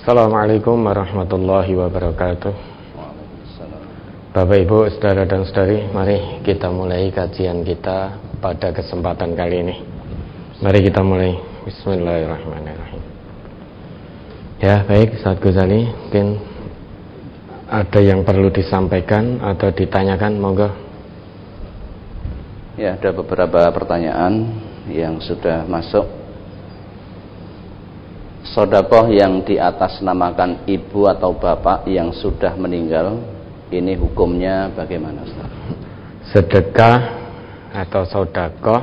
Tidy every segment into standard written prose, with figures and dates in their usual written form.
Assalamualaikum warahmatullahi wabarakatuh. Bapak Ibu, saudara dan saudari, mari kita mulai kajian kita pada kesempatan kali ini. Mari kita mulai. Bismillahirrahmanirrahim. Ya, baik, Ustaz Ghazali, mungkin ada yang perlu disampaikan atau ditanyakan, monggo. Ya, ada beberapa pertanyaan yang sudah masuk. Sedekah yang diatasnamakan ibu atau bapak yang sudah meninggal, ini hukumnya bagaimana, Ustaz? Sedekah atau sedekah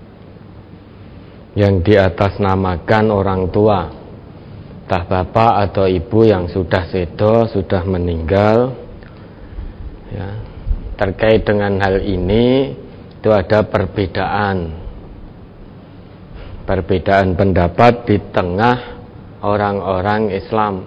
yang diatasnamakan orang tua, entah bapak atau ibu yang sudah sedo, sudah meninggal, ya, terkait dengan hal ini itu ada perbedaan pendapat di tengah orang-orang Islam.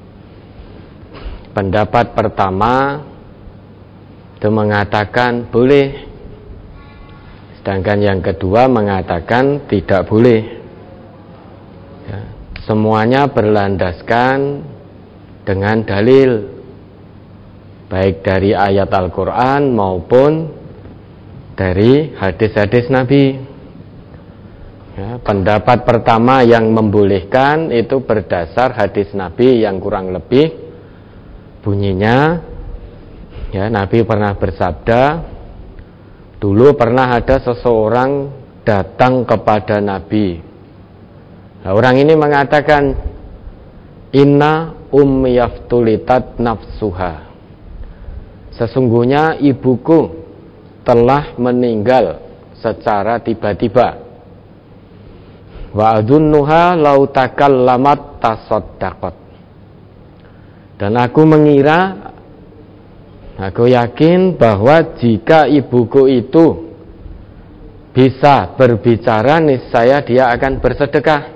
Pendapat pertama itu mengatakan boleh, sedangkan yang kedua mengatakan tidak boleh. Ya, semuanya berlandaskan dengan dalil, baik dari ayat Al-Quran maupun dari hadis-hadis Nabi. Ya, pendapat pertama yang membolehkan itu berdasar hadis Nabi yang kurang lebih bunyinya, ya, Nabi pernah bersabda, dulu pernah ada seseorang datang kepada Nabi. Nah, orang ini mengatakan, inna yaftulitat nafsuha, sesungguhnya ibuku telah meninggal secara tiba-tiba. Wa adunnuha lau takallamat tasaddaqat, dan aku mengira, aku yakin bahwa jika ibuku itu bisa berbicara, niscaya dia akan bersedekah.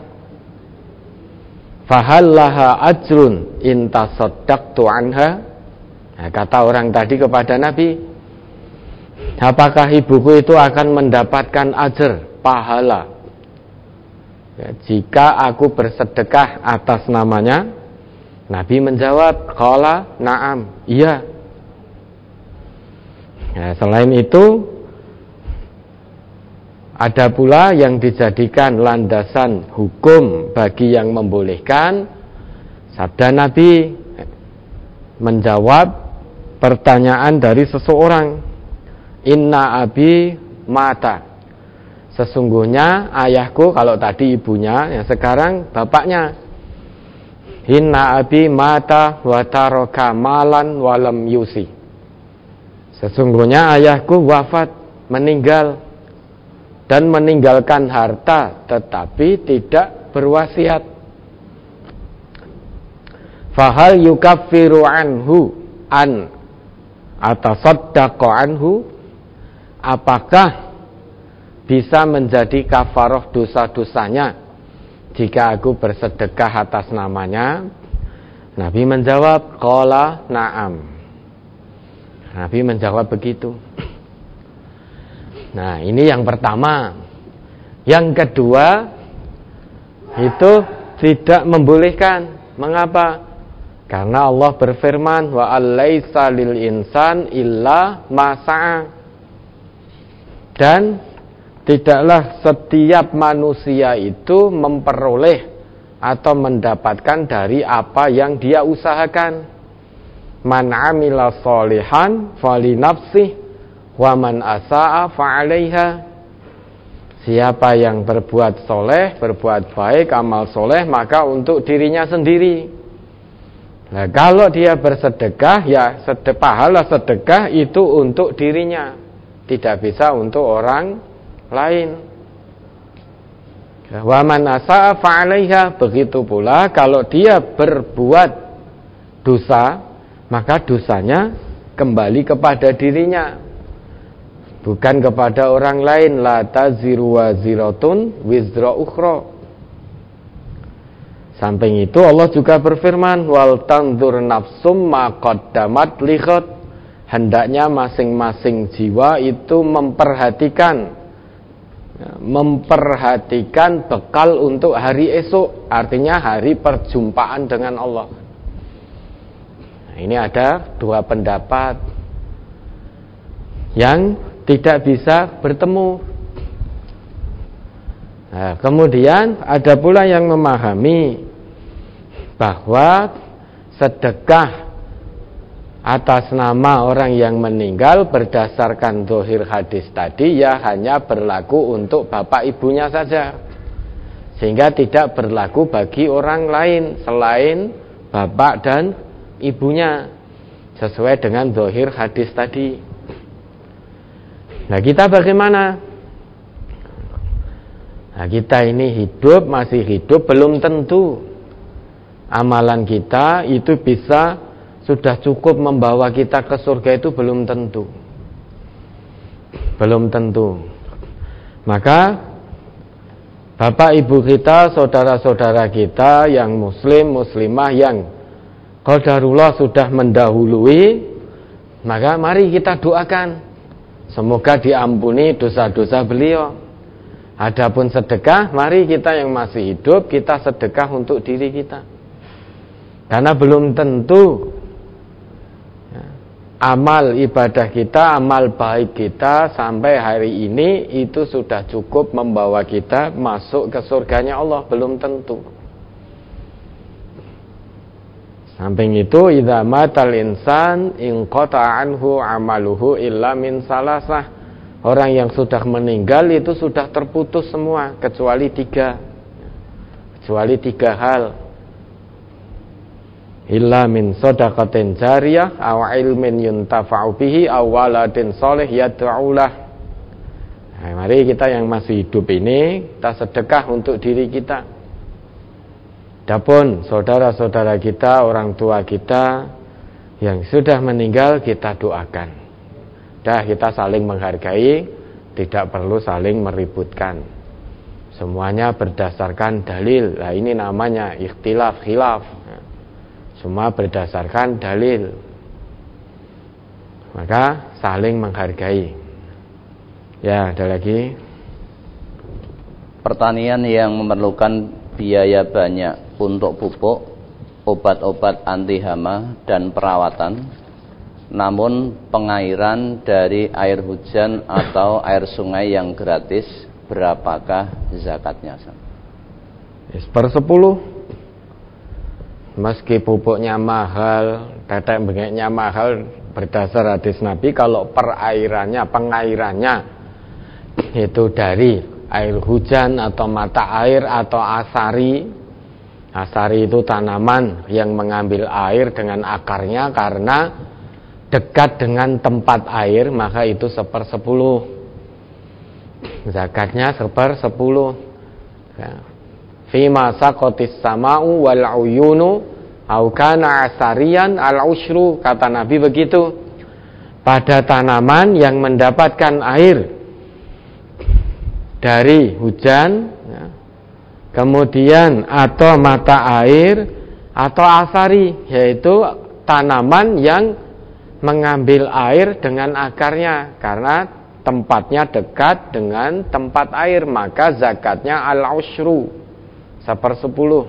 Fahallaha ajrun in tasaddaqtu anha. Nah, kata orang tadi kepada Nabi, apakah ibuku itu akan mendapatkan ajar, pahala, ya, jika aku bersedekah atas namanya? Nabi menjawab, qala na'am, iya. Ya, selain itu ada pula yang dijadikan landasan hukum bagi yang membolehkan. Sabda Nabi menjawab pertanyaan dari seseorang, inna abi mata, sesungguhnya ayahku, kalau tadi ibunya, ya sekarang bapaknya. Inna abi mata wa taraka malan walam yusi, sesungguhnya ayahku wafat, meninggal, dan meninggalkan harta tetapi tidak berwasiat. Fahal yukaffiru anhu an atasaddaqu anhu, apakah bisa menjadi kafaroh dosa-dosanya jika aku bersedekah atas namanya? Nabi menjawab, qala na'am. Nabi menjawab begitu. Nah, ini yang pertama. Yang kedua, itu tidak membolehkan. Mengapa? Karena Allah berfirman, wa allaisa lil insan illa ma sa'a, dan tidaklah setiap manusia itu memperoleh atau mendapatkan dari apa yang dia usahakan. Man amila sholihan fali nafsih wa man asa'a fa'alaiha. Siapa yang berbuat soleh, berbuat baik, amal soleh, maka untuk dirinya sendiri. Nah, kalau dia bersedekah, ya pahala sedekah itu untuk dirinya, tidak bisa untuk orang lain. Wa man asa'a fa'alaiha, begitu pula kalau dia berbuat dosa, maka dosanya kembali kepada dirinya, bukan kepada orang lain. La taziru waziratun wizra ukhra. Samping itu Allah juga berfirman, wal tanzur nafsum ma qaddamat lighad, hendaknya masing-masing jiwa itu memperhatikan memperhatikan bekal untuk hari esok, artinya hari perjumpaan dengan Allah. Nah, ini ada dua pendapat yang tidak bisa bertemu. Nah, kemudian ada pula yang memahami bahwa sedekah atas nama orang yang meninggal berdasarkan zahir hadis tadi ya hanya berlaku untuk bapak ibunya saja, sehingga tidak berlaku bagi orang lain selain bapak dan ibunya, sesuai dengan zahir hadis tadi. Nah, kita bagaimana? Nah, kita ini masih hidup belum tentu amalan kita itu bisa sudah cukup membawa kita ke surga, itu belum tentu. Belum tentu. Maka bapak ibu kita, saudara-saudara kita yang muslim, muslimah yang qadarullah sudah mendahului, maka mari kita doakan semoga diampuni dosa-dosa beliau. Adapun sedekah, mari kita yang masih hidup kita sedekah untuk diri kita. Karena belum tentu amal ibadah kita, amal baik kita sampai hari ini itu sudah cukup membawa kita masuk ke surganya Allah, belum tentu. Samping itu, idza matal insan inqata anhu amaluhu illa min salasah. Orang yang sudah meninggal itu sudah terputus semua kecuali tiga hal. Illa min shadaqatin jariyah aw ilmin yuntafa'u bihi aw waladin shalih yad'u lah. Nah, mari kita yang masih hidup ini kita sedekah untuk diri kita. Adapun saudara-saudara kita, orang tua kita yang sudah meninggal kita doakan. Dah, kita saling menghargai, tidak perlu saling meributkan. Semuanya berdasarkan dalil. Nah, ini namanya ikhtilaf, khilaf. Semua berdasarkan dalil. Maka saling menghargai. Ya, ada lagi. Pertanian yang memerlukan biaya banyak untuk pupuk, obat-obat anti hama dan perawatan, namun pengairan dari air hujan atau air sungai yang gratis, berapakah zakatnya? 1/10. Meski pupuknya mahal, tetek bengeknya mahal, berdasar hadis Nabi, kalau pengairannya itu dari air hujan atau mata air atau asari. Asari itu tanaman yang mengambil air dengan akarnya karena dekat dengan tempat air, maka itu 1/10. Zakatnya 1/10. Ya. Fima saqatis sama'u wal uyunu au kana asarian al usyru, kata Nabi begitu. Pada tanaman yang mendapatkan air dari hujan, ya, kemudian atau mata air atau asari, yaitu tanaman yang mengambil air dengan akarnya karena tempatnya dekat dengan tempat air, maka zakatnya al usyru, 1/10.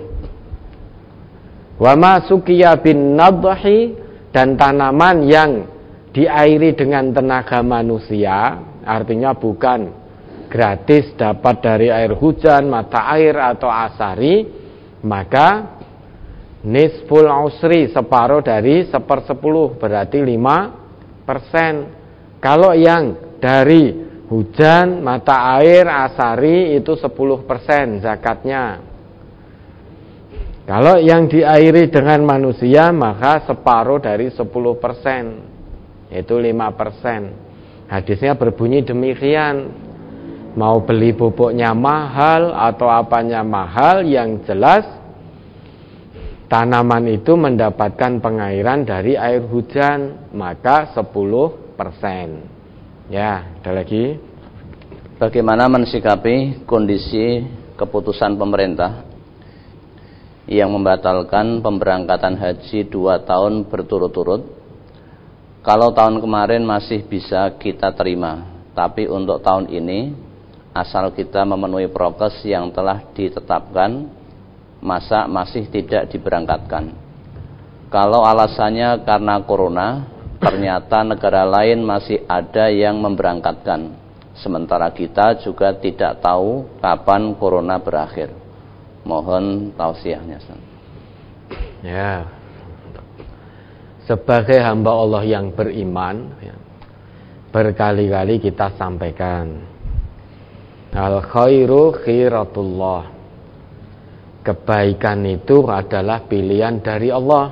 Wa ma suqiya bin nadhi, dan tanaman yang diairi dengan tenaga manusia, artinya bukan gratis dapat dari air hujan, mata air atau asari, maka nisful usri, separuh dari 1/10, berarti 5%. Kalau yang dari hujan, mata air, asari itu 10% zakatnya. Kalau yang diairi dengan manusia, maka separuh dari 10%, yaitu 5%. Hadisnya berbunyi demikian. Mau beli pupuknya mahal atau apanya mahal, yang jelas tanaman itu mendapatkan pengairan dari air hujan, maka 10%. Ya, ada lagi. Bagaimana mensikapi kondisi keputusan pemerintah yang membatalkan pemberangkatan haji 2 tahun berturut-turut? Kalau tahun kemarin masih bisa kita terima, tapi untuk tahun ini asal kita memenuhi prokes yang telah ditetapkan, masa masih tidak diberangkatkan? Kalau alasannya karena corona, ternyata negara lain masih ada yang memberangkatkan, sementara kita juga tidak tahu kapan corona berakhir. Mohon tausiahnya. Ya, sebagai hamba Allah yang beriman, ya, berkali-kali kita sampaikan, al khairu khiratullah, kebaikan itu adalah pilihan dari Allah.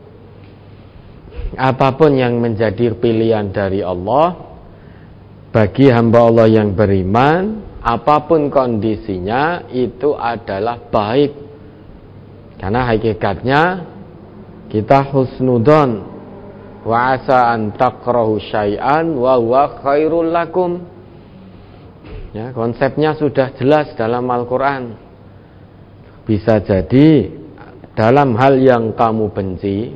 Apapun yang menjadi pilihan dari Allah bagi hamba Allah yang beriman, apapun kondisinya, itu adalah baik. Karena hakikatnya kita husnudon, wa asa an takrahu syai'an wa huwa khairul lakum. Ya, konsepnya sudah jelas dalam Al-Qur'an. Bisa jadi dalam hal yang kamu benci,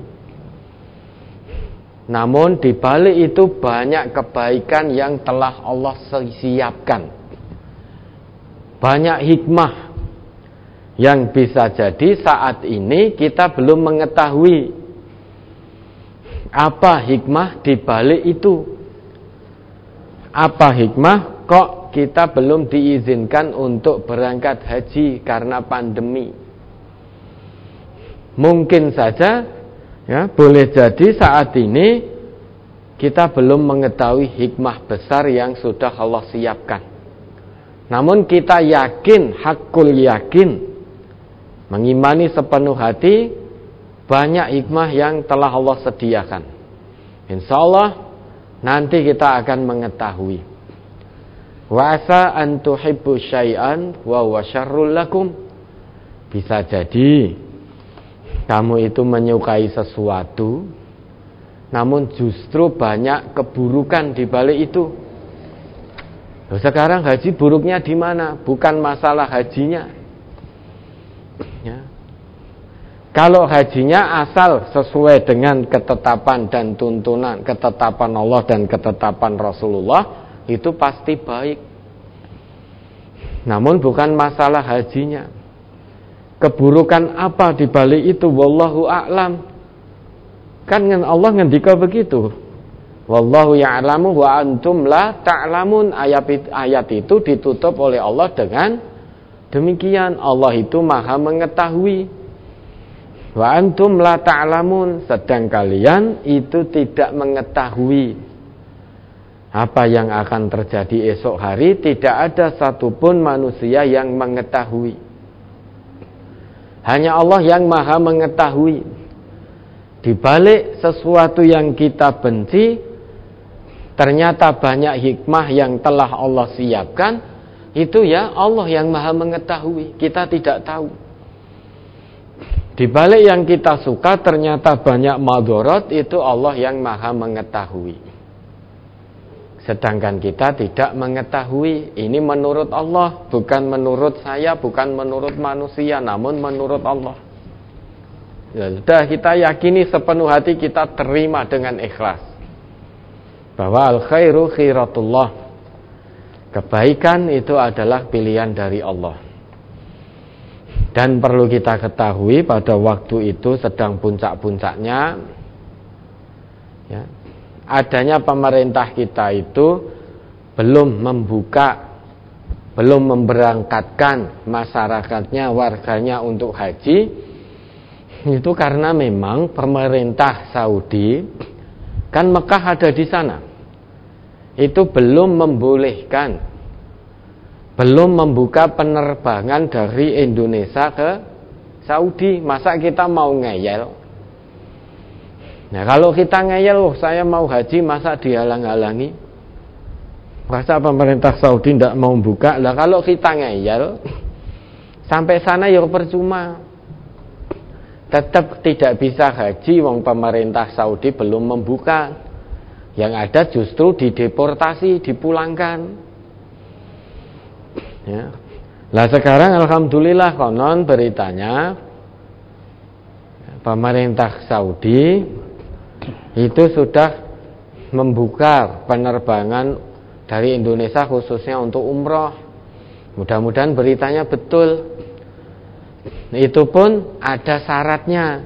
namun di balik itu banyak kebaikan yang telah Allah siapkan. Banyak hikmah yang bisa jadi saat ini kita belum mengetahui apa hikmah di balik itu. Apa hikmah kok kita belum diizinkan untuk berangkat haji karena pandemi? Mungkin saja, ya, boleh jadi saat ini kita belum mengetahui hikmah besar yang sudah Allah siapkan. Namun kita yakin, hakul yakin, mengimani sepenuh hati banyak hikmah yang telah Allah sediakan. Insya Allah nanti kita akan mengetahui. Wa asa an tuhibbu syai'an wa huwa syarrul lakum. Bisa jadi kamu itu menyukai sesuatu, namun justru banyak keburukan di balik itu. Loh, sekarang haji buruknya di mana? Bukan masalah hajinya. Ya. Kalau hajinya asal sesuai dengan ketetapan dan tuntunan, ketetapan Allah dan ketetapan Rasulullah, itu pasti baik. Namun bukan masalah hajinya. Keburukan apa di balik itu? Wallahu a'lam. Kan Allah ngendika begitu. Wallahu ya'lamu wa antum la ta'lamun. Ayat itu ditutup oleh Allah dengan demikian. Allah itu maha mengetahui. Wa antum la ta'lamun. Sedang kalian itu tidak mengetahui apa yang akan terjadi esok hari. Tidak ada satupun manusia yang mengetahui. Hanya Allah yang maha mengetahui. Di balik sesuatu yang kita benci, ternyata banyak hikmah yang telah Allah siapkan. Itu ya Allah yang maha mengetahui. Kita tidak tahu. Di balik yang kita suka ternyata banyak madharat. Itu Allah yang maha mengetahui. Sedangkan kita tidak mengetahui. Ini menurut Allah, bukan menurut saya, bukan menurut manusia, namun menurut Allah. Ya sudah, kita yakini sepenuh hati, kita terima dengan ikhlas bahwa al khairu khiratullah, kebaikan itu adalah pilihan dari Allah. Dan perlu kita ketahui pada waktu itu sedang puncak-puncaknya, ya, adanya pemerintah kita itu belum membuka, belum memberangkatkan masyarakatnya, warganya untuk haji. Itu karena memang pemerintah Saudi, kan Mekah ada di sana, itu belum membolehkan, belum membuka penerbangan dari Indonesia ke Saudi. Masa kita mau ngeyel? Nah, kalau kita ngeyel, saya mau haji, masa dihalang-halangi? Masa pemerintah Saudi tidak mau buka? Lah kalau kita ngeyel, sampai sana ya percuma. Tetap tidak bisa haji, wong pemerintah Saudi belum membuka. Yang ada justru dideportasi, dipulangkan. Ya. Lah sekarang alhamdulillah konon beritanya pemerintah Saudi itu sudah membuka penerbangan dari Indonesia khususnya untuk umroh. Mudah-mudahan beritanya betul. Itu pun ada syaratnya.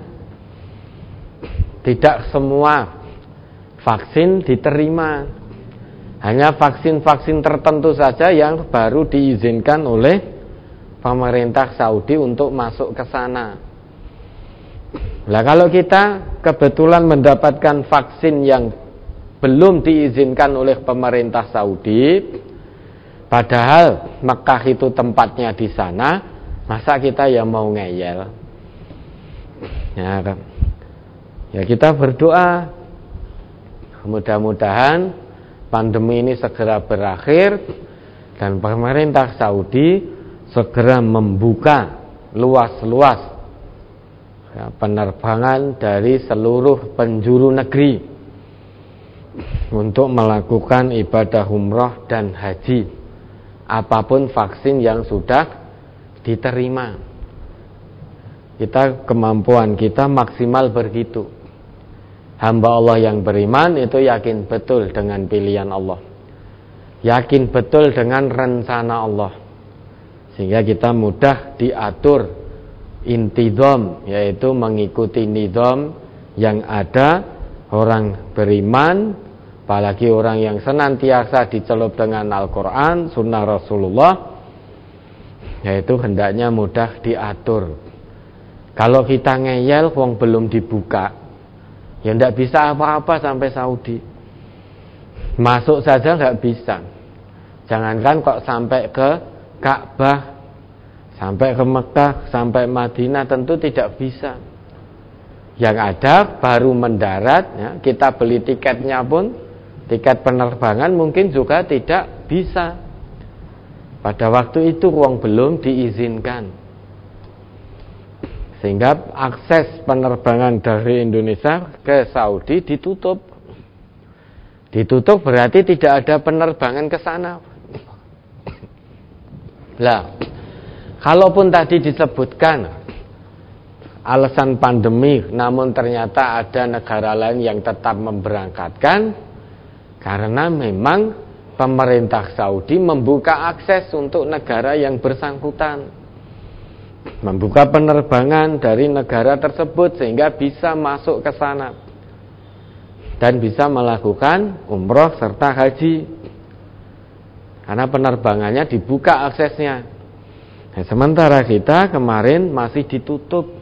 Tidak semua vaksin diterima. Hanya vaksin-vaksin tertentu saja yang baru diizinkan oleh pemerintah Saudi untuk masuk ke sana. Nah, kalau kita kebetulan mendapatkan vaksin yang belum diizinkan oleh pemerintah Saudi, padahal Mekah itu tempatnya di sana, masa kita ya mau ngeyel? Ya kita berdoa, mudah-mudahan pandemi ini segera berakhir dan pemerintah Saudi segera membuka luas-luas penerbangan dari seluruh penjuru negeri untuk melakukan ibadah umroh dan haji, apapun vaksin yang sudah diterima. Kemampuan kita maksimal begitu. Hamba Allah yang beriman itu yakin betul dengan pilihan Allah, yakin betul dengan rencana Allah, sehingga kita mudah diatur intidham, yaitu mengikuti nizam yang ada. Orang beriman, apalagi orang yang senantiasa dicelup dengan Al-Quran, Sunnah Rasulullah, yaitu hendaknya mudah diatur. Kalau kita ngeyel, wong belum dibuka, ya tidak bisa apa-apa sampai Saudi. Masuk saja nggak bisa. Jangankan kok sampai ke Ka'bah, sampai ke Mekah, sampai Madinah, tentu tidak bisa. Yang ada baru mendarat, ya, kita beli tiketnya pun, tiket penerbangan mungkin juga tidak bisa. Pada waktu itu uang belum diizinkan, sehingga akses penerbangan dari Indonesia ke Saudi ditutup. Ditutup berarti tidak ada penerbangan ke sana. Lah, kalaupun tadi disebutkan alasan pandemi, namun ternyata ada negara lain yang tetap memberangkatkan karena memang pemerintah Saudi membuka akses untuk negara yang bersangkutan, membuka penerbangan dari negara tersebut sehingga bisa masuk ke sana dan bisa melakukan umroh serta haji, karena penerbangannya dibuka aksesnya. Nah, sementara kita kemarin masih ditutup.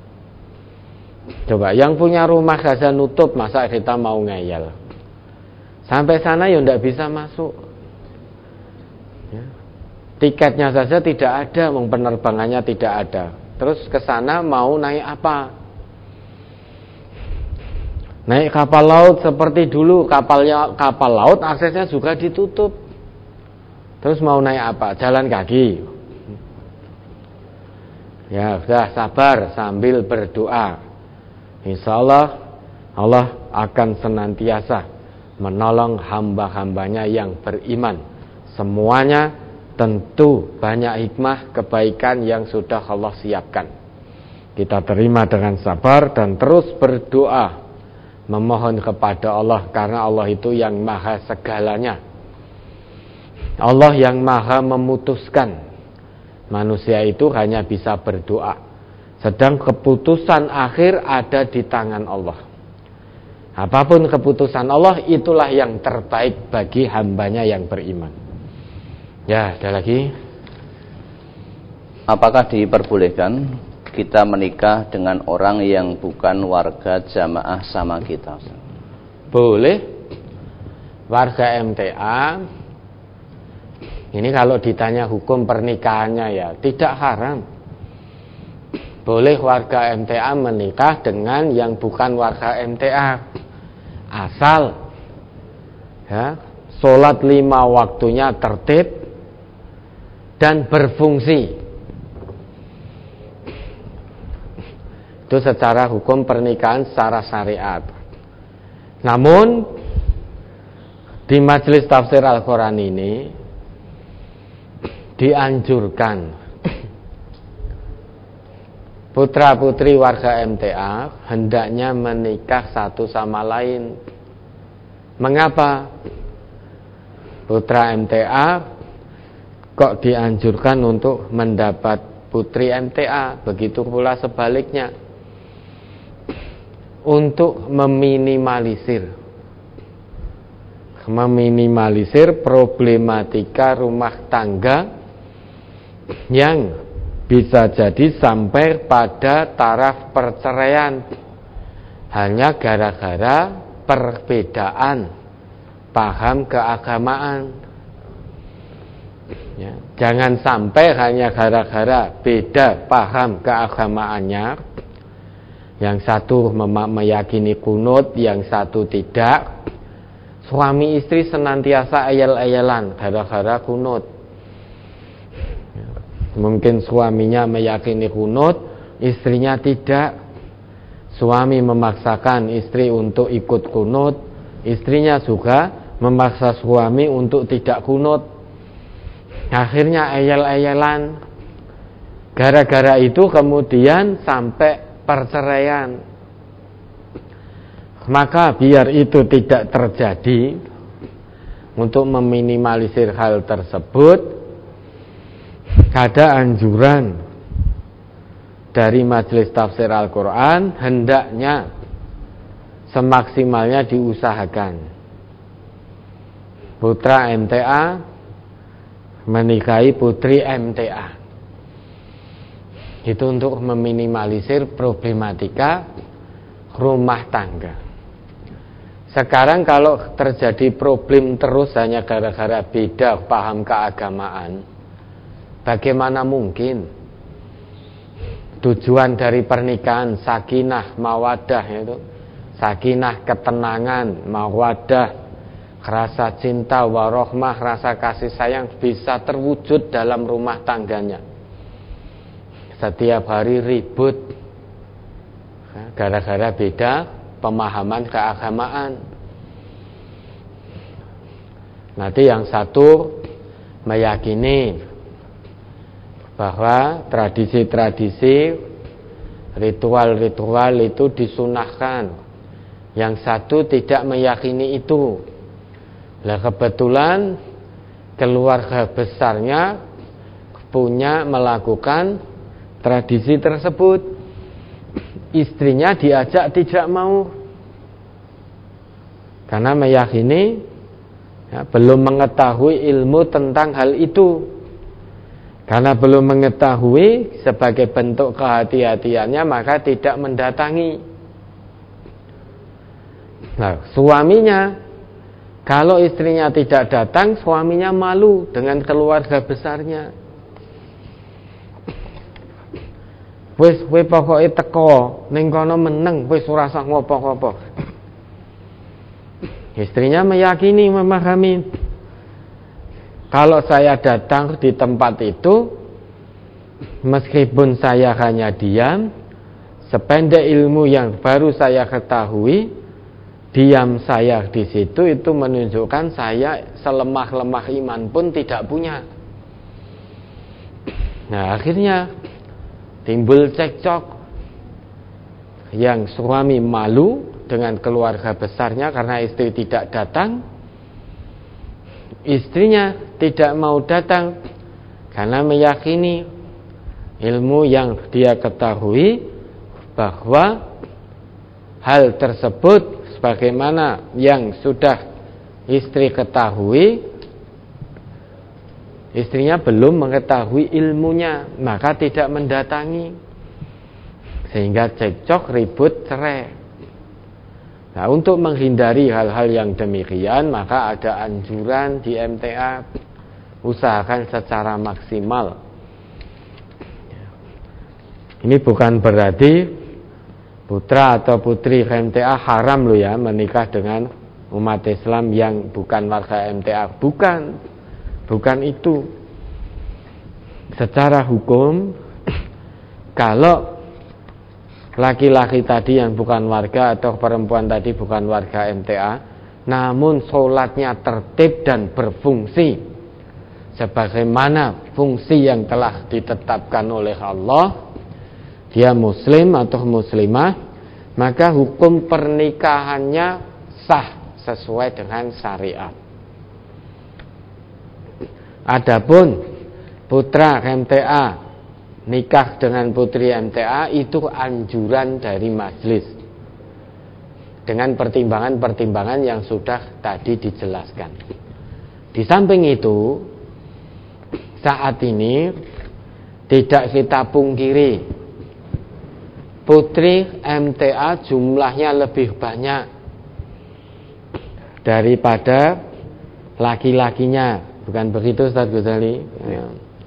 Coba yang punya rumah saja nutup, masa kita mau ngeyel? Sampai sana ya tidak bisa masuk, ya. Tiketnya saja tidak ada, penerbangannya tidak ada. Terus ke sana mau naik apa? Naik kapal laut seperti dulu, kapal laut aksesnya juga ditutup. Terus mau naik apa? Jalan kaki. Ya sudah, sabar sambil berdoa. Insya Allah, Allah akan senantiasa menolong hamba-hambanya yang beriman. Semuanya tentu banyak hikmah kebaikan yang sudah Allah siapkan. Kita terima dengan sabar dan terus berdoa, memohon kepada Allah, karena Allah itu yang maha segalanya. Allah yang maha memutuskan. Manusia itu hanya bisa berdoa. Sedang keputusan akhir ada di tangan Allah. Apapun keputusan Allah, itulah yang terbaik bagi hambanya yang beriman. Ya, ada lagi. Apakah diperbolehkan kita menikah dengan orang yang bukan warga jamaah sama kita? Boleh. Warga MTA, ini kalau ditanya hukum pernikahannya ya tidak haram. Boleh warga MTA menikah dengan yang bukan warga MTA, asal ya, sholat 5 waktunya tertib dan berfungsi. Itu secara hukum pernikahan secara syariat. Namun di majelis tafsir Al-Quran ini dianjurkan putra-putri warga MTA hendaknya menikah satu sama lain. Mengapa? Putra MTA kok dianjurkan untuk mendapat putri MTA, begitu pula sebaliknya. Untuk meminimalisir problematika rumah tangga yang bisa jadi sampai pada taraf perceraian hanya gara-gara perbedaan paham keagamaan. Ya, jangan sampai hanya gara-gara beda paham keagamaannya, yang satu meyakini kunut, yang satu tidak, suami istri senantiasa ayal-ayalan gara-gara kunut. Mungkin suaminya meyakini kunut, istrinya tidak. Suami memaksakan istri untuk ikut kunut, istrinya juga memaksa suami untuk tidak kunut. Akhirnya ayal-ayalan. Gara-gara itu kemudian sampai perceraian. Maka biar itu tidak terjadi, untuk meminimalisir hal tersebut, ada anjuran dari Majelis Tafsir Al-Quran, hendaknya semaksimalnya diusahakan putra MTA menikahi putri MTA. Itu untuk meminimalisir problematika rumah tangga. Sekarang kalau terjadi problem terus hanya gara-gara beda paham keagamaan, bagaimana mungkin tujuan dari pernikahan sakinah mawaddah, itu sakinah ketenangan, mawaddah rasa cinta warohmah, rasa kasih sayang bisa terwujud dalam rumah tangganya. Setiap hari ribut gara-gara beda pemahaman keagamaan. Nanti yang satu meyakini bahwa tradisi-tradisi, ritual-ritual itu disunahkan, yang satu tidak meyakini itu. Nah, kebetulan keluarga besarnya punya melakukan tradisi tersebut. Istrinya diajak tidak mau, karena meyakini belum mengetahui ilmu tentang hal itu. Karena belum mengetahui, sebagai bentuk kehati-hatiannya maka tidak mendatangi. Nah, suaminya, kalau istrinya tidak datang, suaminya malu dengan keluarga besarnya. Wis pokoke teko ning kono meneng, wis ora usah ngopo-ngopo. Istrinya meyakini, memahami, kalau saya datang di tempat itu, meskipun saya hanya diam, sependek ilmu yang baru saya ketahui, diam saya di situ itu menunjukkan saya selemah-lemah iman pun tidak punya. Nah, akhirnya timbul cekcok, yang suami malu dengan keluarga besarnya karena istri tidak datang, istrinya tidak mau datang karena meyakini ilmu yang dia ketahui bahwa hal tersebut sebagaimana yang sudah istri ketahui, istrinya belum mengetahui ilmunya, maka tidak mendatangi, sehingga cekcok, ribut, cerai. Nah, untuk menghindari hal-hal yang demikian, maka ada anjuran di MTA, usahakan secara maksimal. Ini bukan berarti putra atau putri MTA haram loh ya menikah dengan umat Islam yang bukan warga MTA. Bukan itu. Secara hukum, kalau laki-laki tadi yang bukan warga atau perempuan tadi bukan warga MTA, namun sholatnya tertib dan berfungsi sebagaimana fungsi yang telah ditetapkan oleh Allah, dia muslim atau muslimah, maka hukum pernikahannya sah sesuai dengan syariat. Adapun putra MTA nikah dengan putri MTA itu anjuran dari majelis dengan pertimbangan-pertimbangan yang sudah tadi dijelaskan. Di samping itu, saat ini tidak kita pungkiri, putri MTA jumlahnya lebih banyak daripada laki-lakinya. Bukan begitu Ustaz Ghazali? Ya.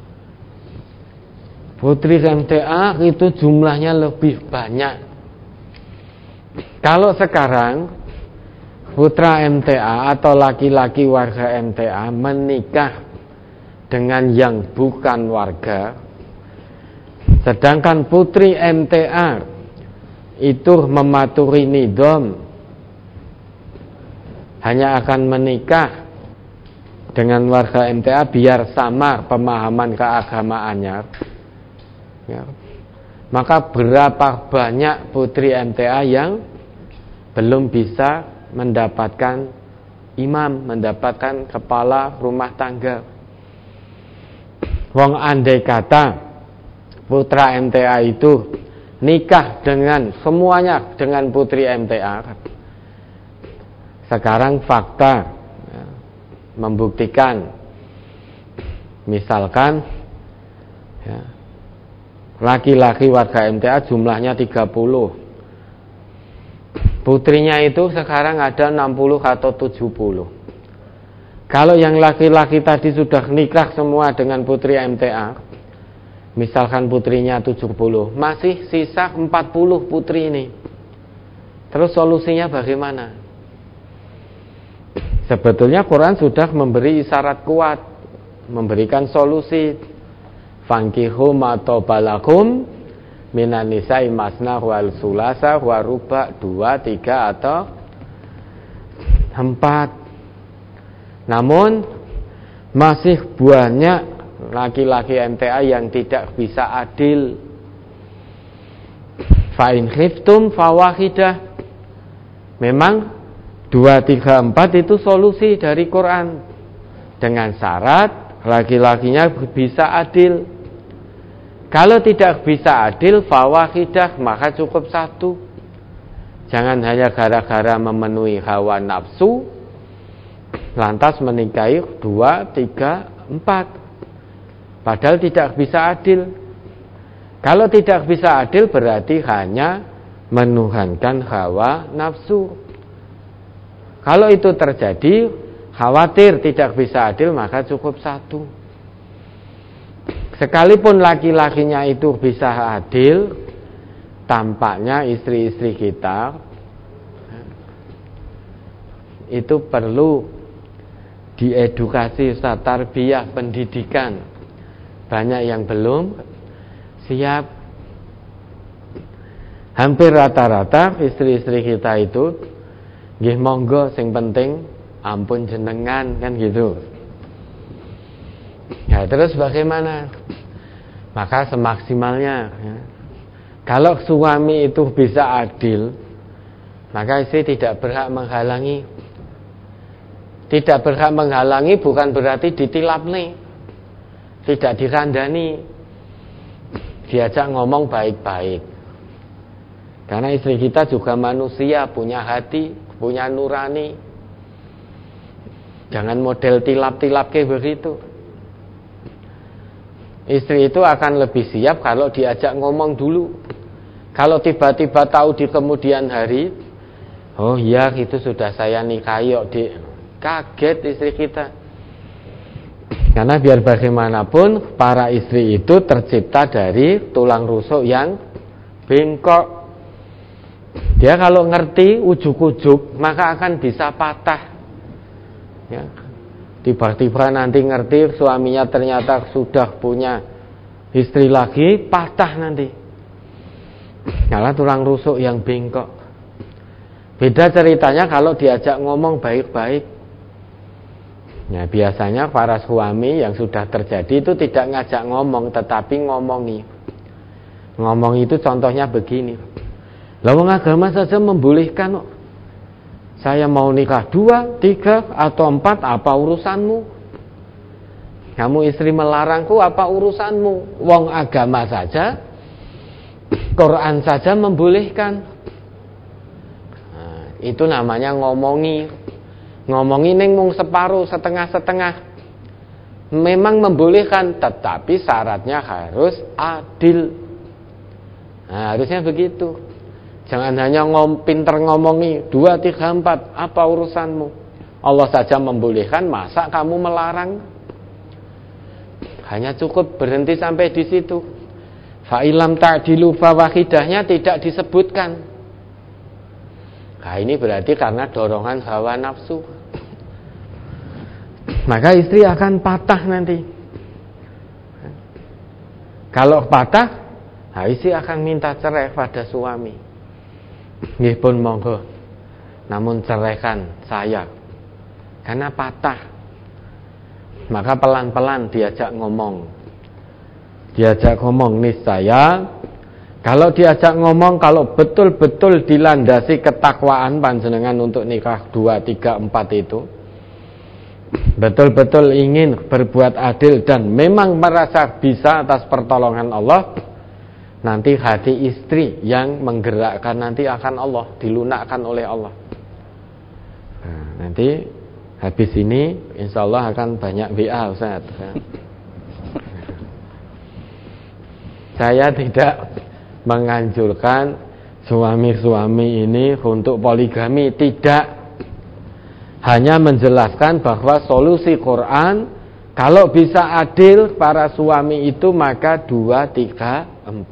Putri MTA itu jumlahnya lebih banyak. Kalau sekarang putra MTA atau laki-laki warga MTA menikah dengan yang bukan warga, sedangkan putri MTA itu mematuhi nidham, hanya akan menikah dengan warga MTA biar sama pemahaman keagamaannya, ya. Maka berapa banyak putri MTA yang belum bisa mendapatkan imam, mendapatkan kepala rumah tangga. Wong andai kata putra MTA itu nikah dengan semuanya dengan putri MTA, sekarang fakta ya, membuktikan, misalkan ya, laki-laki warga MTA jumlahnya 30, putrinya itu sekarang ada 60 atau 70. Kalau yang laki-laki tadi sudah nikah semua dengan putri MTA, misalkan putrinya 70, masih sisa 40 putri ini. Terus solusinya bagaimana? Sebetulnya Quran sudah memberi isyarat kuat, memberikan solusi. Fankihu ma tobalakum minan nisa'i masna wal sulasa wa ruba, 2, 3 atau 4. Namun masih banyak laki-laki MTA yang tidak bisa adil. Fa in khiftum fawahidah. Memang 2, 3, 4 itu solusi dari Quran, dengan syarat laki-lakinya bisa adil. Kalau tidak bisa adil, fawahidah, maka cukup 1. Jangan hanya gara-gara memenuhi hawa nafsu lantas menikahi 2, 3, 4. Padahal tidak bisa adil. Kalau tidak bisa adil berarti hanya menuhankan hawa nafsu. Kalau itu terjadi, khawatir tidak bisa adil, maka cukup 1. Sekalipun laki-lakinya itu bisa adil, tampaknya istri-istri kita itu perlu diedukasi, tarbiyah, pendidikan. Banyak yang belum siap. Hampir rata-rata istri-istri kita itu nggih monggo, sing penting ampun jenengan, kan gitu. Ya, terus bagaimana? Maka semaksimalnya ya. Kalau suami itu bisa adil, maka istri tidak berhak menghalangi. Tidak berhak menghalangi bukan berarti ditilap nih, tidak dirandani, diajak ngomong baik-baik. Karena istri kita juga manusia, punya hati, punya nurani. Jangan model tilap-tilap kayak begitu. Istri itu akan lebih siap kalau diajak ngomong dulu. Kalau tiba-tiba tahu di kemudian hari, oh iya itu sudah saya nikahi kok, kaget istri kita. Karena biar bagaimanapun para istri itu tercipta dari tulang rusuk yang bengkok. Dia kalau ngerti ujuk-ujuk maka akan bisa patah ya. Tiba-tiba nanti ngerti suaminya ternyata sudah punya istri lagi, patah nanti. Karena tulang rusuk yang bengkok. Beda ceritanya kalau diajak ngomong baik-baik. Nah, biasanya para suami yang sudah terjadi itu tidak ngajak ngomong, tetapi ngomongi. Ngomong itu contohnya begini. Lawang agama saja membolehkan kok. Saya mau nikah 2, 3 atau 4, apa urusanmu? Kamu istri melarangku, apa urusanmu? Wong agama saja, Quran saja membolehkan. Nah, itu namanya ngomongi. Ngomongi ning mung separuh, setengah-setengah. Memang membolehkan, tetapi syaratnya harus adil. Nah, harusnya begitu. Jangan hanya pinter ngomongi 2, 3, 4, apa urusanmu? Allah saja membolehkan, masa kamu melarang? Hanya cukup berhenti sampai di situ. Fa ilam ta'dilu fawahidahnya tidak disebutkan. Nah, ini berarti karena dorongan hawa nafsu. Maka istri akan patah nanti. Kalau patah, nah istri akan minta cerai pada suami. Nggih pun monggo. Namun ceraikan saya. Karena patah. Maka pelan-pelan diajak ngomong. Diajak ngomong niscaya. Kalau diajak ngomong, kalau betul-betul dilandasi ketakwaan panjenengan untuk nikah 2, 3, 4 itu, betul-betul ingin berbuat adil dan memang merasa bisa atas pertolongan Allah, nanti hati istri yang menggerakkan nanti akan Allah, dilunakkan oleh Allah. Nah, nanti habis ini insya Allah akan banyak WA Ustaz. Saya tidak menganjurkan suami-suami ini untuk poligami, tidak. Hanya menjelaskan bahwa solusi Quran, kalau bisa adil para suami itu maka 2, 3,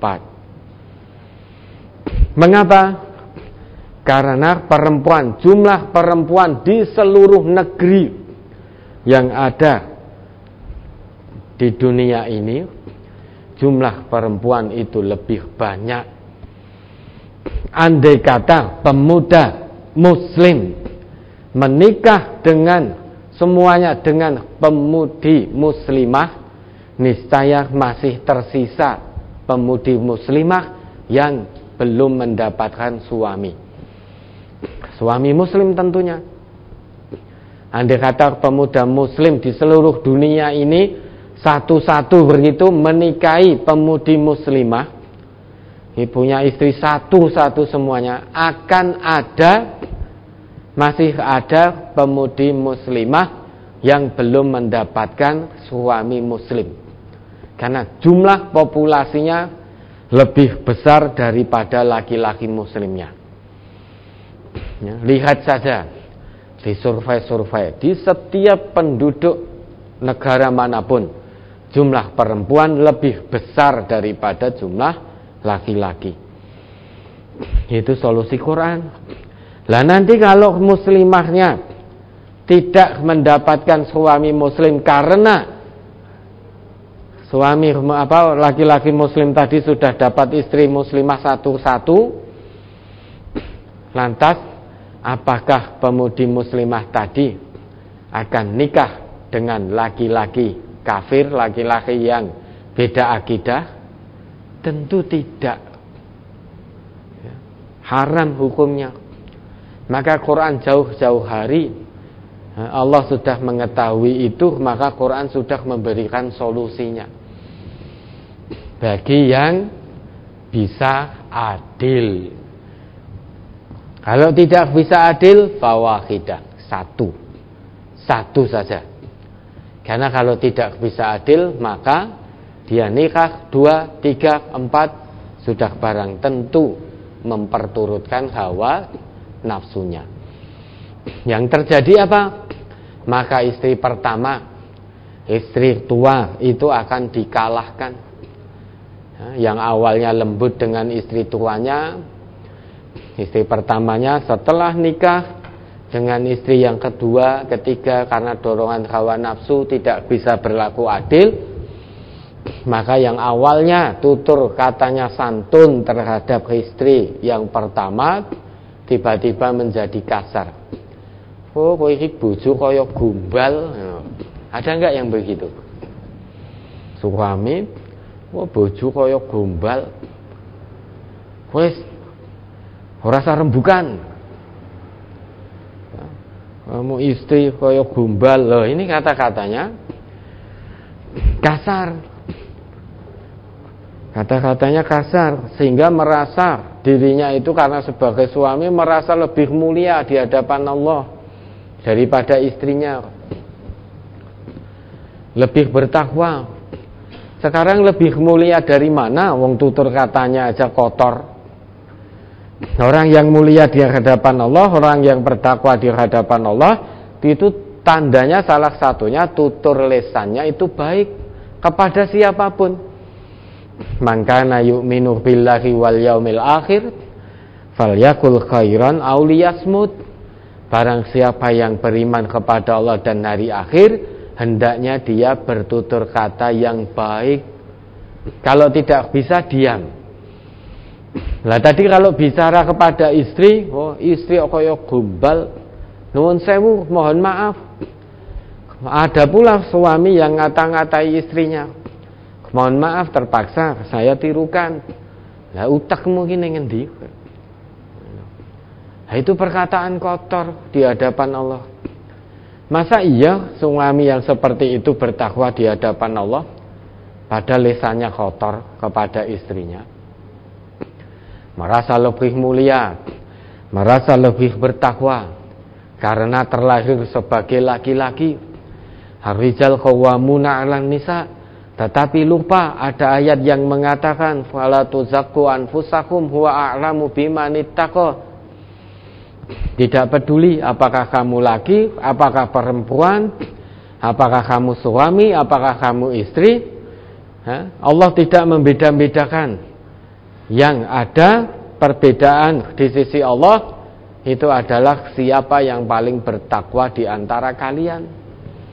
4. Mengapa? Karena perempuan, jumlah perempuan di seluruh negeri yang ada di dunia ini, jumlah perempuan itu lebih banyak. Andai kata pemuda muslim menikah dengan semuanya dengan pemudi muslimah, niscaya masih tersisa pemudi muslimah yang belum mendapatkan suami muslim tentunya. Andai kata pemuda muslim di seluruh dunia ini satu-satu begitu menikahi pemudi muslimah, punya istri satu-satu semuanya, akan masih ada pemudi muslimah yang belum mendapatkan suami muslim. Karena jumlah populasinya lebih besar daripada laki-laki muslimnya. Ya, lihat saja di survei-survei, di setiap penduduk negara manapun, jumlah perempuan lebih besar daripada jumlah laki-laki. Itu solusi Quran. Lah nanti kalau muslimahnya tidak mendapatkan suami muslim karena laki-laki muslim tadi sudah dapat istri muslimah satu-satu, lantas apakah pemudi muslimah tadi akan nikah dengan laki-laki kafir, laki-laki yang beda akidah? Tentu tidak. Haram hukumnya. Maka Quran jauh-jauh hari Allah sudah mengetahui itu, maka Quran sudah memberikan solusinya bagi yang bisa adil. Kalau tidak bisa adil, fawahidah, satu saja. Karena kalau tidak bisa adil, maka dia nikah 2, 3, 4 sudah barang tentu memperturutkan hawa nafsunya. Yang terjadi apa? Maka istri pertama, istri tua itu akan dikalahkan. Yang awalnya lembut dengan istri tuanya, istri pertamanya setelah nikah dengan istri yang kedua, ketiga, karena dorongan hawa nafsu tidak bisa berlaku adil, maka yang awalnya tutur katanya santun terhadap istri yang pertama tiba-tiba menjadi kasar. Oh, kowe iki bojo kaya gombal. Ada enggak yang begitu? Suami, oh bojo kaya gombal. Wis ora usah rembukan. Kamu istri kaya gombal. Loh, ini kata-katanya kasar. Kata-katanya kasar sehingga merasa dirinya itu karena sebagai suami merasa lebih mulia di hadapan Allah daripada istrinya. Lebih bertakwa. Sekarang lebih mulia dari mana? Wong tutur katanya aja kotor. Orang yang mulia di hadapan Allah, orang yang bertakwa di hadapan Allah, itu tandanya salah satunya tutur lesannya itu baik kepada siapapun. Man kana yu'minu billahi wal yaumil akhir falyakul khairan aw liyasmut. Barang siapa yang beriman kepada Allah dan hari akhir, hendaknya dia bertutur kata yang baik. Kalau tidak bisa diam. Lah tadi kalau bicara kepada istri, oh istri kaya gombal, nuwun sewu, mohon maaf. Ada pula suami yang ngata-ngatai istrinya. Mohon maaf terpaksa saya tirukan. Lah utakmu ki ning endi? Nah, itu perkataan kotor di hadapan Allah. Masa iya suami yang seperti itu bertakwa di hadapan Allah padahal lisannya kotor kepada istrinya? Merasa lebih mulia, merasa lebih bertakwa karena terlahir sebagai laki-laki. Ar-rijal qawwamuna 'alan nisa. Tetapi lupa ada ayat yang mengatakan fala tuzakku anfusakum huwa a'lamu biman ittaqa. Tidak peduli apakah kamu laki, apakah perempuan, apakah kamu suami, apakah kamu istri, Allah tidak membeda-bedakan. Yang ada perbedaan di sisi Allah itu adalah siapa yang paling bertakwa di antara kalian.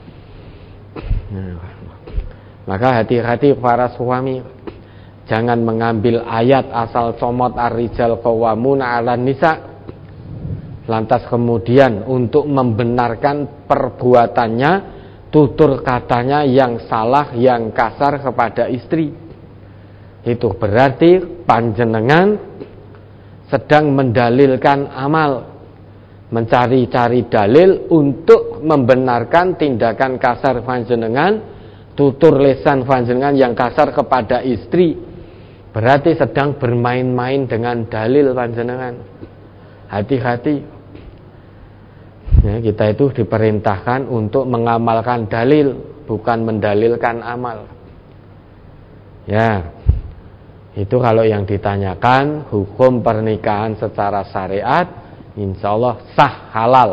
Maka hati-hati para suami, jangan mengambil ayat asal comot ar-rijal qawwamuna 'alan nisa, lantas kemudian untuk membenarkan perbuatannya, tutur katanya yang salah, yang kasar kepada istri. Itu berarti panjenengan sedang mendalilkan amal, mencari-cari dalil untuk membenarkan tindakan kasar panjenengan, tutur lesan panjenengan yang kasar kepada istri. Berarti sedang bermain-main dengan dalil panjenengan. Hati-hati. Ya, kita itu diperintahkan untuk mengamalkan dalil, bukan mendalilkan amal. Ya, itu kalau yang ditanyakan hukum pernikahan secara syariat, insya Allah sah halal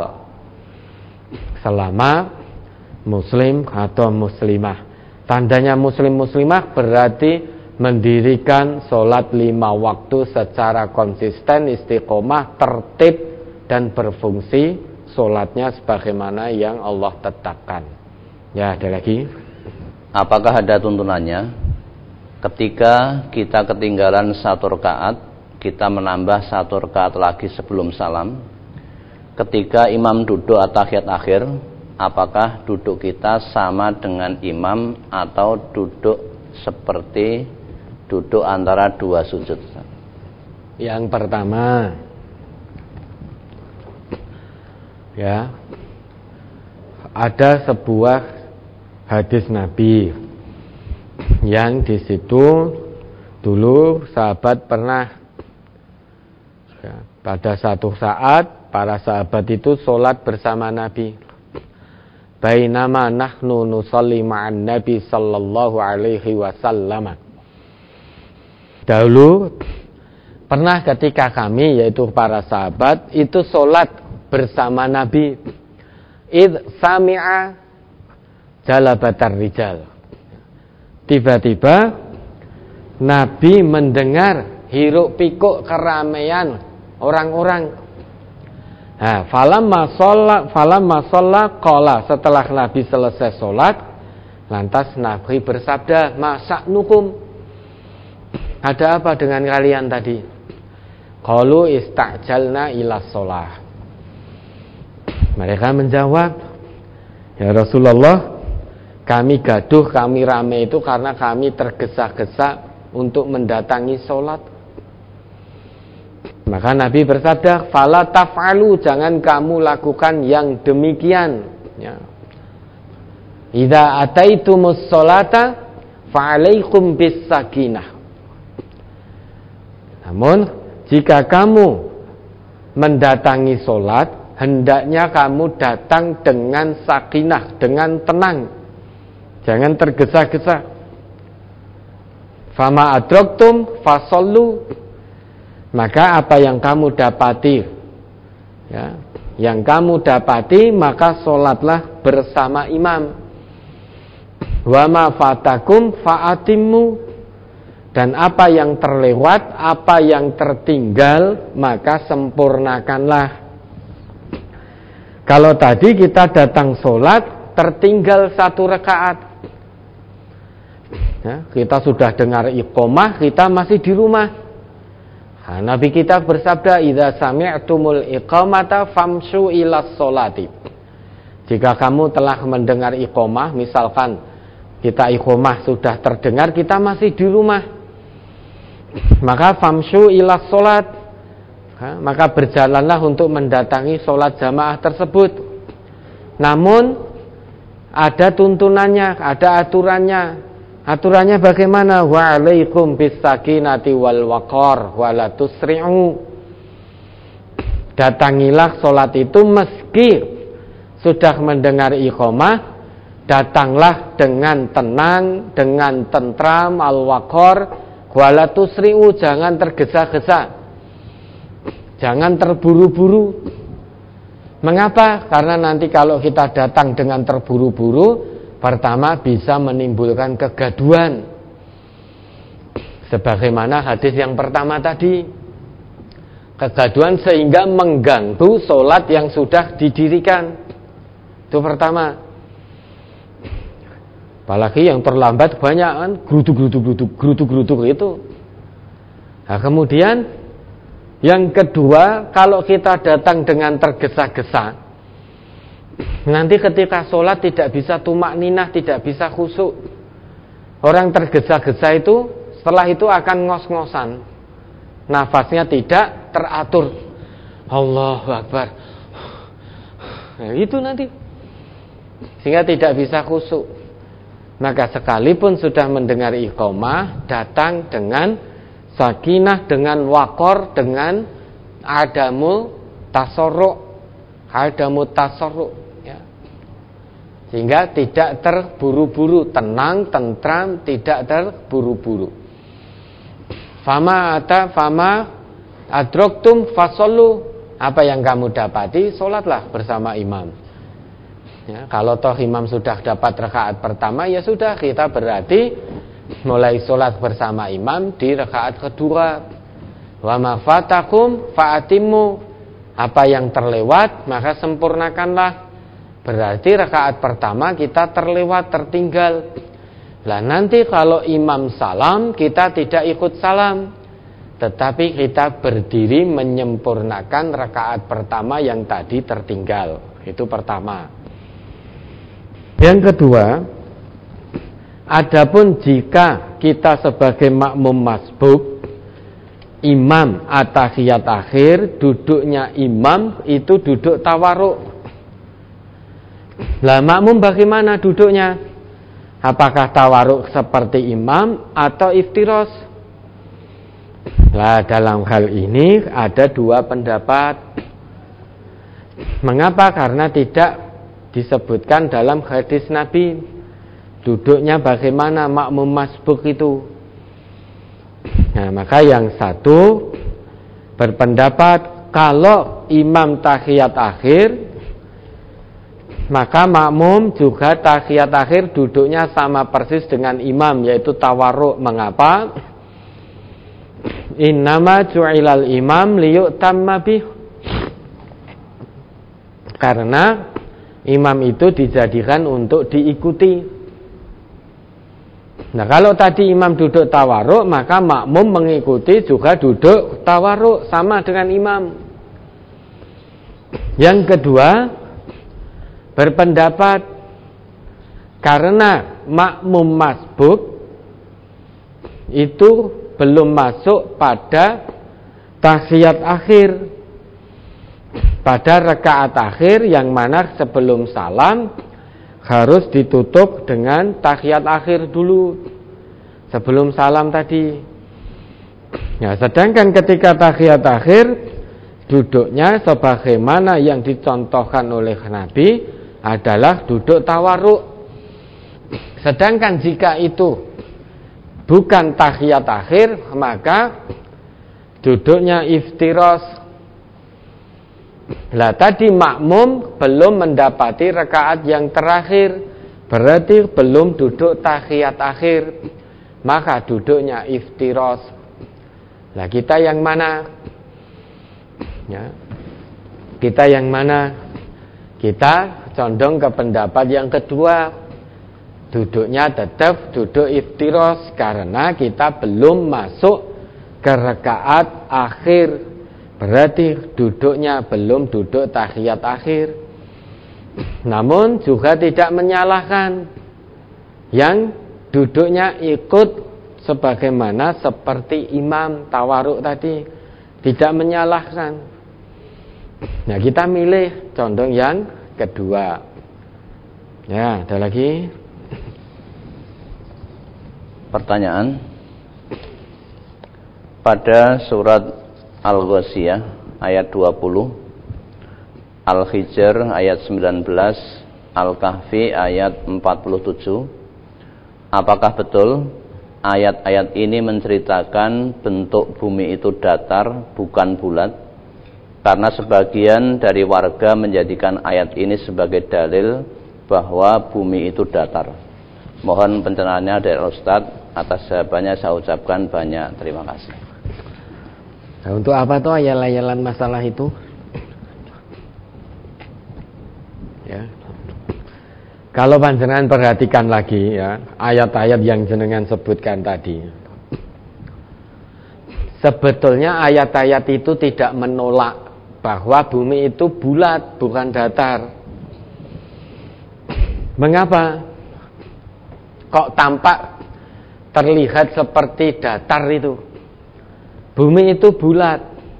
selama muslim atau muslimah. Tandanya muslim-muslimah berarti mendirikan sholat 5 waktu secara konsisten, istiqomah, tertib dan berfungsi sholatnya sebagaimana yang Allah tetapkan. Ya, ada lagi. Apakah ada tuntunannya ketika kita ketinggalan 1 rakaat, kita menambah 1 rakaat lagi sebelum salam? Ketika imam duduk at-tahiyat akhir, apakah duduk kita sama dengan imam atau duduk seperti duduk antara 2 sujud? Yang pertama, ya, ada sebuah hadis Nabi yang di situ dulu sahabat pernah, ya, pada satu saat para sahabat itu sholat bersama Nabi. Bainama nahnu nusalli ma'an Nabi sallallahu alaihi wasallam. Dahulu pernah ketika kami, yaitu para sahabat, itu sholat bersama Nabi. Idh sami'a jalabatar rijal. Tiba-tiba Nabi mendengar hiruk pikuk keramaian orang-orang. Nah, falamma shalla qala, setelah Nabi selesai sholat, lantas Nabi bersabda, "Masa'nukum?" Ada apa dengan kalian tadi? Qalu ista'jalna ila sholah. Mereka menjawab, "Ya Rasulullah, kami gaduh, kami rame itu karena kami tergesa-gesa untuk mendatangi sholat." Maka Nabi bersabda, "Fala taf'alu, jangan kamu lakukan yang demikian. Ya. Idza ataitumus sholata fa'alaikum bis sakinah. Namun jika kamu mendatangi solat, hendaknya kamu datang dengan sakinah, dengan tenang, jangan tergesa-gesa. Fama adraktum fasallu, maka apa yang kamu dapati, ya, yang kamu dapati maka solatlah bersama imam. Wa ma fatakum fa'atimmu, dan apa yang terlewat, apa yang tertinggal maka sempurnakanlah. Kalau tadi kita datang solat tertinggal 1 rakaat, ya, kita sudah dengar iqomah, kita masih di rumah. Nah, Nabi kita bersabda, idza sami'tumul iqamata famshu ilas sholati. Jika kamu telah mendengar iqamah, misalkan kita iqamah sudah terdengar, kita masih di rumah, maka famshu ilas sholat, maka berjalanlah untuk mendatangi sholat jamaah tersebut. Namun ada tuntunannya, ada aturannya. Aturannya bagaimana? Wa alaikum bis sakinati wal waqar wa la tusri'u. Datangilah sholat itu meski sudah mendengar iqamah, datanglah dengan tenang, dengan tentram, al-waqar, wa la tusri'u, jangan tergesa-gesa, jangan terburu-buru. Mengapa? Karena nanti kalau kita datang dengan terburu-buru, pertama bisa menimbulkan kegaduhan, sebagaimana hadis yang pertama tadi, kegaduhan sehingga mengganggu sholat yang sudah didirikan. Itu pertama. Apalagi yang terlambat banyak kan, gerutuk itu. Nah, kemudian yang kedua, kalau kita datang dengan tergesa-gesa, nanti ketika sholat tidak bisa tumak ninah, tidak bisa khusyuk. Orang tergesa-gesa itu setelah itu akan ngos-ngosan, nafasnya tidak teratur. Allahu Akbar. Nah, itu nanti sehingga tidak bisa khusyuk. Maka sekalipun sudah mendengar iqamah, datang dengan sakinah, dengan waqar, dengan adamu tasorruk, ya. Sehingga tidak terburu-buru, tenang, tentram, tidak terburu-buru. Fama adraktum fasallu, apa yang kamu dapati, sholatlah bersama imam. Ya, kalau toh imam sudah dapat rakaat pertama, ya sudah, kita berarti mulai sholat bersama imam di rakaat kedua. Wa ma fatakum fa'atimmu, apa yang terlewat maka sempurnakanlah. Berarti rakaat pertama kita terlewat, tertinggal. Lah nanti kalau imam salam, kita tidak ikut salam, tetapi kita berdiri menyempurnakan rakaat pertama yang tadi tertinggal. Itu pertama. Yang kedua, adapun jika kita sebagai makmum masbuk, imam at-tahiyat akhir, duduknya imam itu duduk tawarruk. Lah makmum bagaimana duduknya? Apakah tawarruk seperti imam atau iftiros? Lah dalam hal ini ada 2 pendapat. Mengapa? Karena tidak disebutkan dalam hadis Nabi duduknya bagaimana makmum masbuk itu. Nah, maka yang satu berpendapat kalau imam tahiyat akhir, maka makmum juga tahiyat akhir duduknya sama persis dengan imam, yaitu tawarruk. Mengapa? Innama ju'ilal imam liyu'tamma bih. Karena imam itu dijadikan untuk diikuti. Nah, kalau tadi imam duduk tawarruk, maka makmum mengikuti juga duduk tawarruk sama dengan imam. Yang kedua berpendapat karena makmum masbuk itu belum masuk pada tahiyat akhir, pada rakaat akhir yang mana sebelum salam harus ditutup dengan tahiyat akhir dulu. sebelum salam tadi. Ya, sedangkan ketika tahiyat akhir duduknya sebagaimana yang dicontohkan oleh Nabi adalah duduk tawarruk. Sedangkan jika itu bukan tahiyat akhir, maka duduknya iftiros. Lah tadi makmum belum mendapati rakaat yang terakhir, berarti belum duduk tahiyat akhir, maka duduknya iftiros. Lah kita yang mana? Ya. Kita yang mana? Kita condong ke pendapat yang kedua. Duduknya tetap duduk iftiros karena kita belum masuk ke rakaat akhir. Berarti duduknya belum duduk tahiyat akhir. Namun juga tidak menyalahkan yang duduknya ikut sebagaimana seperti imam tawaruk tadi, tidak menyalahkan. Nah, kita milih condong yang kedua. Ya, ada lagi? Pertanyaan. Pada surat Al-Ghasyiyah ayat 20, Al-Hijr ayat 19, Al-Kahfi ayat 47, apakah betul ayat-ayat ini menceritakan bentuk bumi itu datar, bukan bulat? Karena sebagian dari warga menjadikan ayat ini sebagai dalil bahwa bumi itu datar. Mohon pencerahannya dari Ustadz. Atas jawabannya saya ucapkan banyak terima kasih. Nah, untuk apa tuh ayat-ayatan masalah itu? Ya. Kalau panjenengan perhatikan lagi ya, ayat-ayat yang jenengan sebutkan tadi. Sebetulnya ayat-ayat itu tidak menolak bahwa bumi itu bulat, bukan datar. Mengapa? Kok tampak terlihat seperti datar itu? Bumi itu bulat.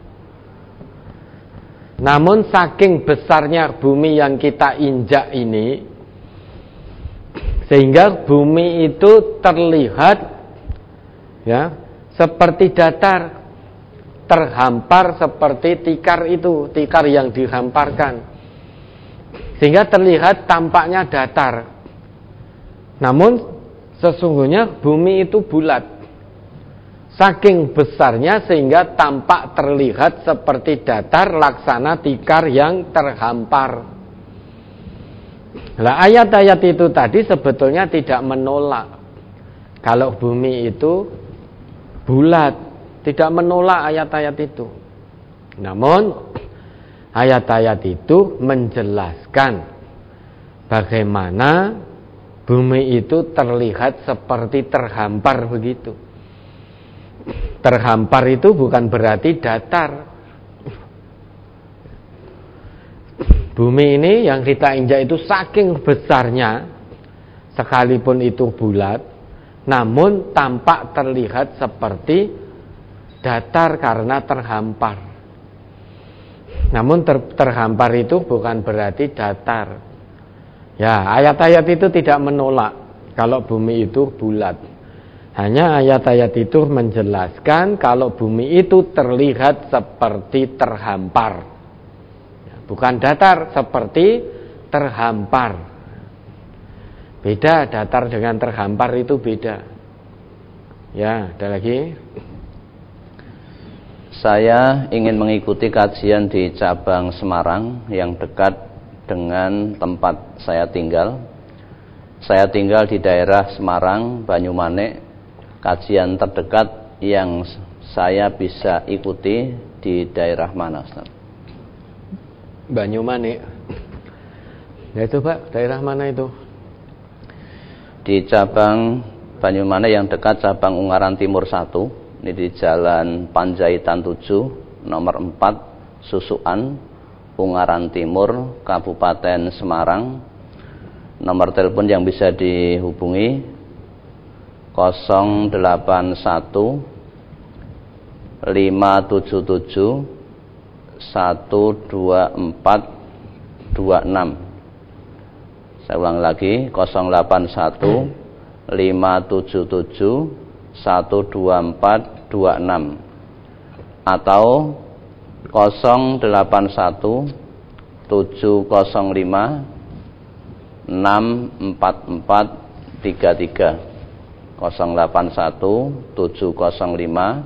Namun saking besarnya bumi yang kita injak ini, sehingga bumi itu terlihat ya seperti datar, terhampar seperti tikar itu, tikar yang dihamparkan, sehingga terlihat tampaknya datar. Namun sesungguhnya bumi itu bulat, saking besarnya sehingga tampak terlihat seperti datar, laksana tikar yang terhampar. Nah, ayat-ayat itu tadi sebetulnya tidak menolak kalau bumi itu bulat, tidak menolak ayat-ayat itu. Namun ayat-ayat itu menjelaskan bagaimana bumi itu terlihat seperti terhampar begitu. Terhampar itu bukan berarti datar. Bumi ini yang kita injak itu saking besarnya, sekalipun itu bulat, namun tampak terlihat seperti datar karena terhampar. Namun terhampar itu bukan berarti datar. Ya, ayat-ayat itu tidak menolak kalau bumi itu bulat. Hanya ayat-ayat itu menjelaskan kalau bumi itu terlihat seperti terhampar. Bukan datar, seperti terhampar. Beda, datar dengan terhampar itu beda. Ya, ada lagi? Saya ingin mengikuti kajian di cabang Semarang yang dekat dengan tempat saya tinggal. Saya tinggal di daerah Semarang, Banyumanik. Kajian terdekat yang saya bisa ikuti di daerah mana, Ustaz? Banyumanik. Ya itu Pak, daerah mana itu? Di cabang Banyumanik yang dekat cabang Ungaran Timur 1. Ini di Jalan Panjaitan 7, nomor 4, Susukan, Ungaran Timur, Kabupaten Semarang. Nomor telepon yang bisa dihubungi 081 577 12426. Saya ulang lagi 081 577 12426 atau 081 705 64433 081 705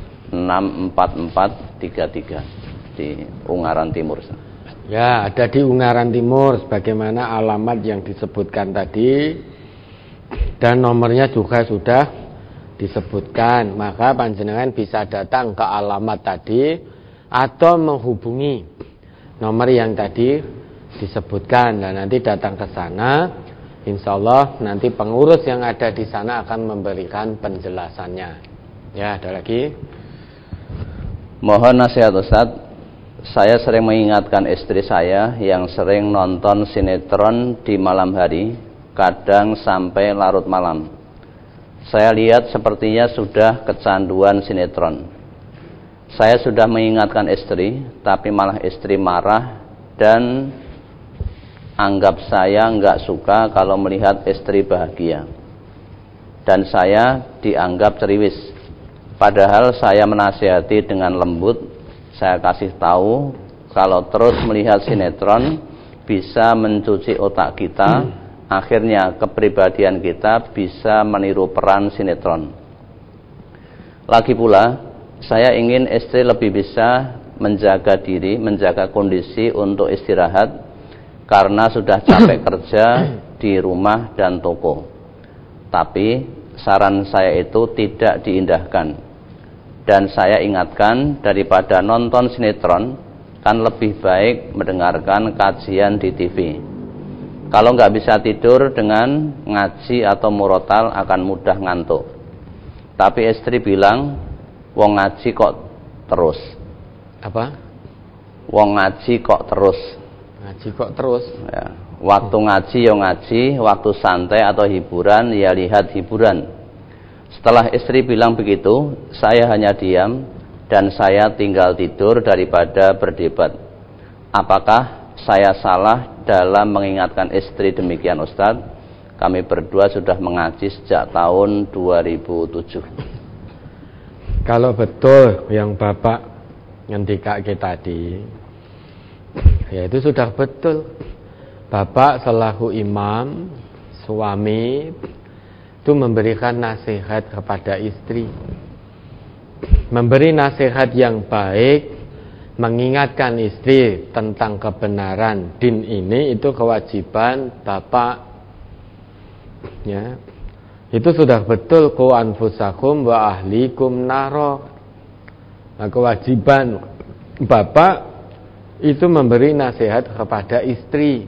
64433 di Ungaran Timur. Ya, ada di Ungaran Timur sebagaimana alamat yang disebutkan tadi, dan nomornya juga sudah disebutkan. Maka panjenengan bisa datang ke alamat tadi atau menghubungi nomor yang tadi disebutkan, dan nanti datang ke sana. Insya Allah nanti pengurus yang ada di sana akan memberikan penjelasannya. Ya, ada lagi. Mohon nasihat Ustaz, saya sering mengingatkan istri saya yang sering nonton sinetron di malam hari, kadang sampai larut malam. Saya lihat sepertinya sudah kecanduan sinetron. Saya sudah mengingatkan istri, tapi malah istri marah dan anggap saya nggak suka kalau melihat istri bahagia. Dan saya dianggap ceriwis. Padahal saya menasihati dengan lembut. Saya kasih tahu kalau terus melihat sinetron bisa mencuci otak kita, akhirnya kepribadian kita bisa meniru peran sinetron. Lagi pula, saya ingin istri lebih bisa menjaga diri, menjaga kondisi untuk istirahat karena sudah capek kerja di rumah dan toko. Tapi saran saya itu tidak diindahkan. Dan saya ingatkan, daripada nonton sinetron, kan lebih baik mendengarkan kajian di TV. Kalau nggak bisa tidur, dengan ngaji atau murotal akan mudah ngantuk. Tapi istri bilang, wong ngaji kok terus. Apa? Wong ngaji kok terus. Ngaji kok terus? Ya. Waktu ngaji ya ngaji, waktu santai atau hiburan ya lihat hiburan. Setelah istri bilang begitu, saya hanya diam dan saya tinggal tidur daripada berdebat. Apakah saya salah dalam mengingatkan istri demikian Ustadz? Kami berdua sudah mengaji sejak tahun 2007. Kalau betul yang Bapak ngendikake tadi, ya itu sudah betul. Bapak selaku imam, suami, itu memberikan nasihat kepada istri, memberi nasihat yang baik, mengingatkan istri tentang kebenaran din ini, itu kewajiban bapak. Ya, itu sudah betul. Qu anfusakum wa ahlikum naro. Nah, kewajiban bapak itu memberi nasihat kepada istri.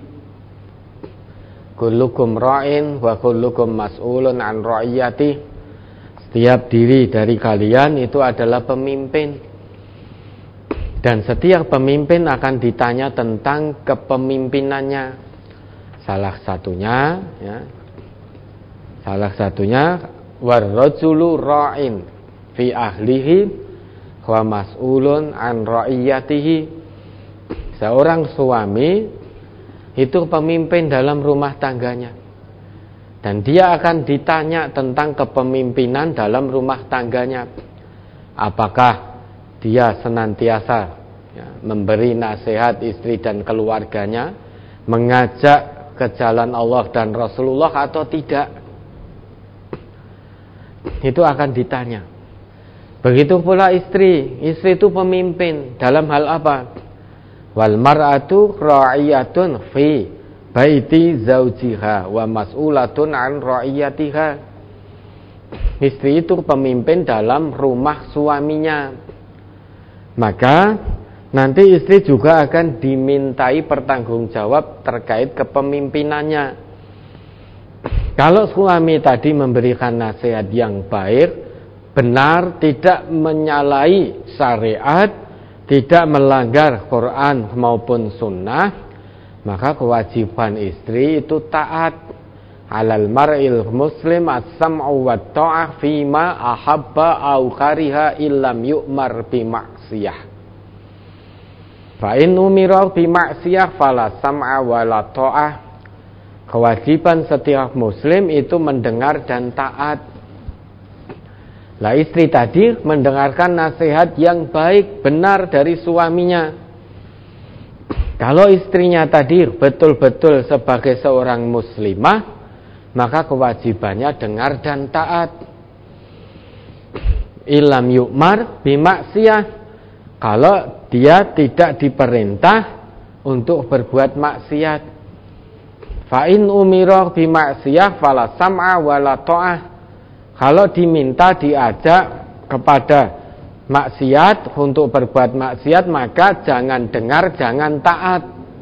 Kullukum ra'in wa kullukum mas'ulun an ra'iyati. Setiap diri dari kalian itu adalah pemimpin, dan setiap pemimpin akan ditanya tentang kepemimpinannya. Salah satunya warrajulu ra'in fi ahlihi wa mas'ulun an ra'iyatihi. Seorang suami itu pemimpin dalam rumah tangganya, dan dia akan ditanya tentang kepemimpinan dalam rumah tangganya. Apakah dia senantiasa memberi nasihat istri dan keluarganya, mengajak ke jalan Allah dan Rasulullah atau tidak? Itu akan ditanya. Begitu pula istri itu pemimpin dalam hal apa? Wal mar'atu ra'iyatun fi baiti zaujiha wa mas'ulatun an ra'iyatiha. Istri itu pemimpin dalam rumah suaminya. Maka nanti istri juga akan dimintai pertanggungjawab terkait kepemimpinannya. Kalau suami tadi memberikan nasihat yang baik, benar, tidak menyalahi syariat, tidak melanggar Quran maupun sunnah, maka kewajiban istri itu taat. Alal mar'il muslim as-sam'u wa ta'ah fima ahabba au kariha illam yu'mar bi ma'siyah. Fa in umira bi ma'siyah fala sam'a wa la ta'ah. Kewajiban setiap muslim itu mendengar dan taat. Lah istri tadi mendengarkan nasihat yang baik, benar dari suaminya. Kalau istrinya tadi betul-betul sebagai seorang muslimah, maka kewajibannya dengar dan taat. Ilam yu'mar bimaksiyah, kalau dia tidak diperintah untuk berbuat maksiat. Fa in umira bimaksiyah fala sam'a wala ta'ah. Kalau diminta diajak kepada maksiat, untuk berbuat maksiat, maka jangan dengar, jangan taat.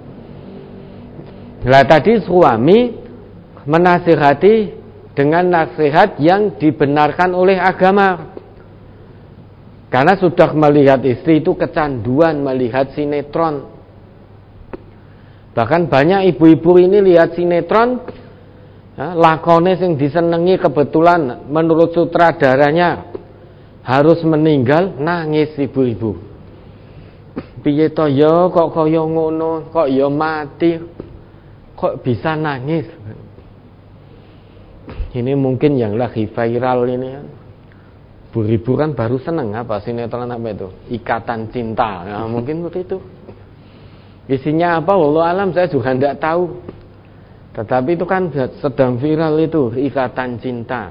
Lah tadi suami menasihati dengan nasihat yang dibenarkan oleh agama. Karena sudah melihat istri itu kecanduan melihat sinetron. Bahkan banyak ibu-ibu ini lihat sinetron, lakone sing disenengi kebetulan menurut sutradaranya harus meninggal, nangis ibu-ibu. Piye to ya kok kaya ngono, kok ya mati, kok bisa nangis. Ini mungkin yang lagi viral ini kan. Ibu-ibu kan baru seneng apa sinetron apa itu? Ikatan Cinta. Nah, mungkin begitu. Isinya apa wallahu alam saya juga tidak tahu. Tetapi itu kan sedang viral itu, Ikatan Cinta.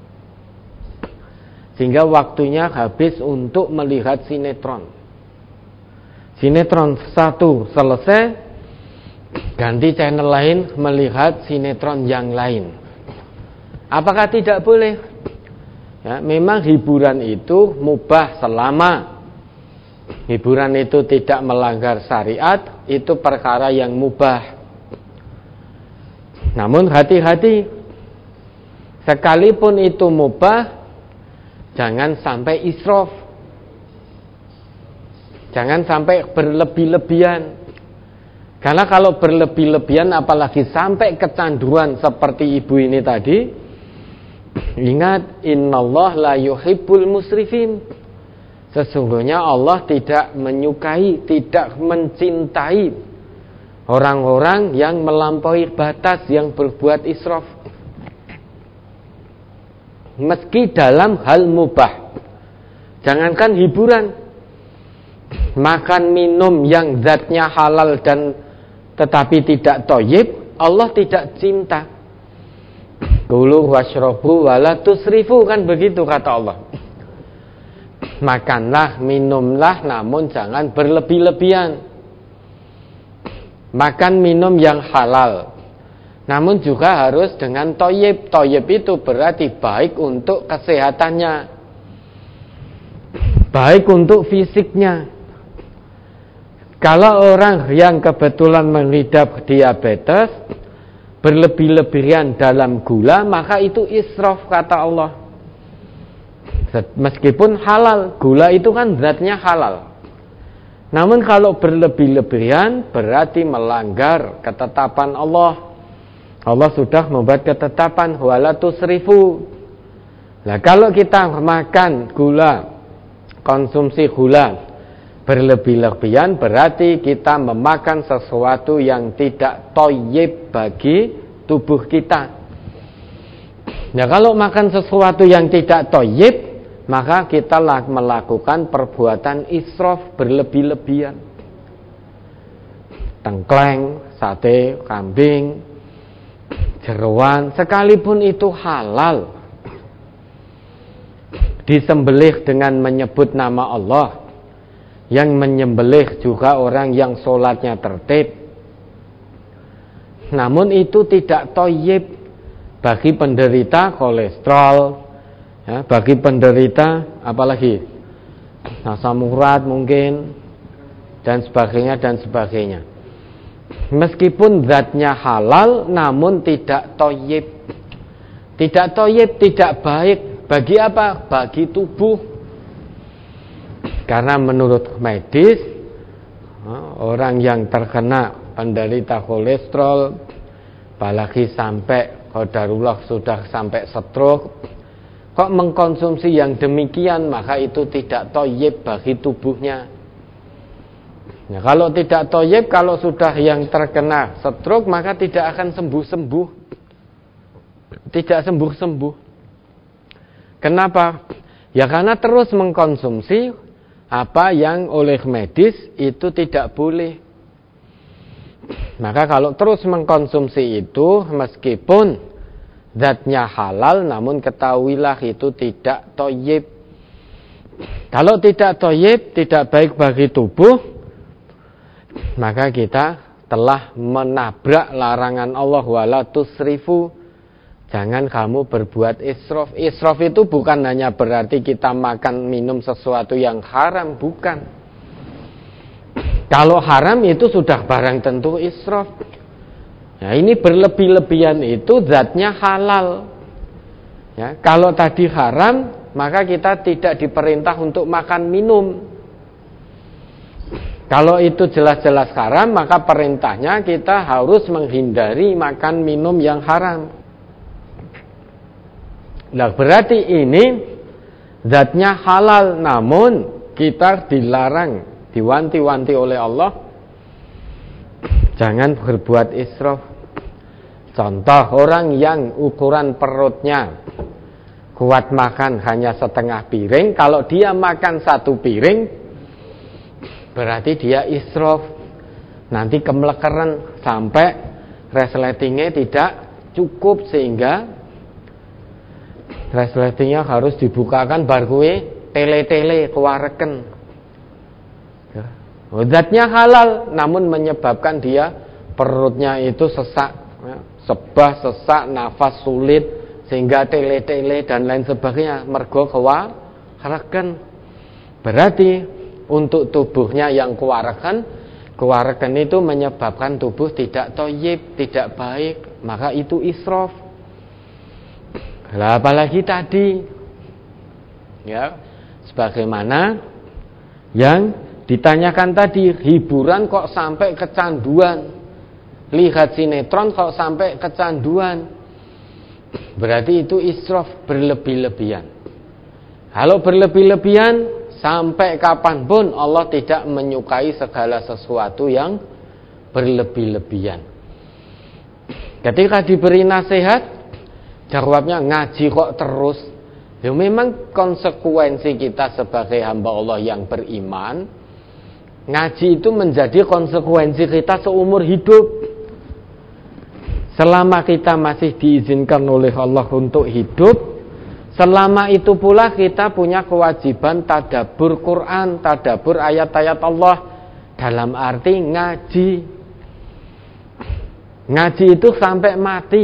Sehingga waktunya habis untuk melihat sinetron. Sinetron satu selesai, ganti channel lain melihat sinetron yang lain. Apakah tidak boleh? Ya, memang hiburan itu mubah selama hiburan itu tidak melanggar syariat, itu perkara yang mubah. Namun hati-hati, sekalipun itu mubah, jangan sampai israf, jangan sampai berlebih-lebihan. Karena kalau berlebih-lebihan, apalagi sampai kecanduan seperti ibu ini tadi, ingat, innallah la yuhibbul musrifin. Sesungguhnya Allah tidak menyukai, tidak mencintai orang-orang yang melampaui batas, yang berbuat israf. Meski dalam hal mubah. Jangankan hiburan, makan minum yang zatnya halal dan tetapi tidak thayyib, Allah tidak cinta. Kulu washrabu wala tusrifu, kan begitu kata Allah. Makanlah, minumlah, namun jangan berlebih-lebihan. Makan minum yang halal, namun juga harus dengan thayyib. Thayyib itu berarti baik untuk kesehatannya, baik untuk fisiknya. Kalau orang yang kebetulan mengidap diabetes, berlebih-lebihan dalam gula, maka itu israf kata Allah. Meskipun halal, gula itu kan zatnya halal. Namun kalau berlebih-lebihan berarti melanggar ketetapan Allah. Allah sudah membuat ketetapan wala tusrifu. Nah, kalau kita makan gula, konsumsi gula berlebih-lebihan, berarti kita memakan sesuatu yang tidak thayyib bagi tubuh kita. Nah, kalau makan sesuatu yang tidak thayyib, maka kita melakukan perbuatan israf, berlebih-lebihan. Tengkleng, sate kambing, jeroan, sekalipun itu halal, disembelih dengan menyebut nama Allah, yang menyembelih juga orang yang sholatnya tertib, namun itu tidak thayyib bagi penderita kolesterol, ya, bagi penderita apalagi asam urat mungkin, dan sebagainya dan sebagainya. Meskipun zatnya halal, namun tidak thayyib. Tidak thayyib, tidak baik. Bagi apa? Bagi tubuh. Karena menurut medis, orang yang terkena penderita kolesterol, apalagi sampai qadarullah sudah sampai stroke, kok mengkonsumsi yang demikian, maka itu tidak thayyib bagi tubuhnya. Nah, kalau tidak thayyib, kalau sudah yang terkena stroke, maka tidak akan sembuh-sembuh. Tidak sembuh-sembuh. Kenapa? Ya karena terus mengkonsumsi apa yang oleh medis itu tidak boleh. Maka kalau terus mengkonsumsi itu, meskipun zatnya halal, namun ketahuilah itu tidak thayyib. Kalau tidak thayyib, tidak baik bagi tubuh, maka kita telah menabrak larangan Allah, wala tusrifu. Jangan kamu berbuat israf. Israf itu bukan hanya berarti kita makan minum sesuatu yang haram, bukan. Kalau haram itu sudah barang tentu israf. Ya, ini berlebih-lebihan itu zatnya halal. Ya, kalau tadi haram, maka kita tidak diperintah untuk makan minum. Kalau itu jelas-jelas haram, maka perintahnya kita harus menghindari makan minum yang haram. Nah, berarti ini zatnya halal, namun kita dilarang, diwanti-wanti oleh Allah, jangan berbuat israf. Contoh, orang yang ukuran perutnya kuat makan hanya setengah piring, kalau dia makan 1 piring, berarti dia israf. Nanti kemelekeran sampai resletingnya tidak cukup, sehingga resletingnya harus dibukakan bar kuwi tele-tele kewareken. Zatnya halal, namun menyebabkan dia perutnya itu sesak, sebah, sesak, nafas sulit, sehingga tele-tele dan lain sebagainya, mergo kewareken. Berarti untuk tubuhnya yang kewareken itu menyebabkan tubuh tidak thayyib, tidak baik, maka itu israf. Lah apalagi tadi, ya, sebagaimana yang ditanyakan tadi, hiburan kok sampai kecanduan, lihat sinetron kok sampai kecanduan, berarti itu israf, berlebih-lebihan. Kalau berlebih-lebihan, sampai kapanpun Allah tidak menyukai segala sesuatu yang berlebih-lebihan. Ketika diberi nasihat, jawabnya ngaji kok terus. Ya memang konsekuensi kita sebagai hamba Allah yang beriman, ngaji itu menjadi konsekuensi kita seumur hidup. Selama kita masih diizinkan oleh Allah untuk hidup, selama itu pula kita punya kewajiban tadabbur Quran, tadabbur ayat-ayat Allah, dalam arti ngaji. Ngaji itu sampai mati.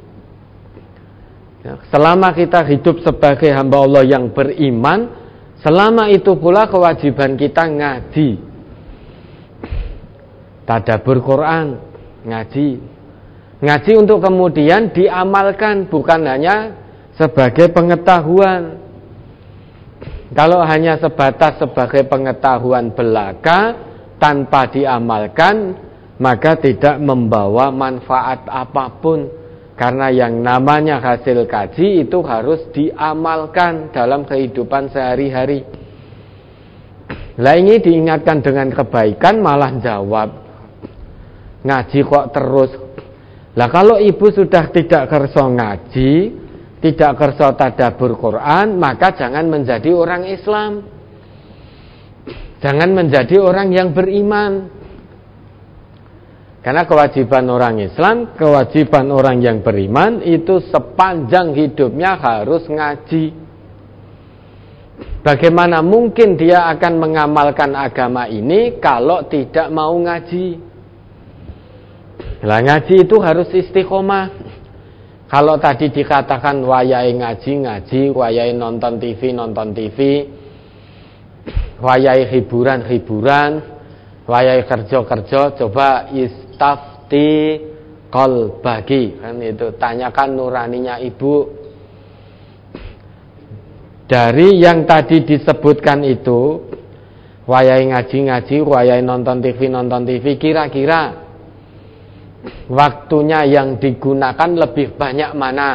Selama kita hidup sebagai hamba Allah yang beriman, selama itu pula kewajiban kita ngaji, tadabbur Quran, ngaji untuk kemudian diamalkan, bukan hanya sebagai pengetahuan. Kalau hanya sebatas sebagai pengetahuan belaka tanpa diamalkan, maka tidak membawa manfaat apapun. Karena yang namanya hasil kaji itu harus diamalkan dalam kehidupan sehari-hari. Lah ini diingatkan dengan kebaikan malah jawab, ngaji kok terus. Lah kalau ibu sudah tidak kerso ngaji, tidak kerso tadabbur Quran, maka jangan menjadi orang Islam. Jangan menjadi orang yang beriman. Karena kewajiban orang Islam, kewajiban orang yang beriman itu sepanjang hidupnya harus ngaji. Bagaimana mungkin dia akan mengamalkan agama ini kalau tidak mau ngaji? Lah ngaji itu harus istiqomah. Kalau tadi dikatakan wayahe ngaji, wayahe nonton TV, wayahe hiburan, wayahe kerja, coba istafti qalbaki, kan itu, tanyakan nuraninya ibu. Dari yang tadi disebutkan itu, wayahe ngaji, wayahe nonton TV, kira-kira waktunya yang digunakan lebih banyak mana?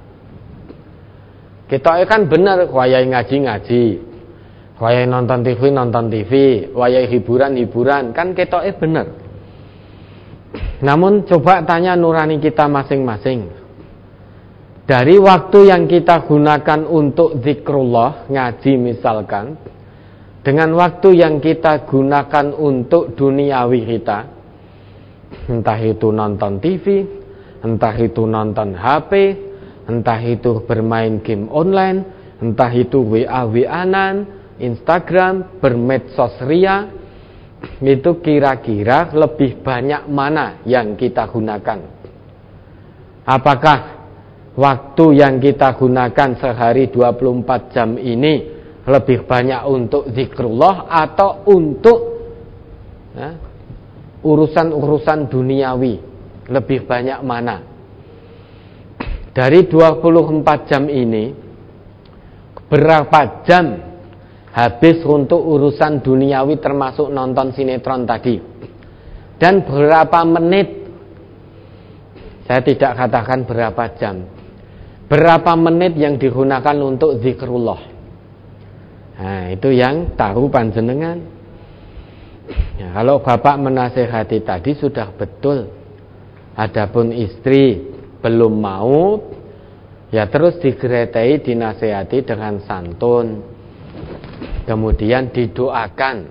Kita kan benar wayahe ngaji, wayahe nonton TV, wayahe hiburan, kan ketoke bener. Namun coba tanya nurani kita masing-masing. Dari waktu yang kita gunakan untuk zikrullah, ngaji misalkan, dengan waktu yang kita gunakan untuk duniawi kita, entah itu nonton TV, entah itu nonton HP, entah itu bermain game online, entah itu WA-WA-an, Instagram, bermedsos ria, itu kira-kira lebih banyak mana yang kita gunakan? Apakah waktu yang kita gunakan sehari 24 jam ini lebih banyak untuk zikrullah atau untuk urusan-urusan duniawi? Lebih banyak mana? Dari 24 jam ini, berapa jam habis untuk urusan duniawi termasuk nonton sinetron tadi? Dan berapa menit? Saya tidak katakan berapa jam. Berapa menit yang digunakan untuk zikrullah? Nah, itu yang tahu panjenengan. Ya, kalau bapak menasehati tadi sudah betul. Adapun istri belum mau, ya terus digeretai, dinasehati dengan santun. Kemudian didoakan.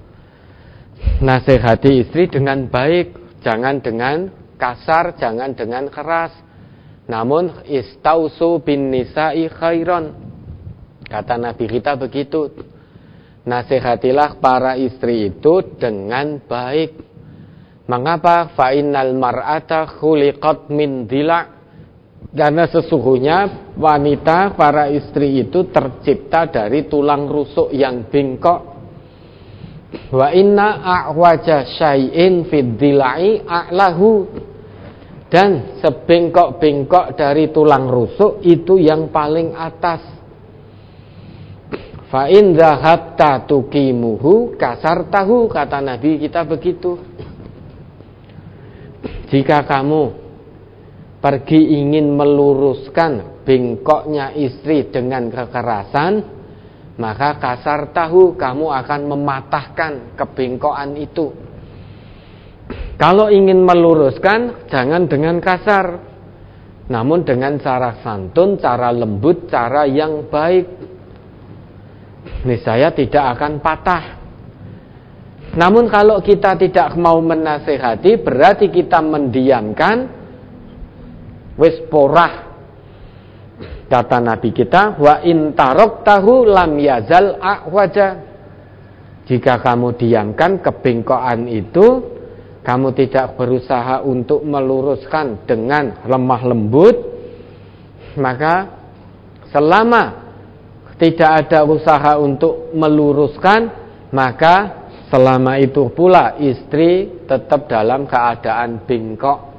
Nasihati istri dengan baik, jangan dengan kasar, jangan dengan keras. Namun istausu bin nisa'i khairan. Kata Nabi kita begitu. Nasihatilah para istri itu dengan baik. Mengapa? Fa innal mar'ata khuliqat min dila'. Karena sesungguhnya wanita, para istri itu tercipta dari tulang rusuk yang bengkok. Wa inna a'waja syai'in fid dila'i a'lahu. Dan sebengkok-bengkok dari tulang rusuk itu yang paling atas. Fa in dhahabta tuqimuhu kasartahu, kata Nabi kita begitu. Jika kamu pergi ingin meluruskan bengkoknya istri dengan kekerasan, maka kasartahu, kamu akan mematahkan kebengkokan itu. Kalau ingin meluruskan, jangan dengan kasar, namun dengan cara santun, cara lembut, cara yang baik. Niscaya tidak akan patah. Namun kalau kita tidak mau menasehati, berarti kita mendiamkan. Wis porah. Kata Nabi kita, wa in taraktahu lam yazal a'waja. Jika kamu diamkan kebengkokan itu, kamu tidak berusaha untuk meluruskan dengan lemah lembut, maka selama tidak ada usaha untuk meluruskan, maka selama itu pula istri tetap dalam keadaan bengkok.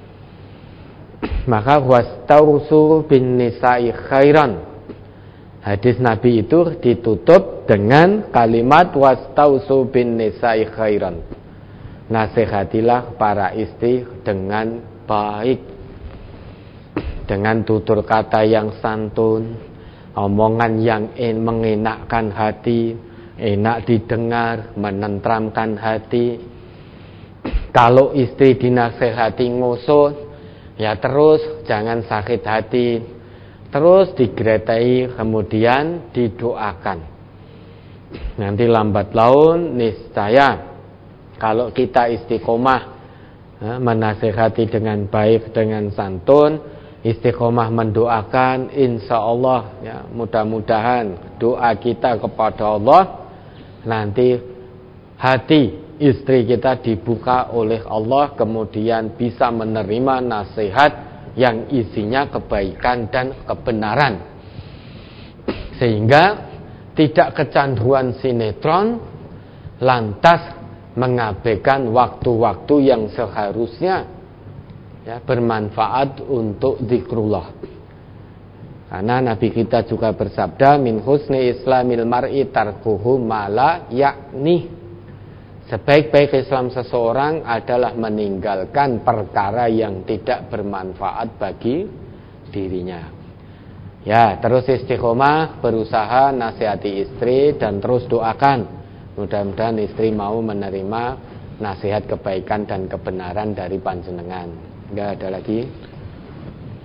Maka wastausu bin nisa'i khairan. Hadis Nabi itu ditutup dengan kalimat wastausu bin nisa'i khairan. Nasihatilah para istri dengan baik, dengan tutur kata yang santun, omongan yang mengenakkan hati, enak didengar, menenteramkan hati. Kalau istri dinasihati ngoso, ya terus jangan sakit hati, terus digeretai, kemudian didoakan. Nanti lambat laun niscaya kalau kita istiqomah menasihati dengan baik, dengan santun, istiqomah mendoakan, insya Allah ya, mudah-mudahan doa kita kepada Allah, nanti hati istri kita dibuka oleh Allah, kemudian bisa menerima nasihat yang isinya kebaikan dan kebenaran, sehingga tidak kecanduan sinetron, lantas mengabaikan waktu-waktu yang seharusnya ya, bermanfaat untuk zikrullah. Karena Nabi kita juga bersabda, min husni islamil mar'i tarkuhu mala yakni. Sebaik-baik Islam seseorang adalah meninggalkan perkara yang tidak bermanfaat bagi dirinya. Ya, terus istiqomah, berusaha nasihati istri dan terus doakan. Mudah-mudahan istri mau menerima nasihat kebaikan dan kebenaran dari panjenengan. Enggak ada lagi?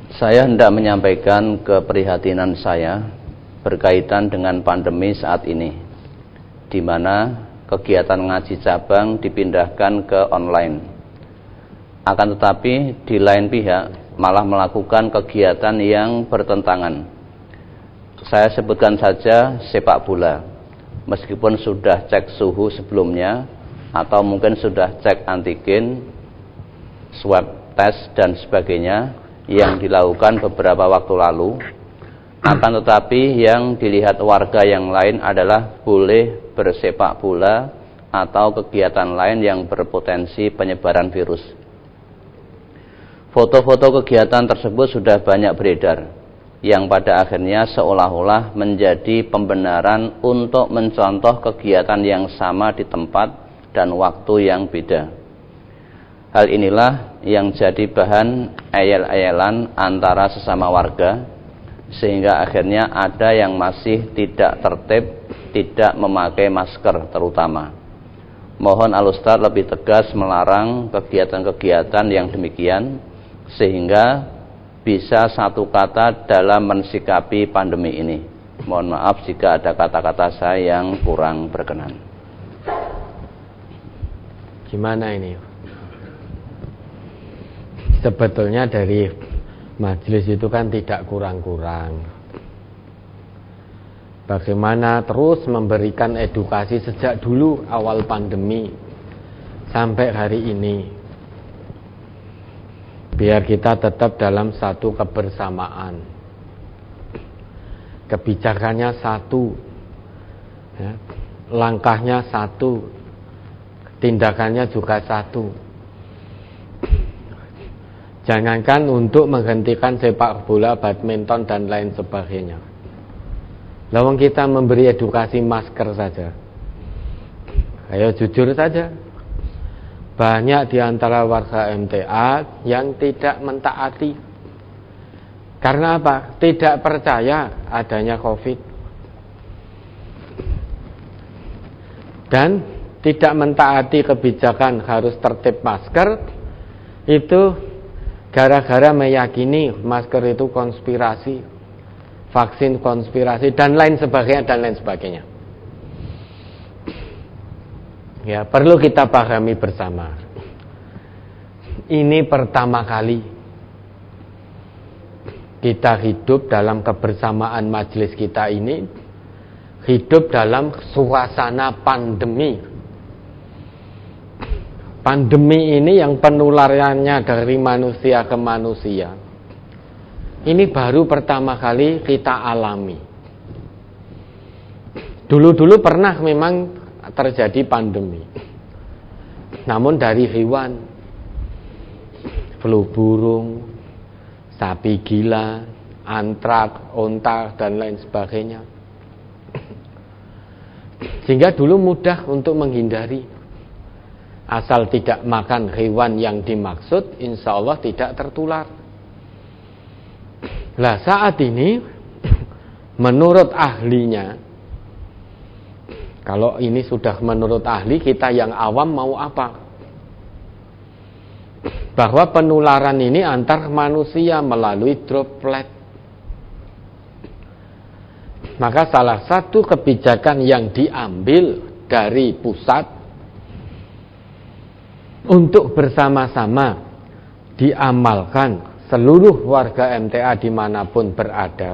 Saya hendak menyampaikan keprihatinan saya berkaitan dengan pandemi saat ini, di mana kegiatan ngaji cabang dipindahkan ke online. Akan tetapi di lain pihak malah melakukan kegiatan yang bertentangan. Saya sebutkan saja sepak bola. Meskipun sudah cek suhu sebelumnya atau mungkin sudah cek antigen, swab test dan sebagainya yang dilakukan beberapa waktu lalu, akan tetapi yang dilihat warga yang lain adalah boleh bersepak bola atau kegiatan lain yang berpotensi penyebaran virus. Foto-foto kegiatan tersebut sudah banyak beredar, yang pada akhirnya seolah-olah menjadi pembenaran untuk mencontoh kegiatan yang sama di tempat dan waktu yang beda. Hal inilah yang jadi bahan ayel-ayelan antara sesama warga, sehingga akhirnya ada yang masih tidak tertib, tidak memakai masker terutama. Mohon Al-Ustaz lebih tegas melarang kegiatan-kegiatan yang demikian, sehingga bisa satu kata dalam mensikapi pandemi ini. Mohon maaf jika ada kata-kata saya yang kurang berkenan. Gimana ini? Sebetulnya dari majelis itu kan tidak kurang-kurang. Bagaimana terus memberikan edukasi sejak dulu awal pandemi sampai hari ini, biar kita tetap dalam satu kebersamaan. Kebijakannya satu, ya, langkahnya satu, tindakannya juga satu. Jangankan untuk menghentikan sepak bola, badminton dan lain sebagainya. Lawang kita memberi edukasi masker saja. Ayo jujur saja. Banyak di antara warga MTA yang tidak mentaati. Karena apa? Tidak percaya adanya COVID. Dan tidak mentaati kebijakan harus tertib masker, itu gara-gara meyakini masker itu konspirasi, vaksin konspirasi, dan lain sebagainya. Ya, perlu kita pahami bersama. Ini pertama kali kita hidup dalam kebersamaan majelis kita ini, hidup dalam suasana pandemi. Pandemi ini yang penularannya dari manusia ke manusia, ini baru pertama kali kita alami. Dulu-dulu pernah memang terjadi pandemi, namun dari hewan, flu burung, sapi gila, antrak, onta dan lain sebagainya. Sehingga dulu mudah untuk menghindari. Asal tidak makan hewan yang dimaksud, insya Allah tidak tertular. Nah, saat ini menurut ahlinya, kalau ini sudah menurut ahli, kita yang awam mau apa? Bahwa penularan ini antar manusia melalui droplet. Maka salah satu kebijakan yang diambil dari pusat untuk bersama-sama diamalkan seluruh warga MTA dimanapun berada,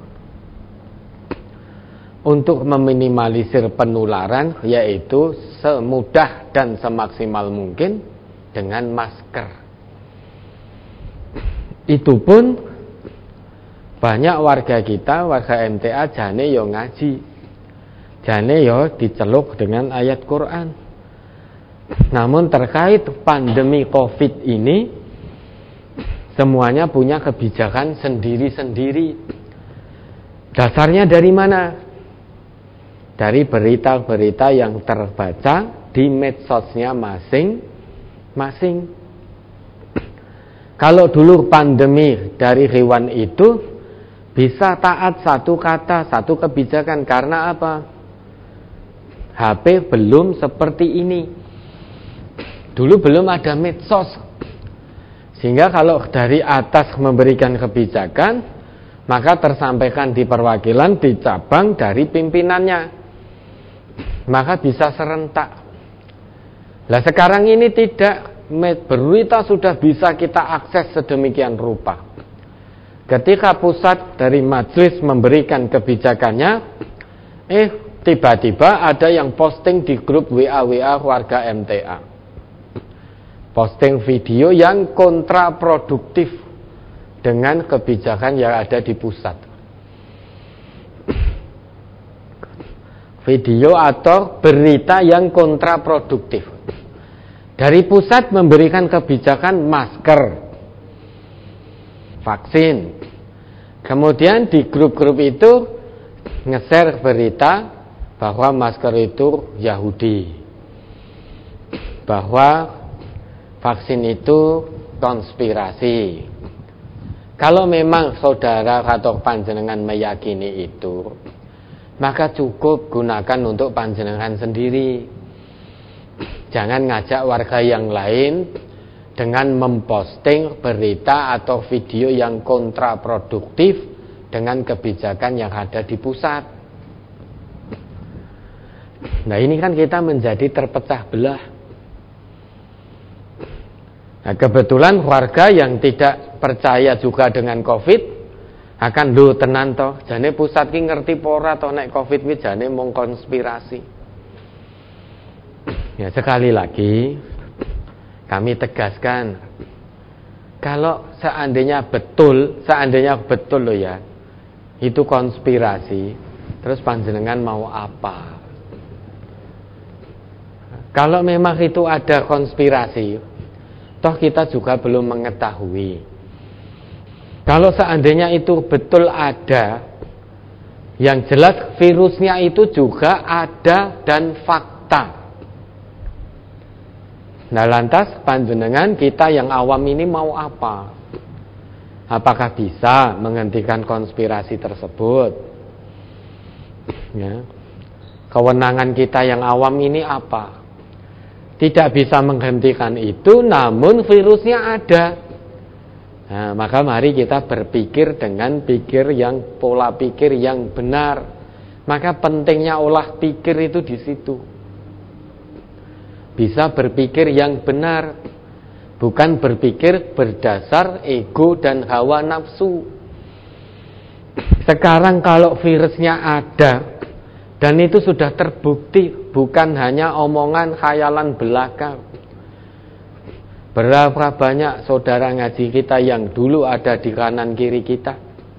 untuk meminimalisir penularan, yaitu semudah dan semaksimal mungkin dengan masker. Itu pun banyak warga kita, warga MTA jane yo ngaji, jane yo diceluk dengan ayat Quran. Namun terkait pandemi COVID ini, semuanya punya kebijakan sendiri-sendiri. Dasarnya dari mana? Dari berita-berita yang terbaca di medsosnya masing-masing. Kalau dulu pandemi dari hewan itu bisa taat satu kata, satu kebijakan. Karena apa? HP belum seperti ini. Dulu belum ada medsos, Sehingga kalau dari atas memberikan kebijakan, maka tersampaikan di perwakilan, di cabang, dari pimpinannya, maka bisa serentak. Nah sekarang ini tidak, berita sudah bisa kita akses sedemikian rupa. Ketika pusat dari majelis memberikan kebijakannya, tiba-tiba ada yang posting di grup WA warga MTA, posting video yang kontraproduktif dengan kebijakan yang ada di pusat. Video atau berita yang kontraproduktif. Dari pusat memberikan kebijakan masker, vaksin. Kemudian di grup-grup itu nge-share berita bahwa masker itu Yahudi, bahwa vaksin itu konspirasi. Kalau memang saudara atau panjenengan meyakini itu, maka cukup gunakan untuk panjenengan sendiri. Jangan ngajak warga yang lain dengan memposting berita atau video yang kontraproduktif dengan kebijakan yang ada di pusat. Nah ini kan kita menjadi terpecah belah. Nah kebetulan warga yang tidak percaya juga dengan COVID akan tenan toh, jane pusat ki ngerti pora toh nek COVID wi jane mung konspirasi. Ya sekali lagi kami tegaskan, kalau seandainya betul loh ya, itu konspirasi, terus panjenengan mau apa? Kalau memang itu ada konspirasi, toh kita juga belum mengetahui. Kalau seandainya itu betul ada, yang jelas virusnya itu juga ada dan fakta. Nah lantas panjenengan kita yang awam ini mau apa? Apakah bisa menghentikan konspirasi tersebut? Ya. Kewenangan kita yang awam ini apa? Tidak bisa menghentikan itu, namun virusnya ada. Nah, maka mari kita berpikir dengan pola pikir yang benar. Maka pentingnya olah pikir itu di situ. Bisa berpikir yang benar, bukan berpikir berdasar ego dan hawa nafsu. Sekarang kalau virusnya ada dan itu sudah terbukti, bukan hanya omongan khayalan belaka. Berapa banyak saudara ngaji kita yang dulu ada di kanan kiri kita?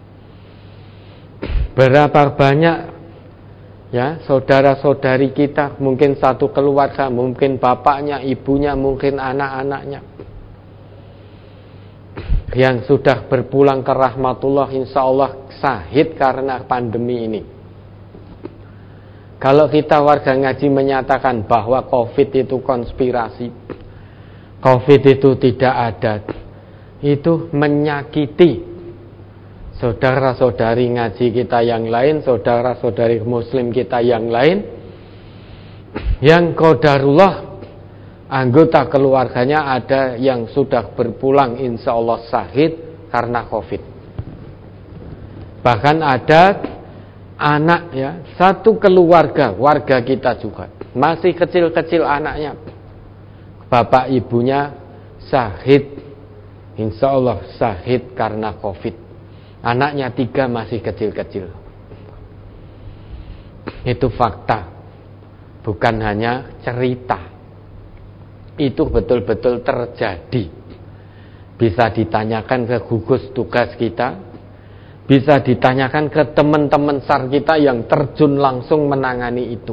Berapa banyak ya saudara-saudari kita, mungkin satu keluarga, mungkin bapaknya, ibunya, mungkin anak-anaknya yang sudah berpulang ke rahmatullah, insya Allah syahid karena pandemi ini. Kalau kita warga ngaji menyatakan bahwa COVID itu konspirasi, COVID itu tidak ada, itu menyakiti saudara-saudari ngaji kita yang lain, saudara-saudari muslim kita yang lain, yang qadarullah anggota keluarganya ada yang sudah berpulang insya Allah syahid karena COVID. Bahkan ada anak ya, satu keluarga, warga kita juga, masih kecil-kecil anaknya, bapak ibunya syahid, insya Allah syahid karena COVID. Anaknya 3 masih kecil-kecil. Itu fakta, bukan hanya cerita. Itu betul-betul terjadi. Bisa ditanyakan ke gugus tugas kita, bisa ditanyakan ke teman-teman SAR kita yang terjun langsung menangani itu.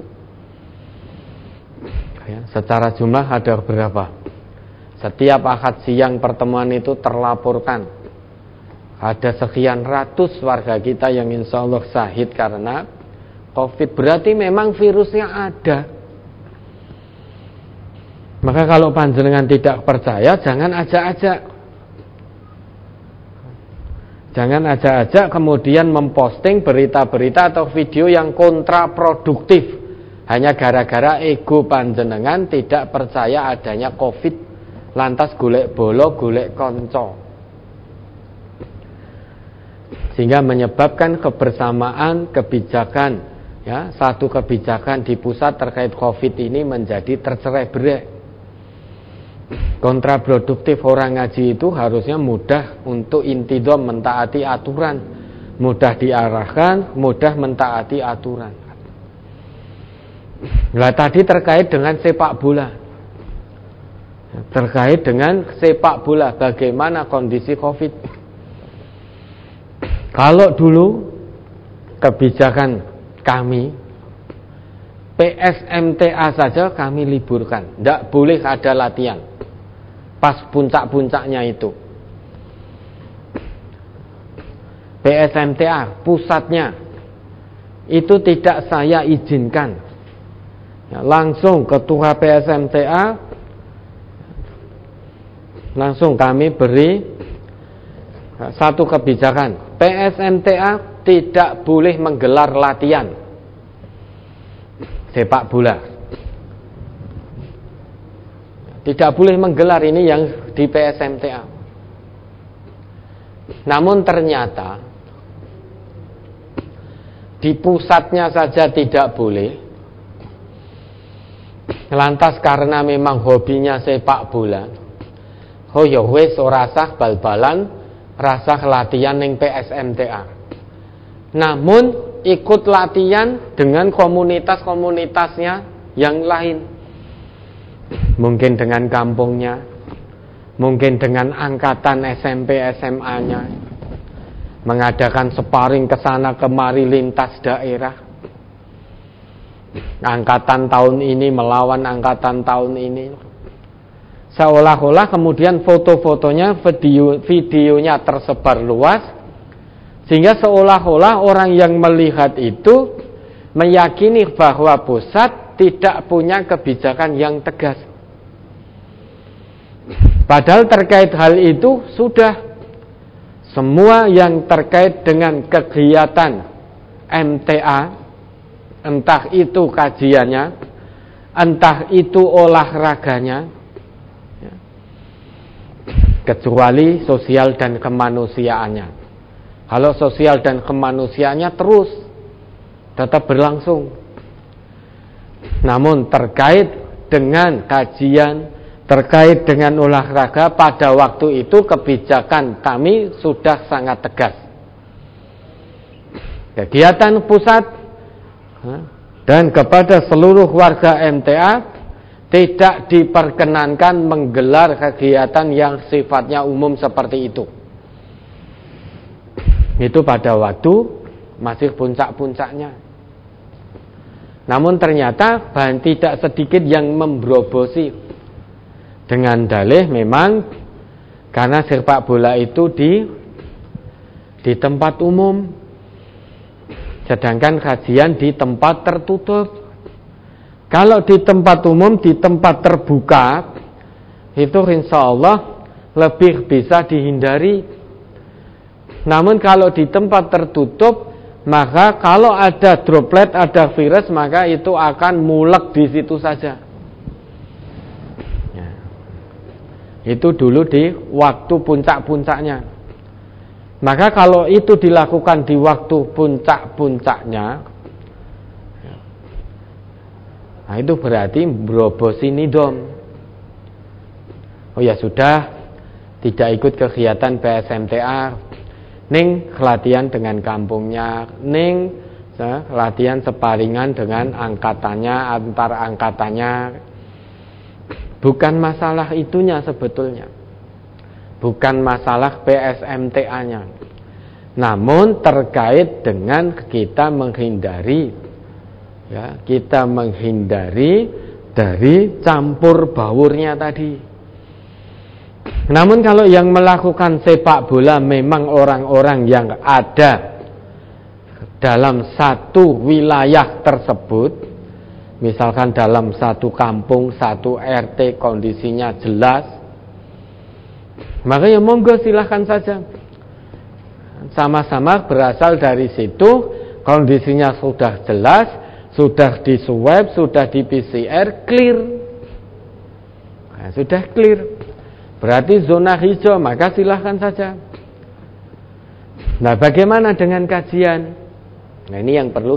Ya, secara jumlah ada berapa? Setiap Ahad siang pertemuan itu terlaporkan ada sekian ratus warga kita yang insya Allah syahid karena COVID. Berarti memang virusnya ada. Maka kalau panjenengan tidak percaya, jangan ajak-ajak. Jangan ajak-ajak kemudian memposting berita-berita atau video yang kontraproduktif hanya gara-gara ego panjenengan tidak percaya adanya COVID lantas golek bolo, golek konco. Sehingga menyebabkan kebersamaan kebijakan, ya, satu kebijakan di pusat terkait COVID ini menjadi tercerai-berai. Kontraproduktif. Orang ngaji itu harusnya mudah untuk intidom, mentaati aturan, mudah diarahkan, mudah mentaati aturan. Nah, tadi terkait dengan sepak bola. Terkait dengan sepak bola, bagaimana kondisi COVID? Kalau dulu kebijakan kami, PSMTA saja kami liburkan, tidak boleh ada latihan pas puncak-puncaknya itu. PSMTA pusatnya itu tidak saya izinkan, ya, langsung ketua PSMTA langsung kami beri satu kebijakan. PSMTA tidak boleh menggelar latihan sepak bola. Tidak boleh menggelar, ini yang di PSMTA. Namun ternyata di pusatnya saja tidak boleh. Lantas karena memang hobinya sepak bola, oh ya wis ora sah bal-balan, rasah latihan ning PSMTA. Namun ikut latihan dengan komunitas-komunitasnya yang lain. Mungkin dengan kampungnya, mungkin dengan angkatan SMP SMA-nya. Mengadakan sparring ke sana kemari lintas daerah. Angkatan tahun ini melawan angkatan tahun ini. Seolah-olah kemudian foto-fotonya, videonya tersebar luas, sehingga seolah-olah orang yang melihat itu meyakini bahwa pusat tidak punya kebijakan yang tegas. Padahal terkait hal itu sudah semua yang terkait dengan kegiatan MTA, entah itu kajiannya, entah itu olahraganya, kecuali sosial dan kemanusiaannya. Kalau sosial dan kemanusiaannya terus tetap berlangsung. Namun terkait dengan kajian, terkait dengan olahraga, pada waktu itu kebijakan kami sudah sangat tegas. Kegiatan pusat dan kepada seluruh warga MTA tidak diperkenankan menggelar kegiatan yang sifatnya umum seperti itu. Itu pada waktu masih puncak-puncaknya. Namun ternyata tidak sedikit yang membrobosi dengan dalih memang karena sepak bola itu di tempat umum, sedangkan kajian di tempat tertutup. Kalau di tempat umum, di tempat terbuka, itu insya Allah lebih bisa dihindari. Namun kalau di tempat tertutup, maka kalau ada droplet, ada virus, maka itu akan mulek di situ saja. Ya. Itu dulu di waktu puncak-puncaknya. Maka kalau itu dilakukan di waktu puncak-puncaknya, nah itu berarti berobosi nidom. Oh ya sudah, tidak ikut kegiatan PSMTA, ning latihan dengan kampungnya, ning latihan separingan dengan angkatannya, antar angkatannya. Bukan masalah itunya sebetulnya, bukan masalah PSMTA-nya. Namun terkait dengan kita menghindari, ya, kita menghindari dari campur baurnya tadi. Namun kalau yang melakukan sepak bola memang orang-orang yang ada dalam satu wilayah tersebut, misalkan dalam satu kampung, satu RT kondisinya jelas, maka ya monggo silahkan saja. Sama-sama berasal dari situ, kondisinya sudah jelas, sudah di swab, sudah di PCR, clear. Nah, sudah clear. berarti zona hijau, maka silahkan saja. Nah, bagaimana dengan kajian? Nah, ini yang perlu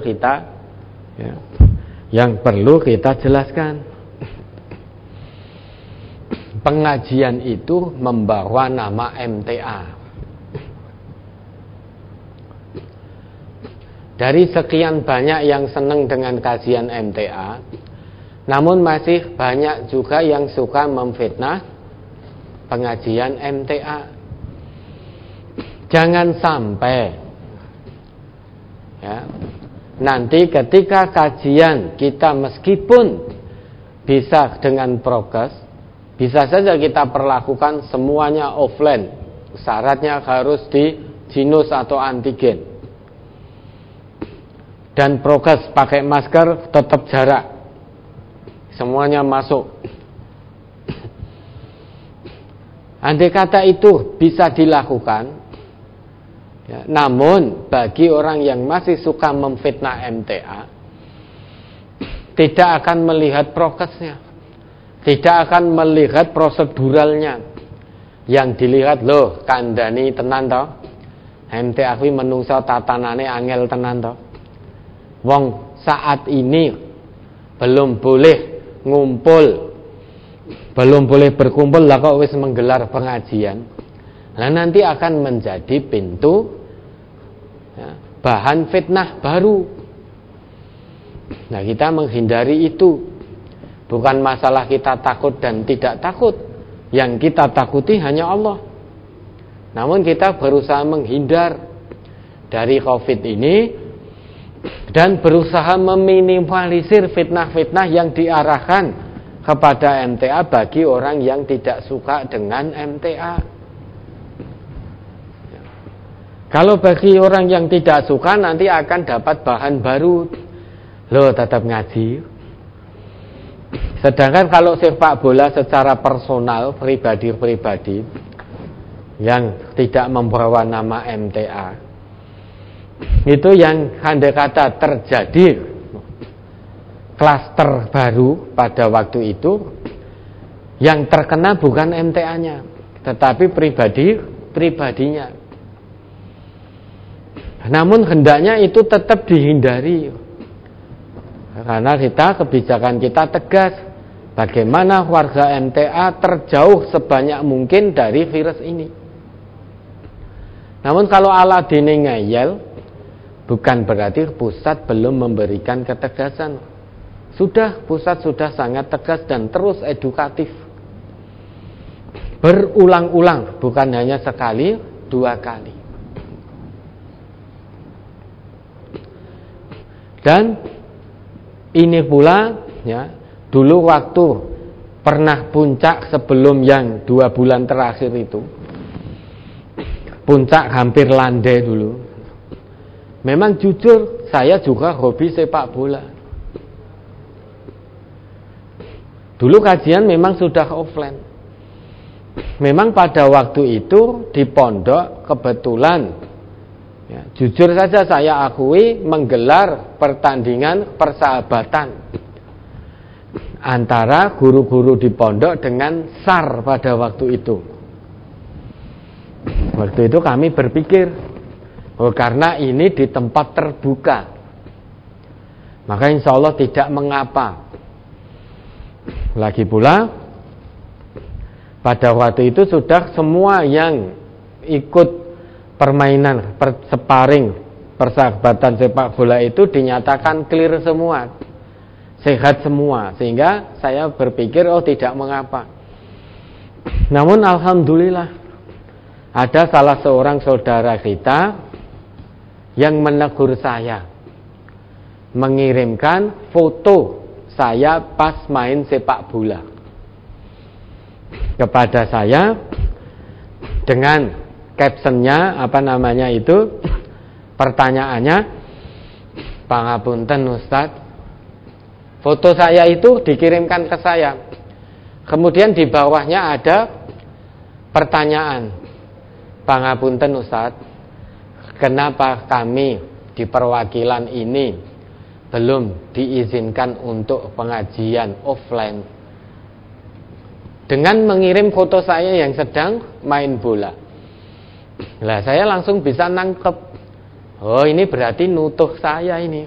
kita jelaskan. Pengajian itu membawa nama MTA. Dari sekian banyak yang senang dengan kajian MTA, namun masih banyak juga yang suka memfitnah pengajian MTA. Jangan sampai nanti ketika kajian kita meskipun bisa dengan prokes, bisa saja kita perlakukan semuanya offline. Syaratnya harus di Jinus atau antigen. Dan prokes, pakai masker, tetap jarak. Semuanya masuk. Andai kata itu bisa dilakukan, namun bagi orang yang masih suka memfitnah MTA, tidak akan melihat prokesnya, tidak akan melihat proseduralnya. Yang dilihat, loh kandani tenan toh, MTA kuwi menungso tatanane angel tenan toh. Wong saat ini belum boleh ngumpul, belum boleh berkumpul, lah kok wis menggelar pengajian. Nah, nanti akan menjadi pintu bahan fitnah baru. Nah, kita menghindari itu. Bukan masalah kita takut dan tidak takut. Yang kita takuti hanya Allah. Namun kita berusaha menghindar dari COVID ini dan berusaha meminimalisir fitnah-fitnah yang diarahkan kepada MTA bagi orang yang tidak suka dengan MTA. Kalau bagi orang yang tidak suka, nanti akan dapat bahan baru. Loh, tetap ngaji. Sedangkan kalau sepak bola secara personal, pribadi-pribadi yang tidak membawa nama MTA, itu yang andai kata terjadi klaster baru pada waktu itu, yang terkena bukan MTA-nya, tetapi pribadinya. Namun hendaknya itu tetap dihindari, karena kebijakan kita tegas. Bagaimana warga MTA terjauh sebanyak mungkin dari virus ini. Namun kalau ala dini ngeyel, bukan berarti pusat belum memberikan ketegasan. Pusat sudah sangat tegas dan terus edukatif. Berulang-ulang, bukan hanya sekali, 2 kali. Dan ini pula, dulu waktu pernah puncak sebelum yang 2 bulan terakhir itu, puncak hampir landai dulu. Memang jujur, saya juga hobi sepak bola. Dulu kajian memang sudah offline. Memang pada waktu itu di pondok kebetulan, jujur saja saya akui, menggelar pertandingan persahabatan antara guru-guru di pondok dengan SAR pada waktu itu. Waktu itu kami berpikir, karena ini di tempat terbuka, maka insya Allah tidak mengapa. Lagi pula pada waktu itu sudah semua yang ikut permainan sparring persahabatan sepak bola itu dinyatakan clear semua, sehat semua, sehingga saya berpikir tidak mengapa. Namun alhamdulillah ada salah seorang saudara kita yang menegur saya, mengirimkan foto saya pas main sepak bola kepada saya dengan captionnya pertanyaannya, "Pangapunten Ustadz." Foto saya itu dikirimkan ke saya. Kemudian di bawahnya ada pertanyaan, "Pangapunten Ustadz, kenapa kami di perwakilan ini belum diizinkan untuk pengajian offline?" dengan mengirim foto saya yang sedang main bola. Lah saya langsung bisa nangkep, oh ini berarti nutuh saya ini.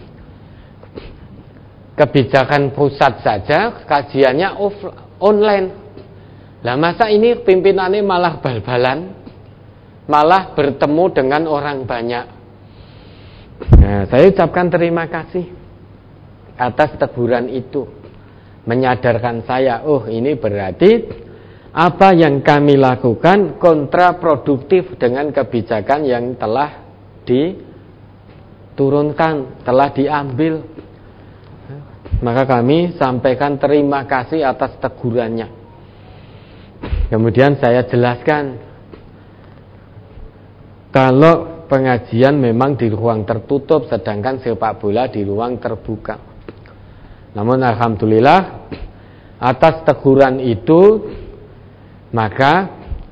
Kebijakan pusat saja kajiannya online. Lah masa ini pimpinannya malah bal-balan, malah bertemu dengan orang banyak. Nah, saya ucapkan terima kasih atas teguran itu, menyadarkan saya, oh ini berarti apa yang kami lakukan kontraproduktif dengan kebijakan yang telah diturunkan, telah diambil. Maka kami sampaikan terima kasih atas tegurannya. Kemudian saya jelaskan, kalau pengajian memang di ruang tertutup, sedangkan sepak bola di ruang terbuka. Namun alhamdulillah atas teguran itu, maka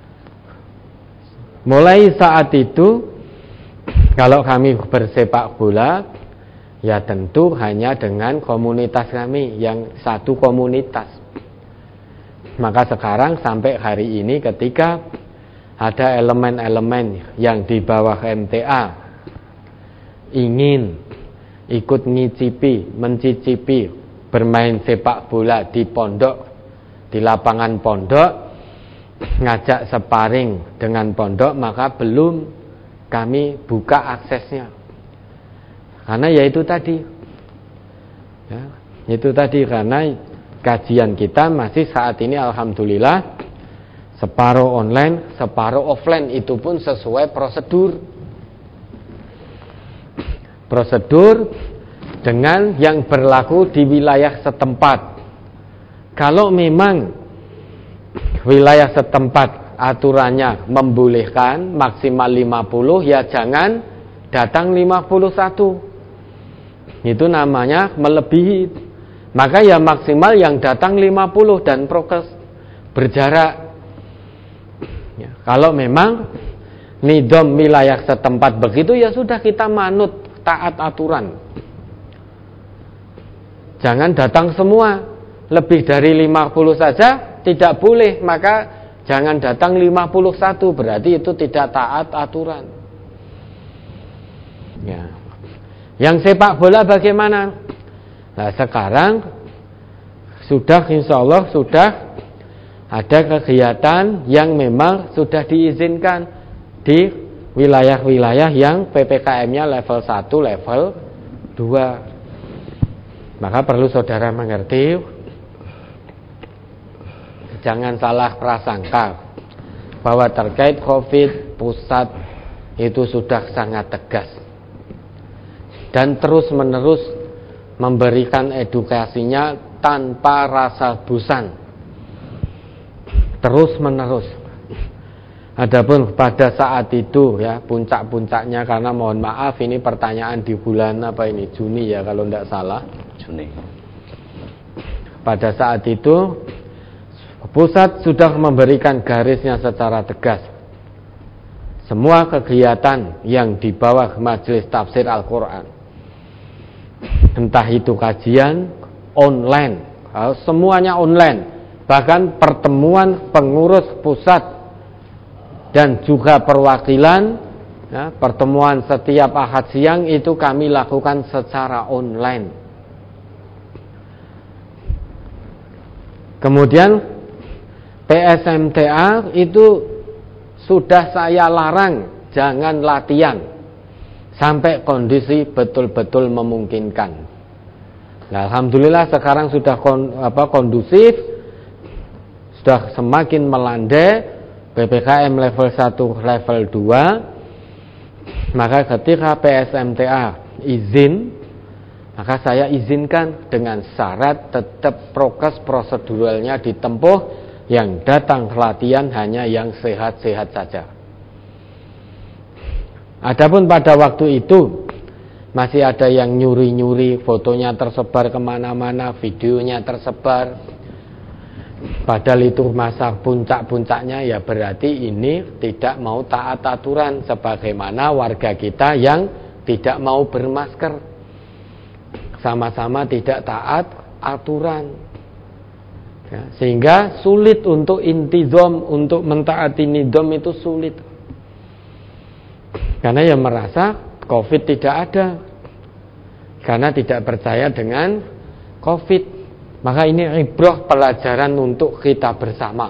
mulai saat itu kalau kami bersepak bola, ya tentu hanya dengan komunitas kami yang satu komunitas. Maka sekarang sampai hari ini ketika ada elemen-elemen yang di bawah MTA ingin ikut mencicipi bermain sepak bola di pondok, di lapangan pondok, ngajak sparring dengan pondok, maka belum kami buka aksesnya. Karena ya itu tadi, karena kajian kita masih saat ini alhamdulillah separuh online, separuh offline, itu pun sesuai prosedur dengan yang berlaku di wilayah setempat. Kalau memang wilayah setempat aturannya membolehkan maksimal 50, ya jangan datang 51. Itu namanya melebihi. Maka ya maksimal yang datang 50 dan prokes berjarak. Ya, kalau memang nidom wilayah setempat begitu, ya sudah kita manut, taat aturan. Jangan datang semua, lebih dari 50 saja tidak boleh, maka jangan datang 51, berarti itu tidak taat aturan. Ya. Yang sepak bola bagaimana? Nah sekarang sudah insya Allah sudah ada kegiatan yang memang sudah diizinkan di wilayah-wilayah yang PPKM-nya level 1, level 2. Maka perlu saudara mengerti, jangan salah prasangka bahwa terkait COVID pusat itu sudah sangat tegas dan terus-menerus memberikan edukasinya tanpa rasa bosan, terus-menerus. Adapun pada saat itu ya puncak-puncaknya, karena mohon maaf ini pertanyaan di bulan apa ini, Juni ya kalau tidak salah, Juni. Pada saat itu pusat sudah memberikan garisnya secara tegas. Semua kegiatan yang di bawah majelis tafsir Al-Quran, entah itu kajian online, semuanya online, bahkan pertemuan pengurus pusat dan juga perwakilan, ya, pertemuan setiap Ahad siang itu kami lakukan secara online. Kemudian PSMTA itu sudah saya larang jangan latihan sampai kondisi betul-betul memungkinkan. Nah, alhamdulillah sekarang sudah kondusif, sudah semakin melandai, PPKM level 1, level 2. Maka ketika PSMTA izin, maka saya izinkan dengan syarat tetap prokes proseduralnya ditempuh, yang datang latihan hanya yang sehat-sehat saja. Adapun pada waktu itu masih ada yang nyuri-nyuri, fotonya tersebar kemana-mana, videonya tersebar, padahal itu masa puncak-puncaknya, ya berarti ini tidak mau taat aturan, sebagaimana warga kita yang tidak mau bermasker, sama-sama tidak taat aturan. Ya, sehingga sulit untuk intizam, untuk mentaati nidom itu sulit. Karena yang merasa COVID tidak ada, karena tidak percaya dengan COVID. Maka ini ibrah, pelajaran untuk kita bersama,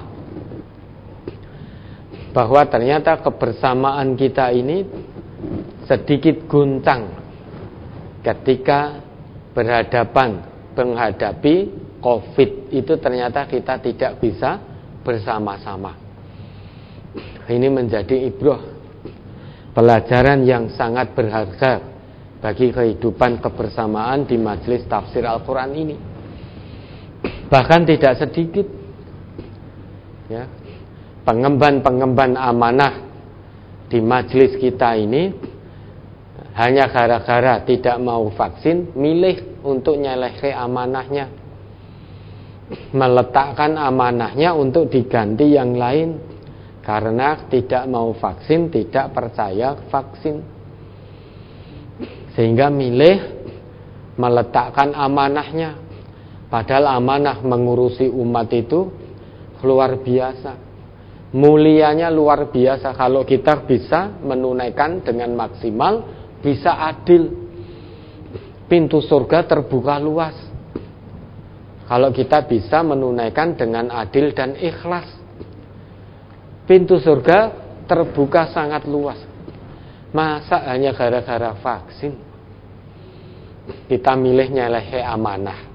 bahwa ternyata kebersamaan kita ini sedikit guncang ketika menghadapi COVID itu. Ternyata kita tidak bisa bersama-sama. Ini menjadi ibrah, pelajaran yang sangat berharga bagi kehidupan kebersamaan di majelis tafsir Al-Quran ini. Bahkan tidak sedikit ya, pengemban amanah di majelis kita ini hanya gara-gara tidak mau vaksin, milih untuk nyelehe amanahnya, meletakkan amanahnya untuk diganti yang lain, karena tidak mau vaksin, tidak percaya vaksin, sehingga milih meletakkan amanahnya. Padahal amanah mengurusi umat itu luar biasa, mulianya luar biasa. Kalau kita bisa menunaikan dengan maksimal, bisa adil, pintu surga terbuka luas. Kalau kita bisa menunaikan dengan adil dan ikhlas, pintu surga terbuka sangat luas. Masa hanya gara-gara vaksin kita milih nyelehe amanah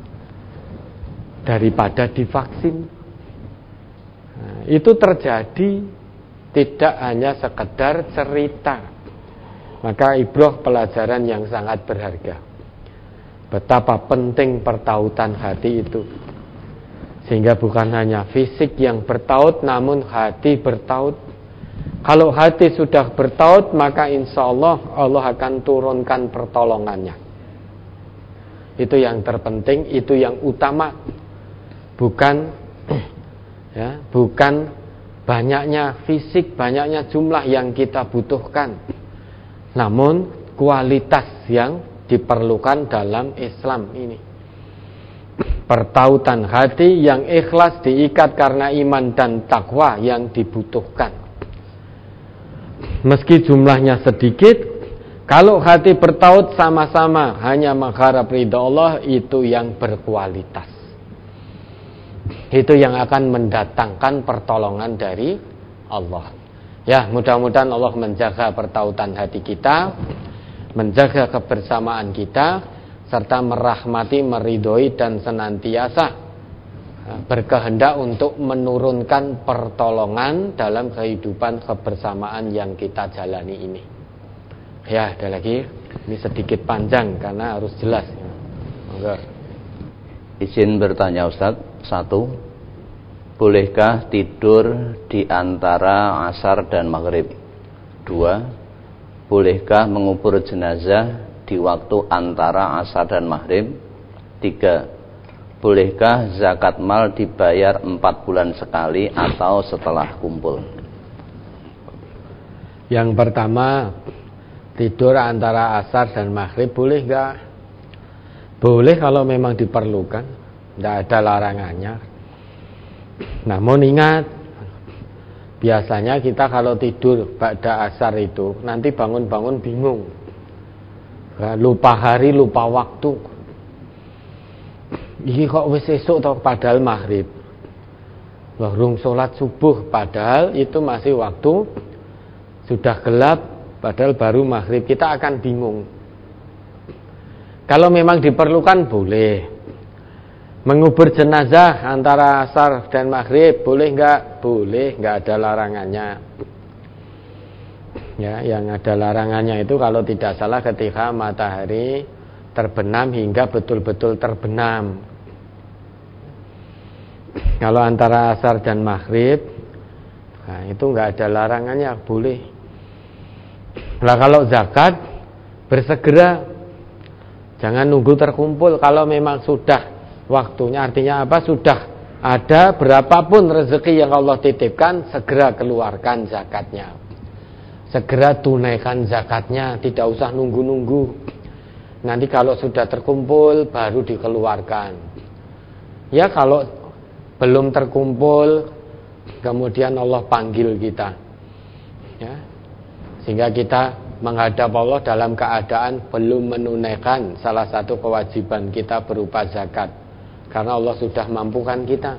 daripada divaksin? Nah, itu terjadi, tidak hanya sekedar cerita. Maka ibrah, pelajaran yang sangat berharga. Betapa penting pertautan hati itu, sehingga bukan hanya fisik yang bertaut, namun hati bertaut. Kalau hati sudah bertaut, maka insya Allah Allah akan turunkan pertolongannya. Itu yang terpenting, itu yang utama. Bukan banyaknya fisik, banyaknya jumlah yang kita butuhkan, namun kualitas yang diperlukan dalam Islam ini. Pertautan hati yang ikhlas, diikat karena iman dan takwa yang dibutuhkan. Meski jumlahnya sedikit, kalau hati bertaut sama-sama hanya mengharap ridha Allah, itu yang berkualitas. Itu yang akan mendatangkan pertolongan dari Allah. Ya, mudah-mudahan Allah menjaga pertautan hati kita, menjaga kebersamaan kita, serta merahmati, meridhoi, dan senantiasa berkehendak untuk menurunkan pertolongan dalam kehidupan kebersamaan yang kita jalani ini. Ya, ada lagi. Ini sedikit panjang karena harus jelas. Monggo. Izin bertanya Ustaz. 1. Bolehkah tidur di antara asar dan maghrib? 2. Bolehkah mengubur jenazah di waktu antara asar dan maghrib? 3. Bolehkah zakat mal dibayar 4 bulan sekali atau setelah kumpul? Yang pertama, tidur antara asar dan maghrib boleh enggak? Boleh kalau memang diperlukan, tidak ada larangannya. Namun ingat, biasanya kita kalau tidur ba'da asar itu nanti bangun-bangun bingung, lupa hari, lupa waktu. Iki kok wis esuk toh, padahal maghrib. Baru sholat subuh, padahal itu masih waktu, sudah gelap, padahal baru maghrib. Kita akan bingung. Kalau memang diperlukan boleh. Mengubur jenazah antara asar dan maghrib boleh enggak? Boleh, enggak ada larangannya. Ya, yang ada larangannya itu kalau tidak salah ketika matahari terbenam hingga betul-betul terbenam. Kalau antara asar dan maghrib, nah itu enggak ada larangannya, boleh. Nah kalau zakat, bersegera, jangan nunggu terkumpul. Kalau memang sudah waktunya, artinya apa? Sudah ada berapapun rezeki yang Allah titipkan, segera keluarkan zakatnya, segera tunaikan zakatnya, tidak usah nunggu-nunggu. Nanti kalau sudah terkumpul baru dikeluarkan. Ya kalau belum terkumpul, kemudian Allah panggil kita, ya, sehingga kita menghadap Allah dalam keadaan belum menunaikan salah satu kewajiban kita berupa zakat, karena Allah sudah mampukan kita.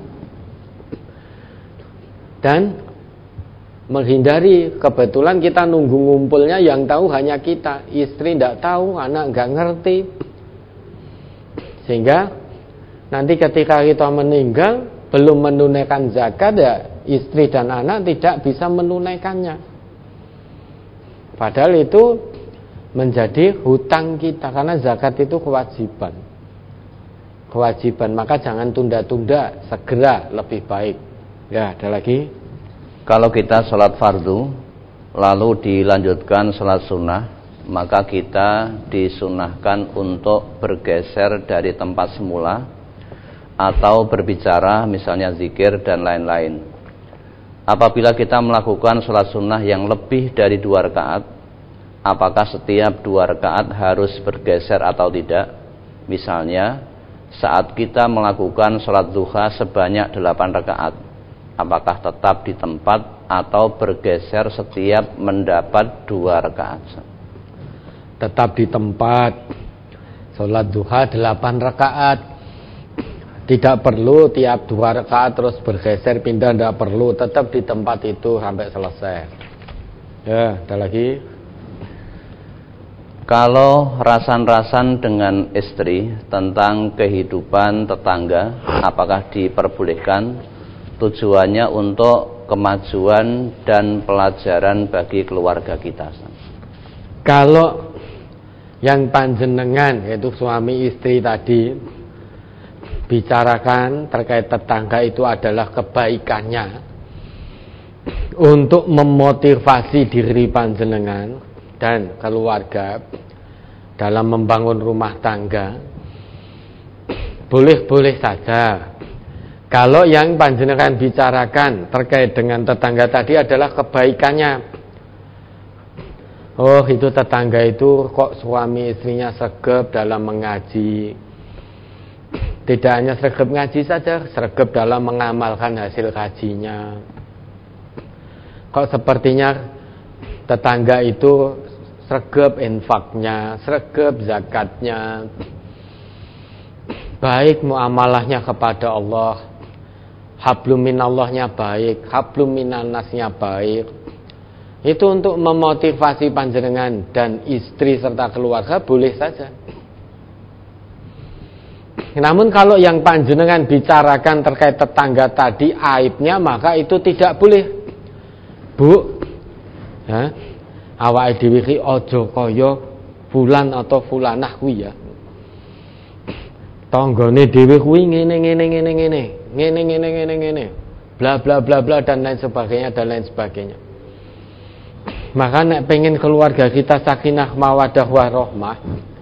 Dan menghindari kebetulan kita nunggu ngumpulnya, yang tahu hanya kita, istri tidak tahu, anak nggak ngerti, sehingga nanti ketika kita meninggal belum menunaikan zakat, ya istri dan anak tidak bisa menunaikannya. Padahal itu menjadi hutang kita, karena zakat itu kewajiban. Maka jangan tunda-tunda, segera lebih baik. Ya, ada lagi. Kalau kita sholat fardu lalu dilanjutkan sholat sunnah, maka kita disunahkan untuk bergeser dari tempat semula atau berbicara, misalnya zikir dan lain-lain. Apabila kita melakukan sholat sunnah yang lebih dari 2 rakaat, apakah setiap 2 rakaat harus bergeser atau tidak? Misalnya, saat kita melakukan sholat duha sebanyak 8 rakaat, apakah tetap di tempat atau bergeser setiap mendapat 2 rakaat? Tetap di tempat. Sholat duha 8 rakaat. Tidak perlu tiap 2 rakaat terus bergeser pindah, tidak perlu, tetap di tempat itu sampai selesai. Ya, ada lagi. Kalau rasan-rasan dengan istri tentang kehidupan tetangga, apakah diperbolehkan? Tujuannya untuk kemajuan dan pelajaran bagi keluarga kita. Kalau yang panjenengan, yaitu suami istri tadi, bicarakan terkait tetangga, itu adalah kebaikannya untuk memotivasi diri panjenengan dan keluarga dalam membangun rumah tangga, boleh-boleh saja. Kalau yang panjenengan bicarakan terkait dengan tetangga tadi adalah kebaikannya, oh itu tetangga itu kok suami istrinya sregep dalam mengaji. Tidak hanya sregep ngaji saja, sregep dalam mengamalkan hasil kajinya. Kok sepertinya tetangga itu sregep infaknya, sregep zakatnya, baik muamalahnya kepada Allah, hablum minallahnya baik, hablum minannasnya baik. Itu untuk memotivasi panjenengan dan istri serta keluarga, boleh saja. Namun kalau yang panjenengan bicarakan terkait tetangga tadi aibnya, maka itu tidak boleh. Bu, ya, awake dhewe iki aja kaya fulan atau fulanah kuwi ya. Tanggane dhewe kuwi ngene. Bla bla bla bla dan lain sebagainya. Maka nek pengen keluarga kita sakinah mawaddah warahmah,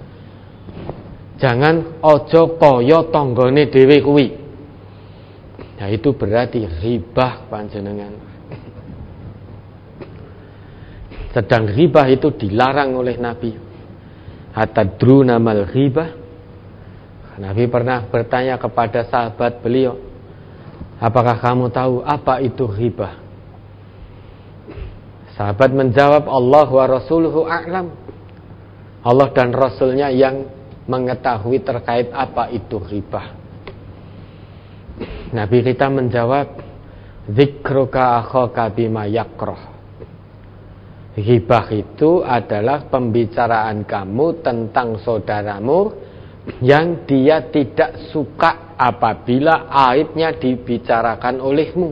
jangan ojo koyo tonggone dhewe kuwi. Nah itu berarti ghibah panjenengan. Sedang ghibah itu dilarang oleh Nabi. Atadruna mal ghibah? Nabi pernah bertanya kepada sahabat beliau, apakah kamu tahu apa itu ghibah? Sahabat menjawab, Allah wa rasuluhu a'lam. Allah dan Rasulnya yang mengetahui terkait apa itu ghibah. Nabi kita menjawab, dzikruka akhaka bima yakrah. Ghibah itu adalah pembicaraan kamu tentang saudaramu yang dia tidak suka apabila aibnya dibicarakan olehmu.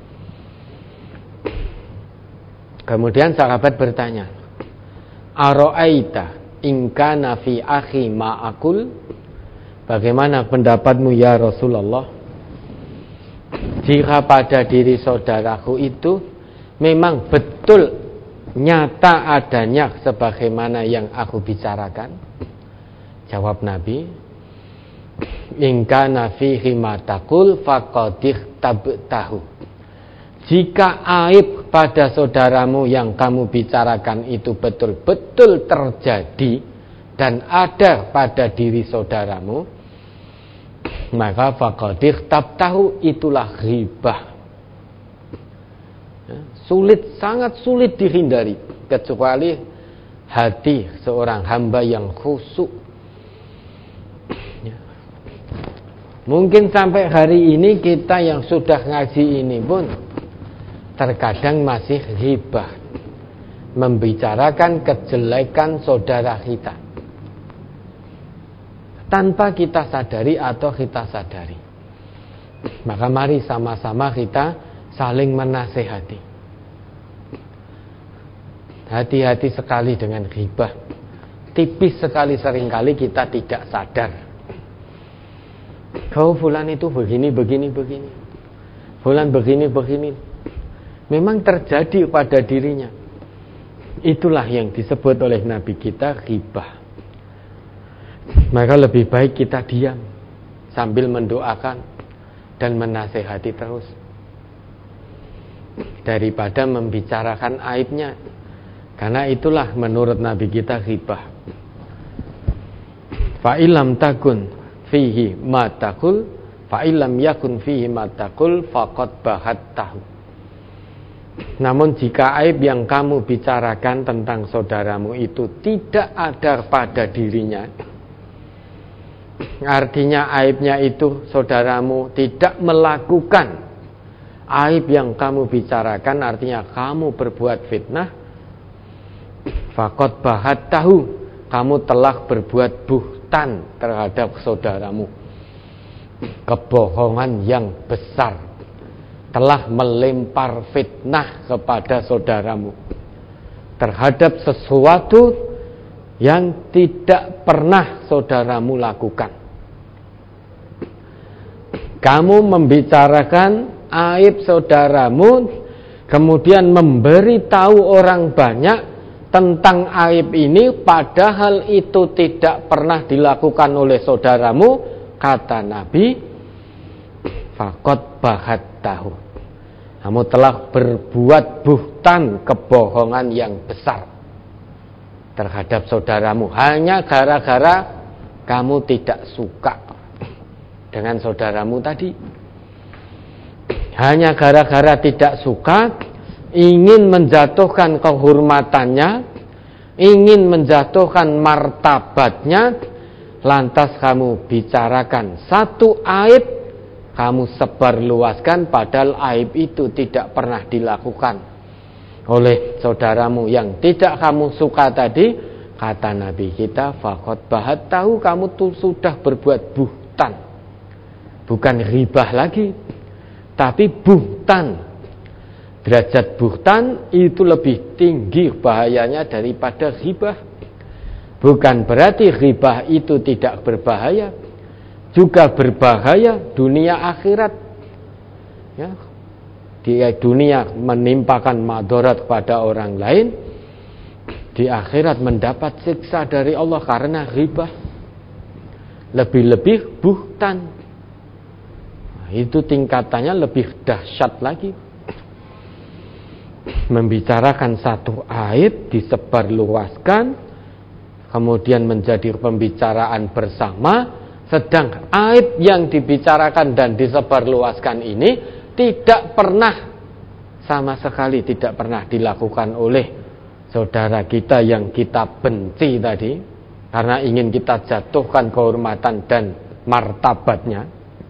Kemudian sahabat bertanya, Ara'aita in kana fi akhi ma'akul? Bagaimana pendapatmu ya Rasulullah, jika pada diri saudaraku itu memang betul nyata adanya sebagaimana yang aku bicarakan? Jawab Nabi, in kana fihi ma taqul faqad tabtahu. Jika aib pada saudaramu yang kamu bicarakan itu betul-betul terjadi dan ada pada diri saudaramu, maka faqad ikhtabtahu, itulah ghibah. Sangat sulit dihindari, kecuali hati seorang hamba yang khusyuk. Mungkin sampai hari ini kita yang sudah ngaji ini pun terkadang masih ghibah, membicarakan kejelekan saudara kita tanpa kita sadari atau kita sadari. Maka mari sama-sama kita saling menasehati. Hati-hati sekali dengan ghibah. Tipis sekali seringkali kita tidak sadar. Oh, fulan itu begini. Fulan begini. Memang terjadi pada dirinya. Itulah yang disebut oleh Nabi kita ghibah. Maka lebih baik kita diam sambil mendoakan dan menasehati terus, daripada membicarakan aibnya. Karena itulah menurut Nabi kita ghibah. Fa illam takun fihi ma taqul, fa illam yakun fihi ma taqul faqad bahattahu. Namun jika aib yang kamu bicarakan tentang saudaramu itu tidak ada pada dirinya, artinya aibnya itu saudaramu tidak melakukan aib yang kamu bicarakan, artinya kamu berbuat fitnah, faqad bahattahu, kamu telah berbuat buhtan terhadap saudaramu, kebohongan yang besar, telah melempar fitnah kepada saudaramu terhadap sesuatu yang tidak pernah saudaramu lakukan. Kamu membicarakan aib saudaramu, kemudian memberitahu orang banyak tentang aib ini, padahal itu tidak pernah dilakukan oleh saudaramu. Kata Nabi, faqad bahattahu, kamu telah berbuat buhtan, kebohongan yang besar terhadap saudaramu, hanya gara-gara kamu tidak suka dengan saudaramu tadi. Hanya gara-gara tidak suka, ingin menjatuhkan kehormatannya, ingin menjatuhkan martabatnya, lantas kamu bicarakan satu aib, kamu sebarluaskan, padahal aib itu tidak pernah dilakukan oleh saudaramu yang tidak kamu suka tadi. Kata Nabi kita, faqad bahattahu, kamu tuh sudah berbuat buhtan. Bukan ghibah lagi, tapi buhtan. Derajat buhtan itu lebih tinggi bahayanya daripada ghibah. Bukan berarti ghibah itu tidak berbahaya, juga berbahaya dunia akhirat. Ya, di dunia menimpakan madarat kepada orang lain, di akhirat mendapat siksa dari Allah karena ghibah. Lebih-lebih buhtan, nah, itu tingkatannya lebih dahsyat lagi. Membicarakan satu aib, disebarluaskan, kemudian menjadi pembicaraan bersama, sedang aib yang dibicarakan dan disebarluaskan ini tidak pernah, sama sekali tidak pernah dilakukan oleh saudara kita yang kita benci tadi, karena ingin kita jatuhkan kehormatan dan martabatnya.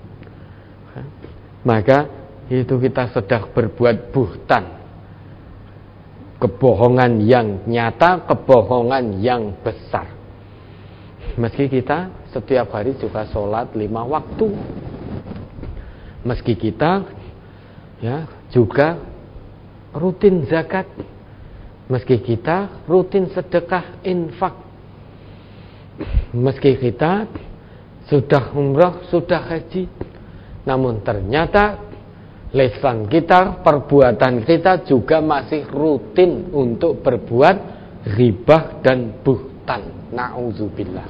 Maka itu kita sedang berbuat buhtan, kebohongan yang nyata, kebohongan yang besar. Meski kita setiap hari juga sholat 5 waktu, meski kita juga rutin zakat, meski kita rutin sedekah infak, meski kita sudah umrah, sudah haji, namun ternyata lisan kita, perbuatan kita juga masih rutin untuk berbuat ghibah dan buhtan. Na'udzubillah.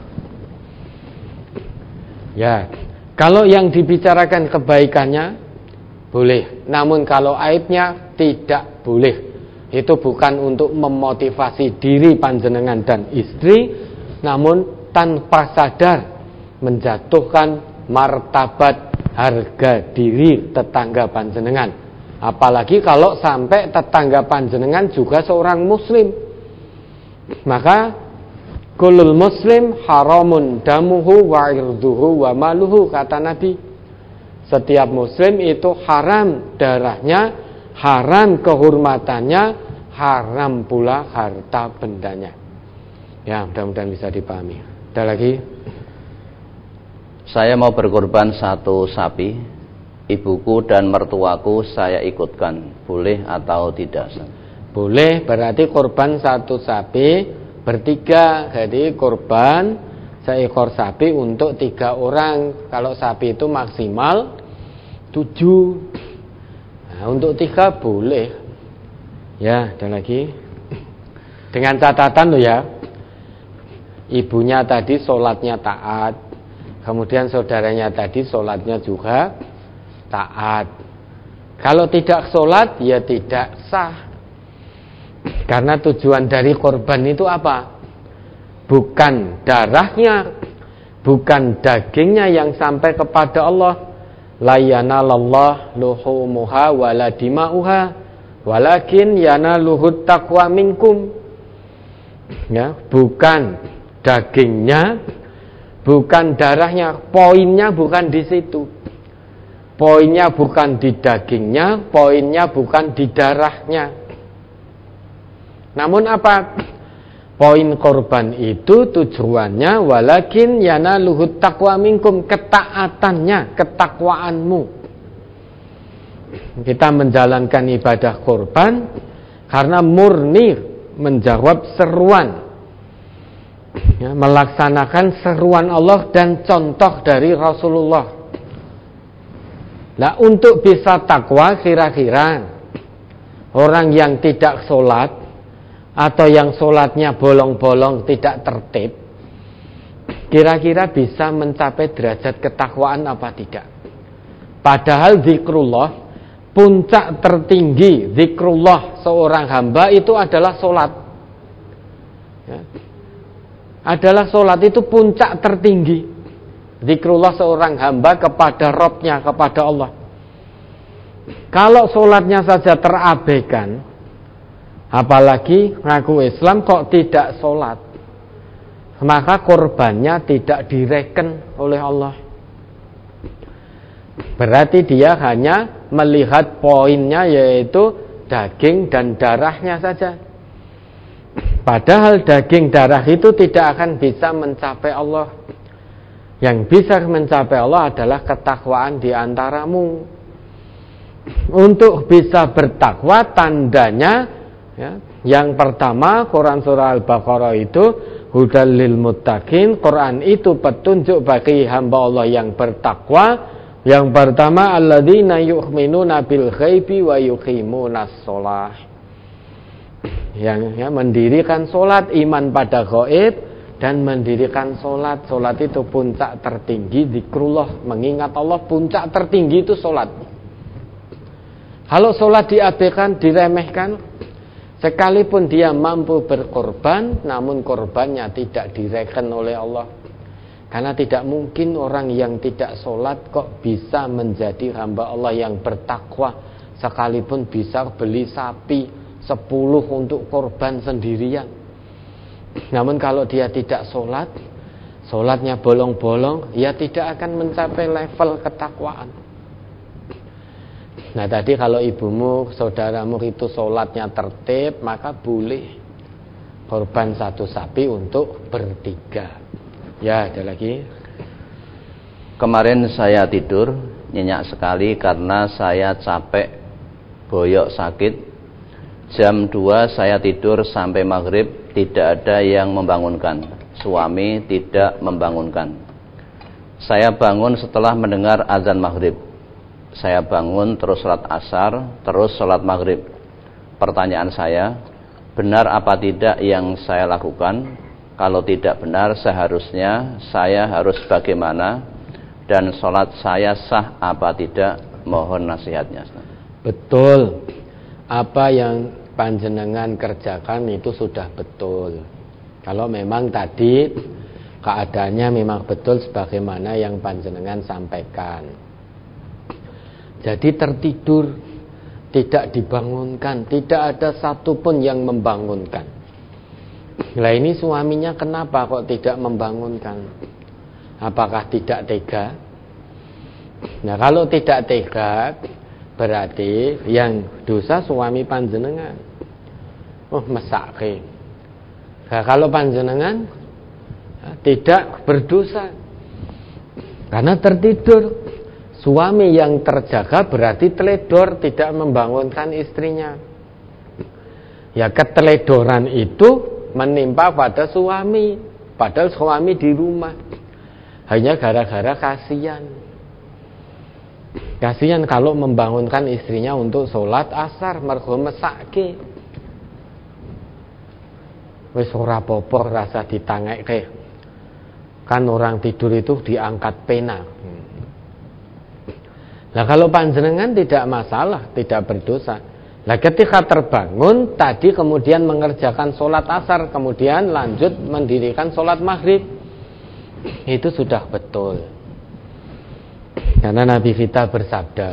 Ya, kalau yang dibicarakan kebaikannya boleh, namun kalau aibnya tidak boleh. Itu bukan untuk memotivasi diri panjenengan dan istri, namun tanpa sadar menjatuhkan martabat harga diri tetangga panjenengan. Apalagi kalau sampai tetangga panjenengan juga seorang muslim. Maka kulul muslim haramun damuhu wa irduhu wa maluhu, kata Nabi. Setiap muslim itu haram darahnya, haram kehormatannya, haram pula harta bendanya. Ya, mudah-mudahan bisa dipahami. Ada lagi? Saya mau berkorban 1 sapi. Ibuku dan mertuaku saya ikutkan. Boleh atau tidak? Boleh, berarti korban 1 sapi bertiga. Jadi korban seekor sapi untuk 3 orang. Kalau sapi itu maksimal 7. Nah, untuk 3 boleh. Ya, ada lagi. Dengan catatan loh ya. Ibunya tadi sholatnya taat, kemudian saudaranya tadi sholatnya juga taat. Kalau tidak sholat ya tidak sah. Karena tujuan dari korban itu apa? Bukan darahnya, bukan dagingnya yang sampai kepada Allah. La yanalallah luhumuha wala dima'uha walakin yanaluhut taqwa minkum. Ya, bukan dagingnya, bukan darahnya, poinnya bukan di situ. Poinnya bukan di dagingnya, poinnya bukan di darahnya. Namun apa? Poin korban itu tujuannya walakin yanaluhut taqwa minkum, ketaatannya, ketakwaanmu. Kita menjalankan ibadah korban karena murni menjawab seruan, ya, melaksanakan seruan Allah dan contoh dari Rasulullah. Nah, untuk bisa takwa, kira-kira orang yang tidak sholat atau yang sholatnya bolong-bolong tidak tertib, kira-kira bisa mencapai derajat ketakwaan apa tidak? Padahal zikrullah, puncak tertinggi zikrullah seorang hamba itu adalah sholat, ya. Adalah sholat itu puncak tertinggi zikrullah seorang hamba kepada Rabbnya, kepada Allah. Kalau sholatnya saja terabaikan, apalagi ngaku Islam kok tidak sholat, maka korbannya tidak direken oleh Allah. Berarti dia hanya melihat poinnya, yaitu daging dan darahnya saja. Padahal daging darah itu tidak akan bisa mencapai Allah. Yang bisa mencapai Allah adalah ketakwaan di antaramu. Untuk bisa bertakwa tandanya, ya, yang pertama Quran surah Al-Baqarah itu hudal lil muttaqin. Quran itu petunjuk bagi hamba Allah yang bertakwa. Yang pertama alladzina yu'minuna bil ghaibi wa yuqimunas shalah. Yang mendirikan sholat, iman pada gaib dan mendirikan sholat. Sholat itu puncak tertinggi zikrullah, mengingat Allah. Puncak tertinggi itu sholat. Kalau sholat diabaikan, diremehkan, sekalipun dia mampu berkorban, namun korbannya tidak direken oleh Allah. Karena tidak mungkin orang yang tidak sholat kok bisa menjadi hamba Allah yang bertakwa, sekalipun bisa beli sapi 10 untuk korban sendirian. Namun kalau dia tidak sholat, sholatnya bolong-bolong, ya tidak akan mencapai level ketakwaan. Nah tadi kalau ibumu, saudaramu itu sholatnya tertib, maka boleh korban 1 sapi untuk bertiga. Ya, ada lagi. Kemarin saya tidur nyenyak sekali karena saya capek, boyok, sakit. Jam 2 saya tidur sampai maghrib, tidak ada yang membangunkan. Suami tidak membangunkan. Saya bangun setelah mendengar azan maghrib. Saya bangun terus sholat asar, terus sholat maghrib. Pertanyaan saya, benar apa tidak yang saya lakukan? Kalau tidak benar, seharusnya saya harus bagaimana? Dan sholat saya sah apa tidak? Mohon nasihatnya. Betul. Apa yang panjenengan kerjakan itu sudah betul. Kalau memang tadi keadaannya memang betul sebagaimana yang panjenengan sampaikan. Jadi tertidur, tidak dibangunkan, tidak ada satupun yang membangunkan. Lah ini suaminya kenapa kok tidak membangunkan? Apakah tidak tega? Nah kalau tidak tega, berarti yang dosa suami panjenengan. Oh mesake. Nah kalau panjenengan tidak berdosa karena tertidur. Suami yang terjaga berarti teledor, tidak membangunkan istrinya. Ya keteledoran itu menimpa pada suami, padahal suami di rumah. Hanya gara-gara kasihan. Kasihan kalau membangunkan istrinya untuk sholat asar, mergo mesake. Wis ora apa-apa rasa ditangeke. Kan orang tidur itu diangkat pena. Nah kalau panjenengan tidak masalah, tidak berdosa. Nah ketika terbangun tadi kemudian mengerjakan sholat asar, kemudian lanjut mendirikan sholat maghrib, itu sudah betul. Karena Nabi kita bersabda,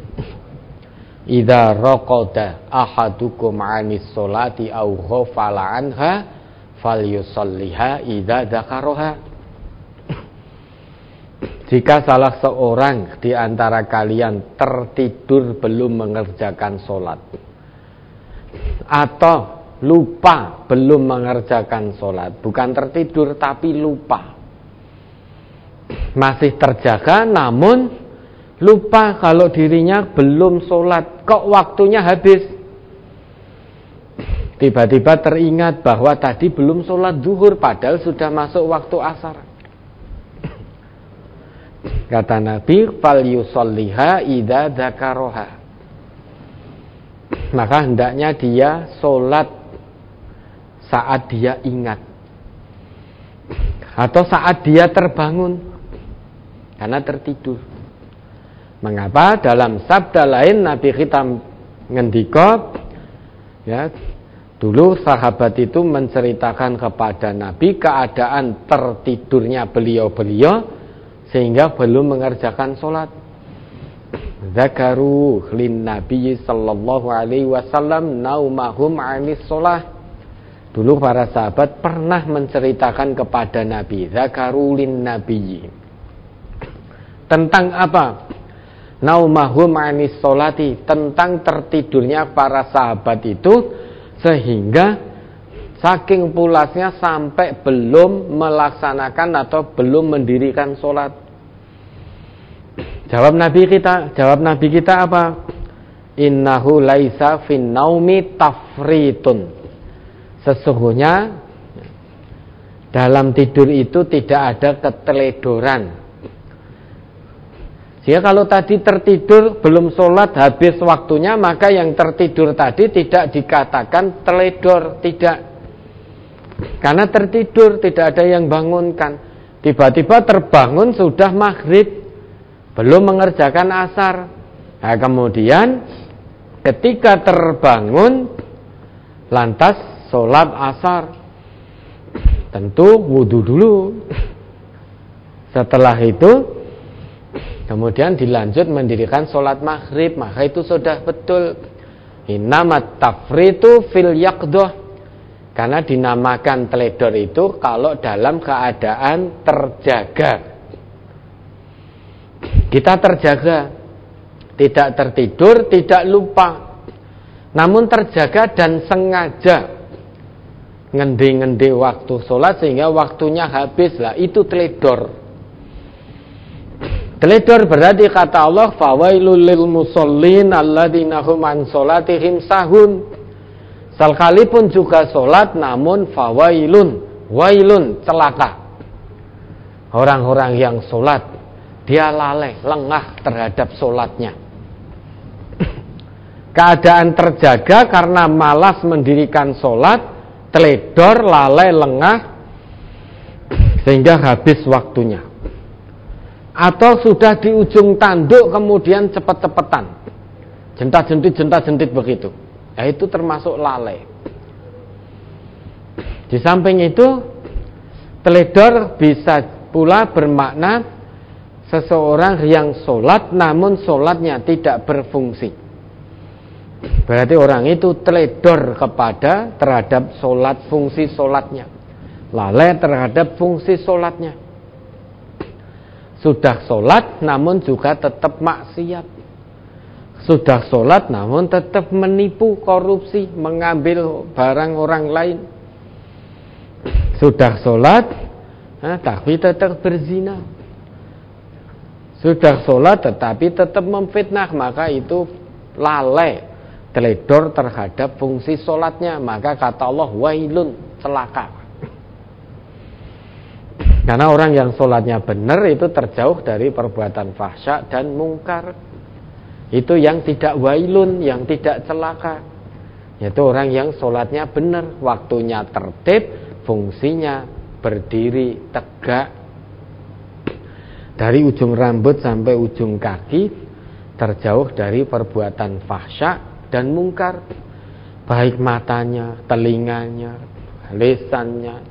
idza raqada ahadukum 'anis sholati aw ghafala 'anha falyusalliha idza dzakaraha. Jika salah seorang di antara kalian tertidur belum mengerjakan sholat, atau lupa belum mengerjakan sholat, bukan tertidur tapi lupa, masih terjaga namun lupa kalau dirinya belum sholat, kok waktunya habis, tiba-tiba teringat bahwa tadi belum sholat zuhur padahal sudah masuk waktu asar. Kata Nabi, fal yusalliha idza dzakaraha. Maka hendaknya dia sholat saat dia ingat atau saat dia terbangun karena tertidur. Mengapa? Dalam sabda lain Nabi kita ngendika, ya, dulu sahabat itu menceritakan kepada Nabi keadaan tertidurnya beliau-beliau sehingga belum mengerjakan sholat. Zakaru lin Nabi sallallahu alaihi wasallam naumahum 'anis sholah. Dulu para sahabat pernah menceritakan kepada Nabi, zakaru lin Nabi. Tentang apa? Naumahum 'anis sholati, tentang tertidurnya para sahabat itu sehingga saking pulasnya sampai belum melaksanakan atau belum mendirikan sholat. Jawab Nabi kita apa? Innahu laisa fin naumi tafritun. Sesungguhnya dalam tidur itu tidak ada keteledoran. Jika kalau tadi tertidur belum sholat habis waktunya, maka yang tertidur tadi tidak dikatakan teledor, tidak. Karena tertidur tidak ada yang bangunkan. Tiba-tiba terbangun sudah maghrib, belum mengerjakan asar. Nah kemudian ketika terbangun lantas sholat asar, tentu wudhu dulu. Setelah itu kemudian dilanjut mendirikan sholat maghrib. Maka itu sudah betul. Innamat tafritu fil yaqdah. Karena dinamakan teledor itu kalau dalam keadaan terjaga. Kita terjaga, tidak tertidur, tidak lupa, namun terjaga dan sengaja ngendi-ngendi waktu sholat sehingga waktunya habis, lah itu teledor. Teledor berarti kata Allah, fawailul lil musallin alladzina hum an sholatihim sahun. Sekalipun juga sholat namun wailun celaka. Orang-orang yang sholat dia lalai, lengah terhadap sholatnya. Keadaan terjaga karena malas mendirikan sholat, teledor, lalai, lengah sehingga habis waktunya. Atau sudah di ujung tanduk kemudian cepet-cepetan, jentat-jentit begitu. Ya itu termasuk lalai. Di samping itu Teledor bisa pula bermakna seseorang yang sholat namun sholatnya tidak berfungsi. Berarti orang itu teledor terhadap sholat, fungsi sholatnya, lalai terhadap fungsi sholatnya. Sudah sholat namun juga tetap maksiat. Sudah sholat namun tetap menipu, korupsi, mengambil barang orang lain. Sudah sholat tapi tetap berzina. Sudah sholat tetapi tetap memfitnah, maka itu lalai, teledor terhadap fungsi sholatnya. Maka kata Allah, wailun, celaka. Karena orang yang sholatnya benar itu terjauh dari perbuatan fahsya dan mungkar. Itu yang tidak wailun, yang tidak celaka. Yaitu orang yang sholatnya benar, waktunya tertib, fungsinya berdiri tegak. Dari ujung rambut sampai ujung kaki terjauh dari perbuatan fahsya dan mungkar. Baik matanya, telinganya, lisannya,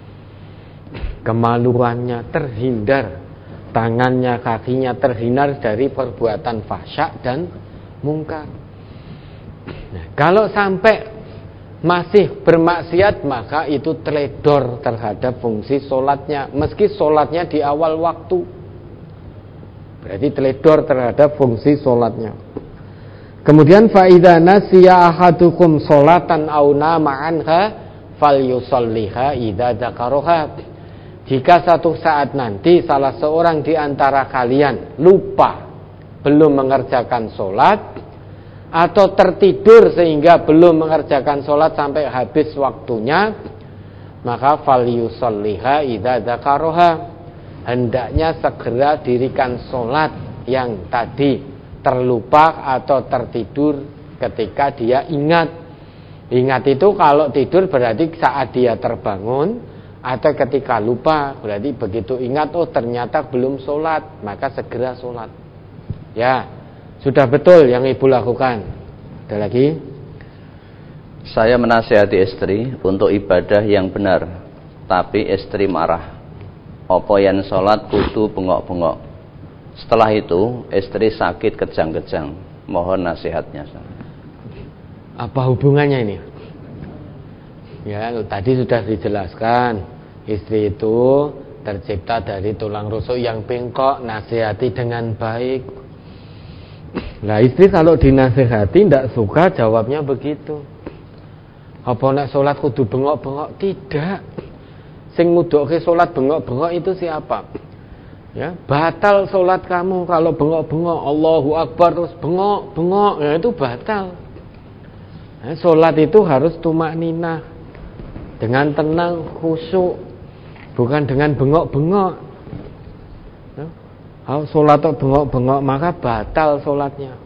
kemaluannya terhindar, tangannya, kakinya terhindar dari perbuatan fahsya dan mungkar. Nah, kalau sampai masih bermaksiat, maka itu teledor terhadap fungsi sholatnya, meski sholatnya di awal waktu. Berarti teledor terhadap fungsi sholatnya. Kemudian faidha nasiya ahadukum sholatan aw nama anha falyusalliha idza dzakaraha. Jika satu saat nanti salah seorang di antara kalian lupa belum mengerjakan sholat, atau tertidur sehingga belum mengerjakan sholat sampai habis waktunya, maka falyusalliha idza dzakaraha. Hendaknya segera dirikan sholat yang tadi terlupa atau tertidur ketika dia ingat. Ingat itu kalau tidur berarti saat dia terbangun, atau ketika lupa berarti begitu ingat, oh ternyata belum sholat, maka segera sholat. Ya, sudah betul yang ibu lakukan. Ada lagi? Saya menasihati istri untuk ibadah yang benar, tapi istri marah. Apa yang sholat kudu bengok-bengok. Setelah itu istri sakit kejang-kejang. Mohon nasihatnya. Apa hubungannya ini? Ya, tadi sudah dijelaskan. Istri itu tercipta dari tulang rusuk yang bengkok. Nasihati dengan baik. Nah, istri kalau dinasihati tidak suka, jawabnya begitu. Apa nak sholat kudu bengok-bengok? Tidak. Sing ngudukke sholat bengok-bengok itu siapa? Ya, batal sholat kamu kalau bengok-bengok. Allahu Akbar terus bengok-bengok, ya itu batal. Nah, sholat itu harus tumakninah, dengan tenang, khusyuk, bukan dengan bengok-bengok. Ya, kalau sholat atau bengok-bengok maka batal sholatnya.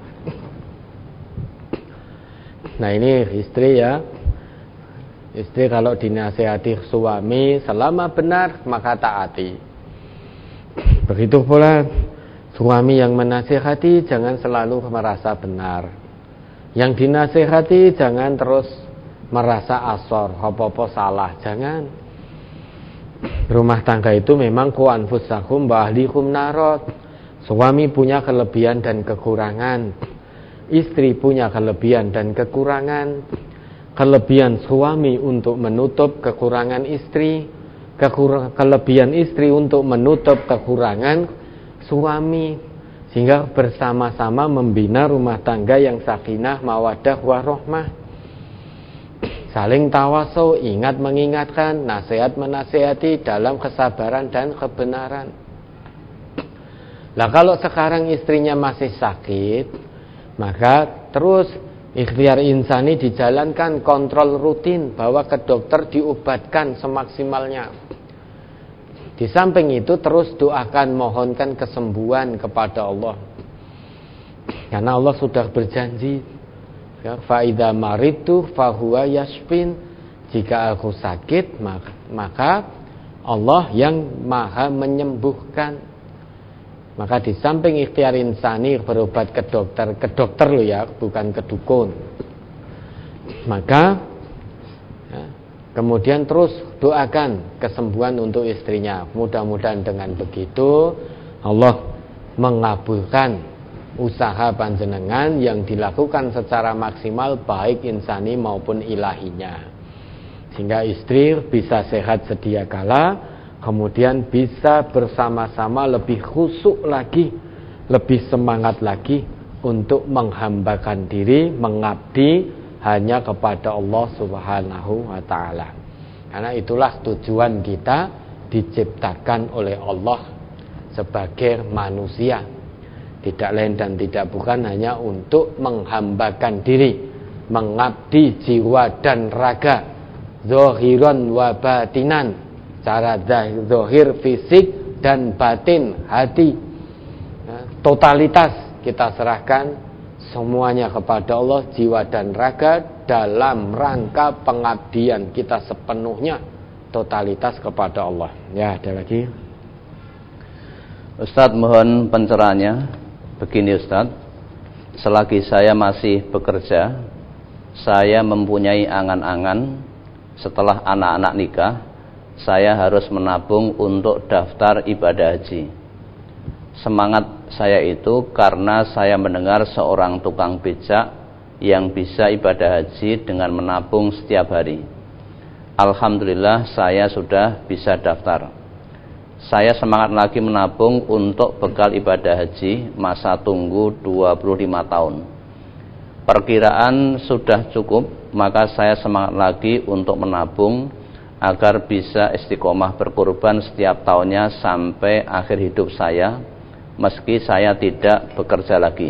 Nah, ini istri ya. Istri kalau dinasihati suami selama benar maka taati. Begitu pula suami yang menasihati jangan selalu merasa benar. Yang dinasihati jangan terus merasa asor, apa-apa salah, jangan. Rumah tangga itu memang ku anfusakum wa ahlikum narot. Suami punya kelebihan dan kekurangan, istri punya kelebihan dan kekurangan. Kelebihan suami untuk menutup kekurangan istri, kelebihan istri untuk menutup kekurangan suami, sehingga bersama-sama membina rumah tangga yang sakinah, mawaddah, warahmah. Saling tawasau, ingat mengingatkan, nasihat menasihati dalam kesabaran dan kebenaran. Nah, kalau sekarang istrinya masih sakit, maka terus ikhtiar insani dijalankan, kontrol rutin, bawa ke dokter, diobatkan semaksimalnya. Di samping itu terus doakan, mohonkan kesembuhan kepada Allah. Karena Allah sudah berjanji, ya, fa idza maritu fahuwa yashfin. Jika aku sakit, maka Allah yang maha menyembuhkan. Maka di samping ikhtiar insani berobat ke dokter loh ya, bukan ke dukun. Maka ya, Kemudian terus doakan kesembuhan untuk istrinya. Mudah-mudahan dengan begitu Allah mengabulkan usaha panjenengan yang dilakukan secara maksimal baik insani maupun ilahinya, sehingga istri bisa sehat sedia kala, kemudian bisa bersama-sama lebih khusyuk lagi, lebih semangat lagi untuk menghambakan diri, mengabdi hanya kepada Allah Subhanahu wa ta'ala. Karena itulah tujuan kita diciptakan oleh Allah sebagai manusia, tidak lain dan tidak bukan hanya untuk menghambakan diri, mengabdi jiwa dan raga, zahiran wa batinan, secara zahir fisik dan batin hati. Totalitas kita serahkan semuanya kepada Allah, jiwa dan raga, dalam rangka pengabdian kita sepenuhnya, totalitas kepada Allah. Ya, ada lagi. Ustadz, mohon pencerahannya. Begini Ustadz, selagi saya masih bekerja, saya mempunyai angan-angan setelah anak-anak nikah, saya harus menabung untuk daftar ibadah haji. Semangat saya itu karena saya mendengar seorang tukang becak yang bisa ibadah haji dengan menabung setiap hari. Alhamdulillah saya sudah bisa daftar. Saya semangat lagi menabung untuk bekal ibadah haji masa tunggu 25 tahun. Perkiraan sudah cukup, maka saya semangat lagi untuk menabung agar bisa istiqomah berkorban setiap tahunnya sampai akhir hidup saya, meski saya tidak bekerja lagi.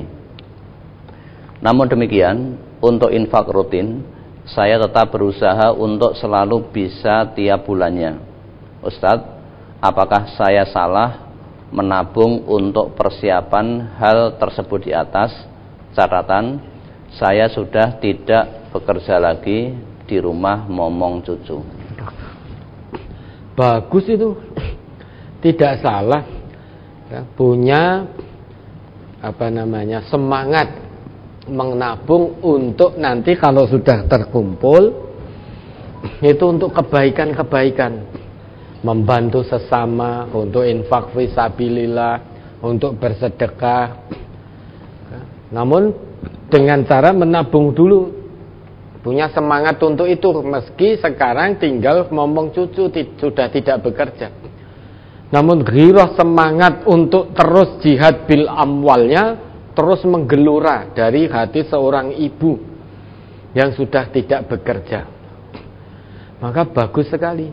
Namun demikian, untuk infak rutin, saya tetap berusaha untuk selalu bisa tiap bulannya. Ustadz, apakah saya salah menabung untuk persiapan hal tersebut di atas? Catatan, saya sudah tidak bekerja lagi, di rumah momong cucu. Bagus itu, tidak salah ya, punya semangat menabung untuk nanti kalau sudah terkumpul itu untuk kebaikan-kebaikan, membantu sesama, untuk infak fisabilillah, untuk bersedekah. Namun dengan cara menabung dulu, punya semangat untuk itu, meski sekarang tinggal momong cucu, sudah tidak bekerja. Namun ghirah, semangat untuk terus jihad bil amwalnya terus menggelora dari hati seorang ibu yang sudah tidak bekerja. Maka bagus sekali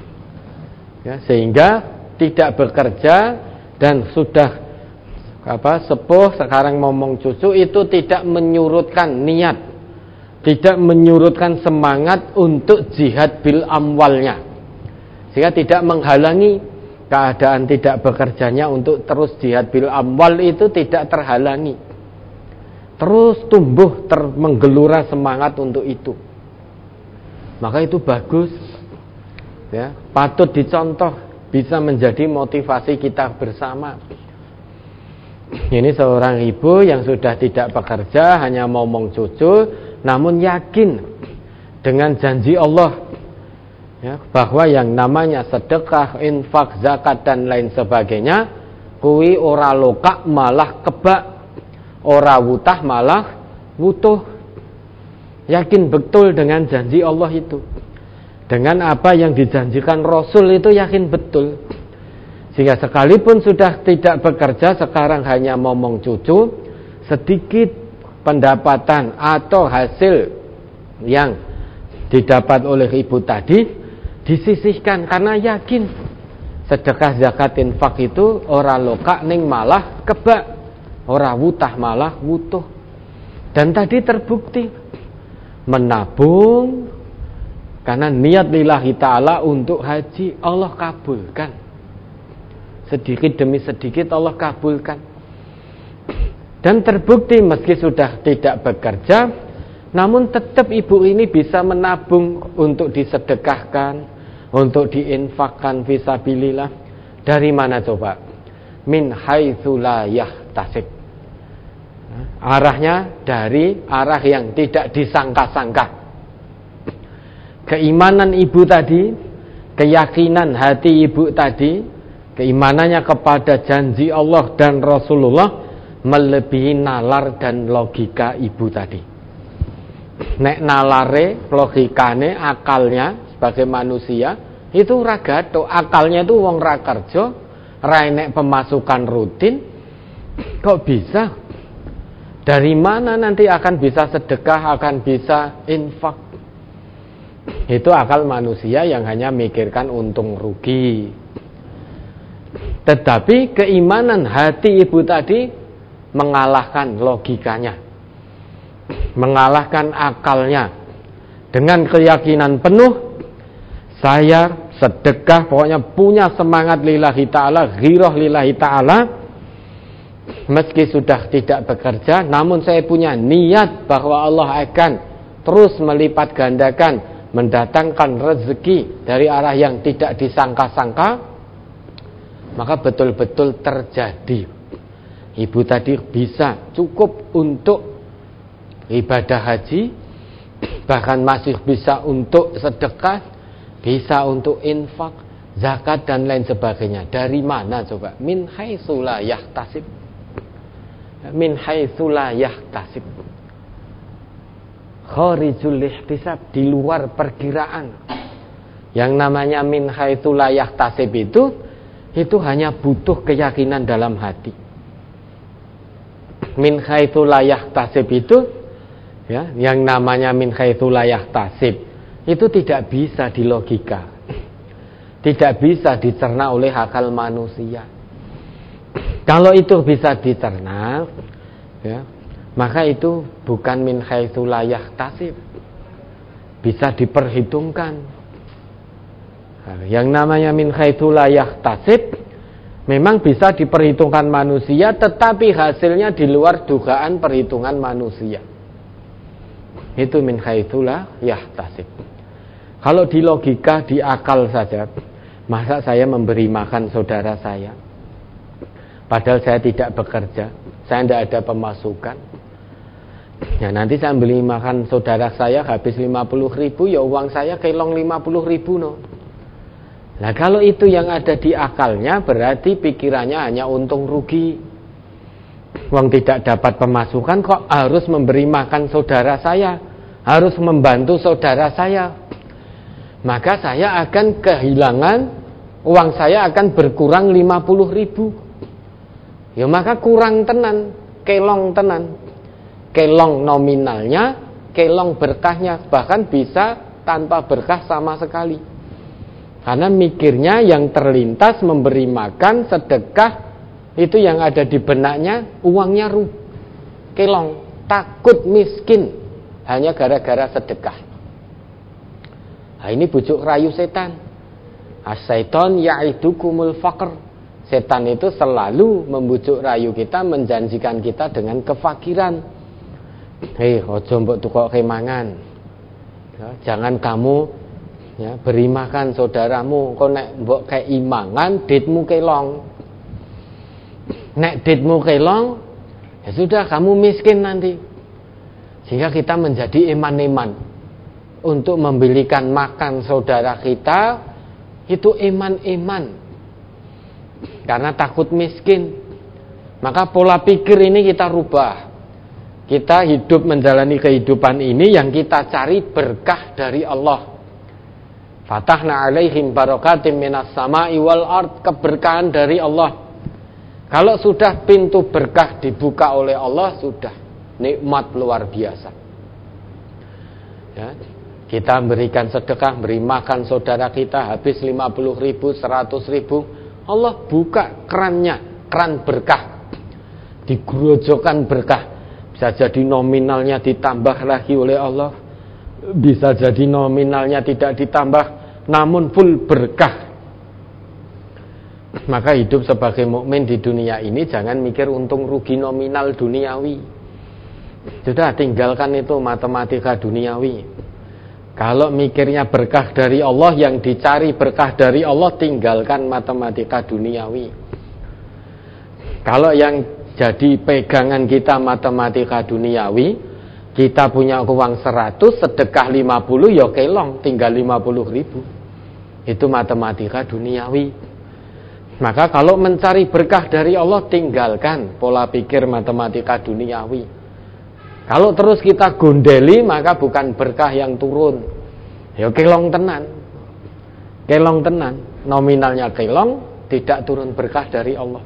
ya, sehingga tidak bekerja dan sudah sepuh sekarang momong cucu itu tidak menyurutkan niat, tidak menyurutkan semangat untuk jihad bil amwalnya, sehingga tidak menghalangi keadaan tidak bekerjanya untuk terus jihad bil amwal, itu tidak terhalangi, terus tumbuh menggelora semangat untuk itu. Maka itu bagus ya, patut dicontoh, bisa menjadi motivasi kita bersama. Ini seorang ibu yang sudah tidak bekerja, hanya momong cucu, namun yakin dengan janji Allah ya, bahwa yang namanya sedekah, infak, zakat dan lain sebagainya, kuwi ora lokak malah kebak, ora wutah malah wutuh. Yakin betul dengan janji Allah itu, dengan apa yang dijanjikan Rasul itu yakin betul. Sehingga sekalipun sudah tidak bekerja, sekarang hanya momong cucu, sedikit pendapatan atau hasil yang didapat oleh ibu tadi disisihkan, karena yakin sedekah zakat infak itu ora lokak ning malah kebak, ora wutah malah wutuh. Dan tadi terbukti menabung karena niat lillahi ta'ala untuk haji, Allah kabulkan. Sedikit demi sedikit Allah kabulkan. Dan terbukti meski sudah tidak bekerja, namun tetap ibu ini bisa menabung untuk disedekahkan, untuk diinfakkan fisabilillah. Dari mana coba? Min haitsu la yahtasib. Arahnya dari arah yang tidak disangka-sangka. keimanan ibu tadi, keyakinan hati ibu tadi, keimanannya kepada janji Allah dan Rasulullah melebihi nalar dan logika ibu tadi. Nek nalare, logikane, akalnya sebagai manusia itu ora gathuk, akalnya itu wong ra kerja, ra enek pemasukan rutin, kok bisa? Dari mana nanti akan bisa sedekah, akan bisa infak? Itu akal manusia yang hanya mikirkan untung rugi. Tetapi keimanan hati ibu tadi mengalahkan logikanya, mengalahkan akalnya. Dengan keyakinan penuh, saya sedekah, pokoknya punya semangat lillahi ta'ala, ghirah lillahi ta'ala. Meski sudah tidak bekerja, namun saya punya niat bahwa Allah akan terus melipat gandakan, mendatangkan rezeki dari arah yang tidak disangka-sangka, maka betul-betul terjadi. Ibu tadi bisa cukup untuk ibadah haji, bahkan masih bisa untuk sedekah, bisa untuk infak, zakat dan lain sebagainya. Dari mana coba? Min haitsu la yahtasib. Min haitsu la yahtasib. Kharijul ihtisab, di luar perkiraan. Yang namanya min haitsu la yahtasib itu hanya butuh keyakinan dalam hati. Min haitsu la yahtasib itu, ya, yang namanya min haitsu la yahtasib itu tidak bisa dilogika, tidak bisa dicerna oleh akal manusia. Kalau itu bisa dicerna, ya, maka itu bukan min haitsu la yahtasib, bisa diperhitungkan. Yang namanya min haitsu la yahtasib memang bisa diperhitungkan manusia, tetapi hasilnya di luar dugaan perhitungan manusia. Itu min haitsu la yahtasib. Kalau di logika, di akal saja, masa saya memberi makan saudara saya padahal saya tidak bekerja, saya tidak ada pemasukan? Ya, nanti saya beli makan saudara saya habis 50.000, ya uang saya kelong 50.000 no. Nah, kalau itu yang ada di akalnya, berarti pikirannya hanya untung rugi. Uang tidak dapat pemasukan, kok harus memberi makan saudara saya, harus membantu saudara saya. Maka saya akan kehilangan, uang saya akan berkurang 50.000. Ya maka kurang tenan, kelong tenan. Kelong nominalnya, kelong berkahnya, bahkan bisa tanpa berkah sama sekali. Karena mikirnya yang terlintas memberi makan, sedekah, itu yang ada di benaknya, uangnya kelong, takut miskin hanya gara-gara sedekah. Nah, ini bujuk rayu setan. As-syaiton ya'idukumul faqr. Setan itu selalu membujuk rayu kita, menjanjikan kita dengan kefakiran. Hei, ojo mbok tukokke mangan. Ya, jangan kamu, ya, beri makan saudaramu. Kok nek mbok kei mangan, ditmu kelong. Nek ditmu kelong, ya sudah kamu miskin nanti. Sehingga kita menjadi eman-eman untuk membelikan makan saudara kita, itu eman-eman karena takut miskin. Maka pola pikir ini kita rubah. Kita hidup menjalani kehidupan ini yang kita cari berkah dari Allah. Fatahna alaihim barakatim minas sama'i wal ard, keberkahan dari Allah. Kalau sudah pintu berkah dibuka oleh Allah, sudah nikmat luar biasa. Ya, kita berikan sedekah, beri makan saudara kita habis 50.000, 100.000, Allah buka kerannya, keran berkah, digrojokan berkah. Bisa jadi nominalnya ditambah lagi oleh Allah, bisa jadi nominalnya tidak ditambah, namun full berkah. Maka hidup sebagai mukmin di dunia ini jangan mikir untung rugi nominal duniawi. Sudah, tinggalkan itu matematika duniawi. Kalau mikirnya berkah dari Allah, yang dicari berkah dari Allah, tinggalkan matematika duniawi. Kalau yang jadi pegangan kita matematika duniawi, Kita punya uang 100, sedekah 50 ya kelong, tinggal 50.000. Itu matematika duniawi. Maka kalau mencari berkah dari Allah, tinggalkan pola pikir matematika duniawi. Kalau terus kita gondeli, maka bukan berkah yang turun. Ya kelong tenan. Kelong tenan. Nominalnya kelong, tidak turun berkah dari Allah.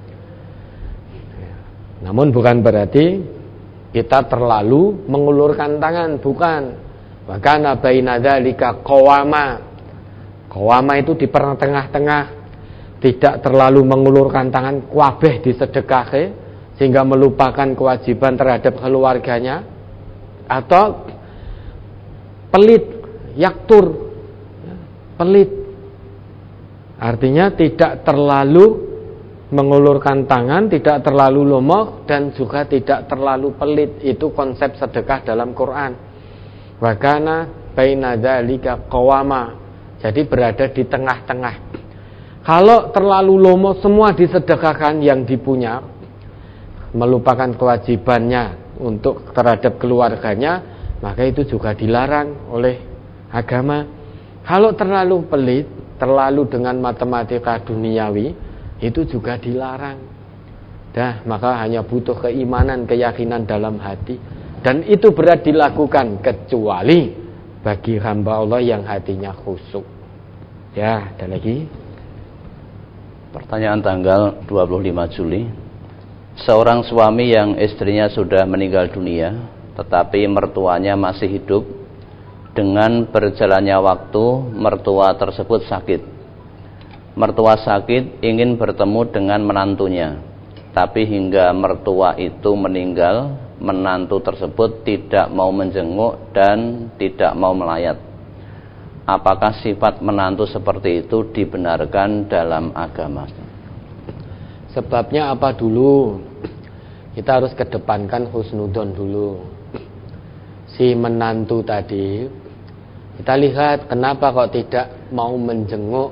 Namun bukan berarti kita terlalu mengulurkan tangan, bukan. Wa kana baina dzalika qawama. Qawama itu di tengah-tengah, tidak terlalu mengulurkan tangan kuabeh disedekahke sehingga melupakan kewajiban terhadap keluarganya, atau pelit, yaktur, pelit. Artinya tidak terlalu mengulurkan tangan, tidak terlalu lomoh, dan juga tidak terlalu pelit. Itu konsep sedekah dalam Quran. Wa kana baina dzalika qawama. Jadi berada di tengah-tengah. Kalau terlalu lomoh semua disedekahkan yang dipunya, melupakan kewajibannya untuk terhadap keluarganya, maka itu juga dilarang oleh agama. Kalau terlalu pelit, terlalu dengan matematika duniawi, itu juga dilarang. Maka hanya butuh keimanan, keyakinan dalam hati. Dan itu berat dilakukan kecuali bagi hamba Allah yang hatinya khusyuk. Ada lagi? Pertanyaan tanggal 25 Juli. Seorang suami yang istrinya sudah meninggal dunia, tetapi mertuanya masih hidup. Dengan berjalannya waktu, mertua tersebut sakit. Mertua sakit ingin bertemu dengan menantunya, tapi hingga mertua itu meninggal, menantu tersebut tidak mau menjenguk dan tidak mau melayat. Apakah sifat menantu seperti itu dibenarkan dalam agama? Sebabnya apa dulu? Kita harus kedepankan husnudon dulu. Si menantu tadi, kita lihat kenapa kok tidak mau menjenguk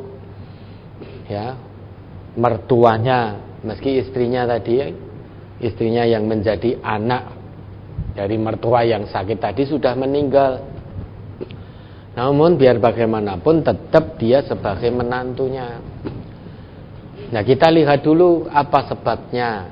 mertuanya, meski istrinya tadi, istrinya yang menjadi anak dari mertua yang sakit tadi sudah meninggal. Namun biar bagaimanapun tetap dia sebagai menantunya. Nah, kita lihat dulu apa sebabnya.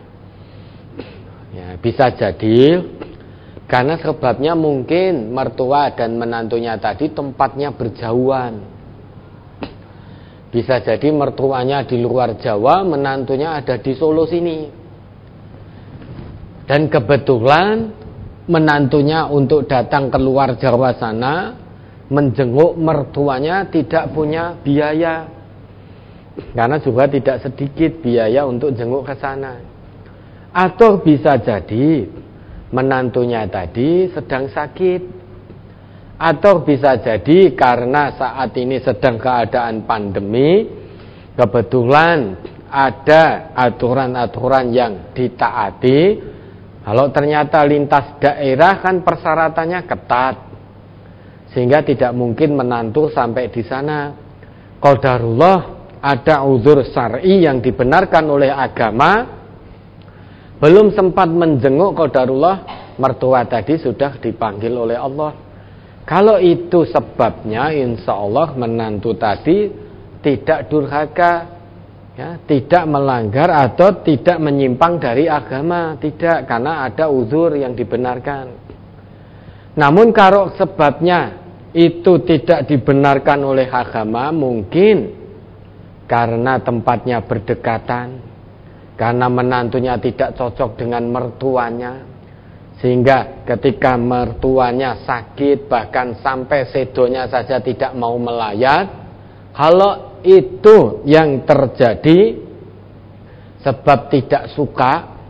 Bisa jadi karena sebabnya mungkin mertua dan menantunya tadi tempatnya berjauhan. Bisa jadi mertuanya di luar Jawa, menantunya ada di Solo sini. Dan kebetulan menantunya untuk datang ke luar Jawa sana, menjenguk mertuanya tidak punya biaya. Karena juga tidak sedikit biaya untuk jenguk ke sana. Atau bisa jadi menantunya tadi sedang sakit. Atau bisa jadi karena saat ini sedang keadaan pandemi, kebetulan ada aturan-aturan yang ditaati. Kalau ternyata lintas daerah kan persyaratannya ketat, sehingga tidak mungkin menantu sampai di sana. Qadarullah, ada uzur syar'i yang dibenarkan oleh agama, belum sempat menjenguk qadarullah, mertua tadi sudah dipanggil oleh Allah. Kalau itu sebabnya, insya Allah menantu tadi tidak durhaka, tidak melanggar atau tidak menyimpang dari agama, tidak, karena ada uzur yang dibenarkan. Namun kalau sebabnya itu tidak dibenarkan oleh agama, mungkin karena tempatnya berdekatan, karena menantunya tidak cocok dengan mertuanya, sehingga ketika mertuanya sakit, bahkan sampai sedonya saja tidak mau melayat. Kalau itu yang terjadi sebab tidak suka,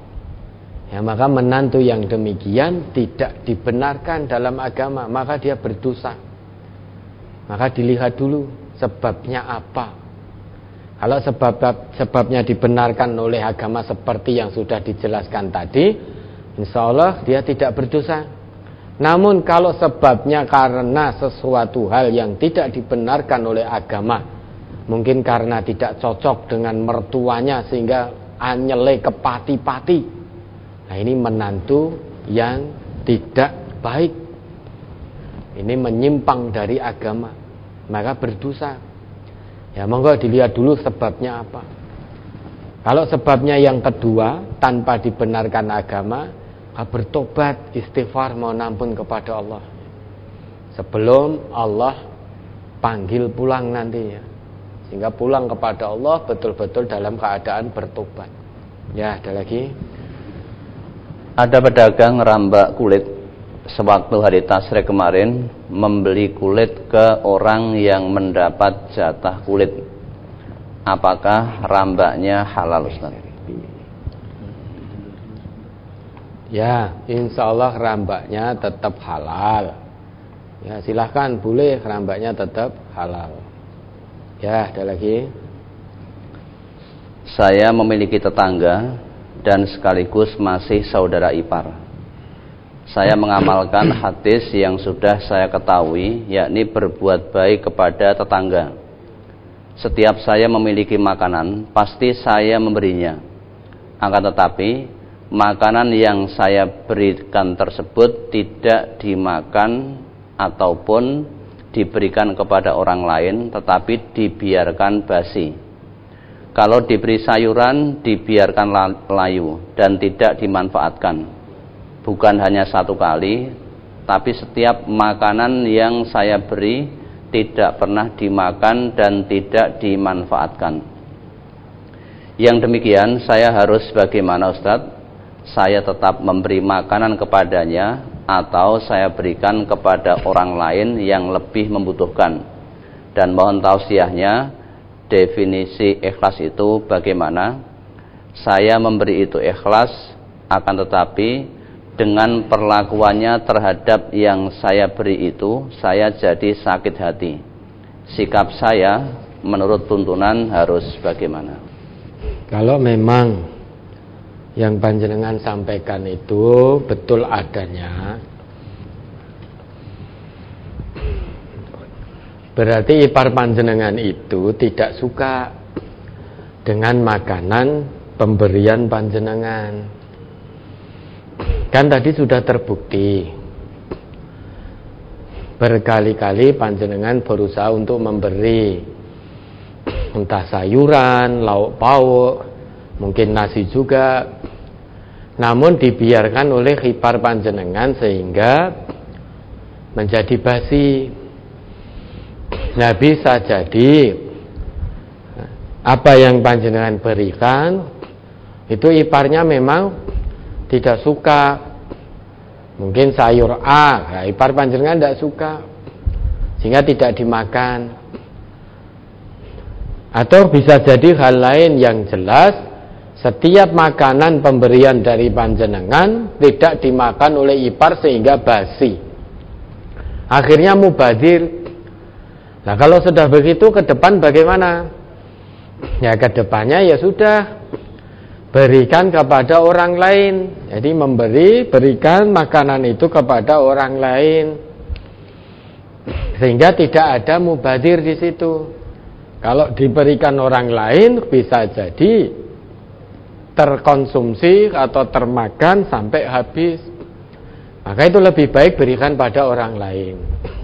maka menantu yang demikian tidak dibenarkan dalam agama, maka dia berdosa. Maka dilihat dulu sebabnya apa. Kalau sebabnya dibenarkan oleh agama seperti yang sudah dijelaskan tadi, insya Allah dia tidak berdosa. Namun kalau sebabnya karena sesuatu hal yang tidak dibenarkan oleh agama, mungkin karena tidak cocok dengan mertuanya sehingga anyele kepati-pati, nah ini menantu yang tidak baik, ini menyimpang dari agama, maka berdosa. Ya monggo dilihat dulu sebabnya apa. Kalau sebabnya yang kedua, tanpa dibenarkan agama, bertobat, istighfar, mohon ampun kepada Allah sebelum Allah panggil pulang nanti ya. Sehingga pulang kepada Allah betul-betul dalam keadaan bertobat. Ya, ada lagi. Ada pedagang rambak kulit sewaktu hari tasyrik kemarin membeli kulit ke orang yang mendapat jatah kulit. Apakah rambaknya halal, Ustaz? Ya, insya Allah rambaknya tetap halal. Ya, silahkan boleh, rambaknya tetap halal. Ya, ada lagi. Saya memiliki tetangga dan sekaligus masih saudara ipar. Saya mengamalkan hadis yang sudah saya ketahui, yakni berbuat baik kepada tetangga. Setiap saya memiliki makanan, pasti saya memberinya. Akan tetapi, makanan yang saya berikan tersebut tidak dimakan ataupun diberikan kepada orang lain, tetapi dibiarkan basi. Kalau diberi sayuran, dibiarkan layu dan tidak dimanfaatkan. Bukan hanya satu kali, tapi setiap makanan yang saya beri tidak pernah dimakan dan tidak dimanfaatkan. Yang demikian saya harus bagaimana, Ustaz? Saya tetap memberi makanan kepadanya atau saya berikan kepada orang lain yang lebih membutuhkan? Dan mohon tausiahnya, definisi ikhlas itu bagaimana? Saya memberi itu ikhlas, akan tetapi dengan perlakuannya terhadap yang saya beri itu, saya jadi sakit hati. Sikap saya menurut tuntunan harus bagaimana? Kalau memang yang panjenengan sampaikan itu betul adanya, berarti ipar panjenengan itu tidak suka dengan makanan pemberian panjenengan. Kan tadi sudah terbukti berkali-kali panjenengan berusaha untuk memberi, entah sayuran, lauk pauk, mungkin nasi juga, namun dibiarkan oleh ipar panjenengan sehingga menjadi basi. Nah, bisa jadi apa yang panjenengan berikan itu iparnya memang tidak suka. Mungkin sayur A, nah, ipar panjenengan tidak suka, sehingga tidak dimakan. Atau bisa jadi hal lain yang jelas, setiap makanan pemberian dari panjenengan tidak dimakan oleh ipar sehingga basi, akhirnya mubadir. Nah, kalau sudah begitu ke depan bagaimana? Ya, ke depannya ya sudah, berikan kepada orang lain. Jadi berikan makanan itu kepada orang lain, sehingga tidak ada mubadir di situ. Kalau diberikan orang lain bisa jadi terkonsumsi atau termakan sampai habis. Maka itu lebih baik berikan pada orang lain.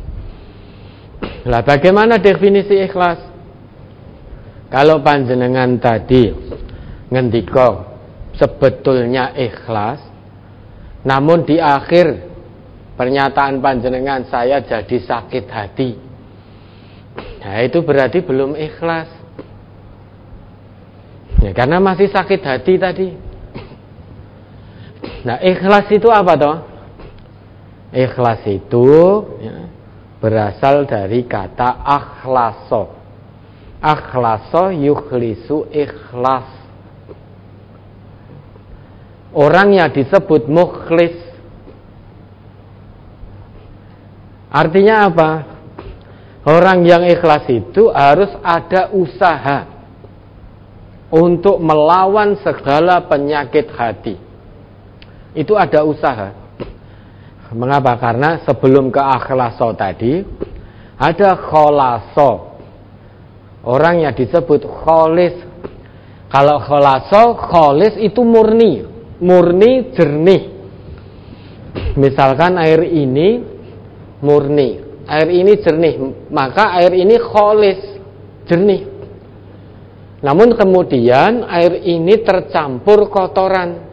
Lah, bagaimana definisi ikhlas? Kalau panjenengan tadi ngendika sebetulnya ikhlas, namun di akhir pernyataan panjenengan saya jadi sakit hati, nah itu berarti belum ikhlas ya, karena masih sakit hati tadi. Nah, ikhlas itu apa toh? Ikhlas itu ya, berasal dari kata akhlaso. Akhlaso yukhlisu ikhlas. Orang yang disebut mukhlis, artinya apa? Orang yang ikhlas itu harus ada usaha untuk melawan segala penyakit hati. Itu ada usaha. Mengapa? Karena sebelum ke akhlaso tadi ada kholaso. Orang yang disebut kholis. Kalau kholaso, kholis itu murni jernih. misalkan air ini murni, air ini jernih, maka air ini kholis, jernih. Namun kemudian air ini tercampur kotoran.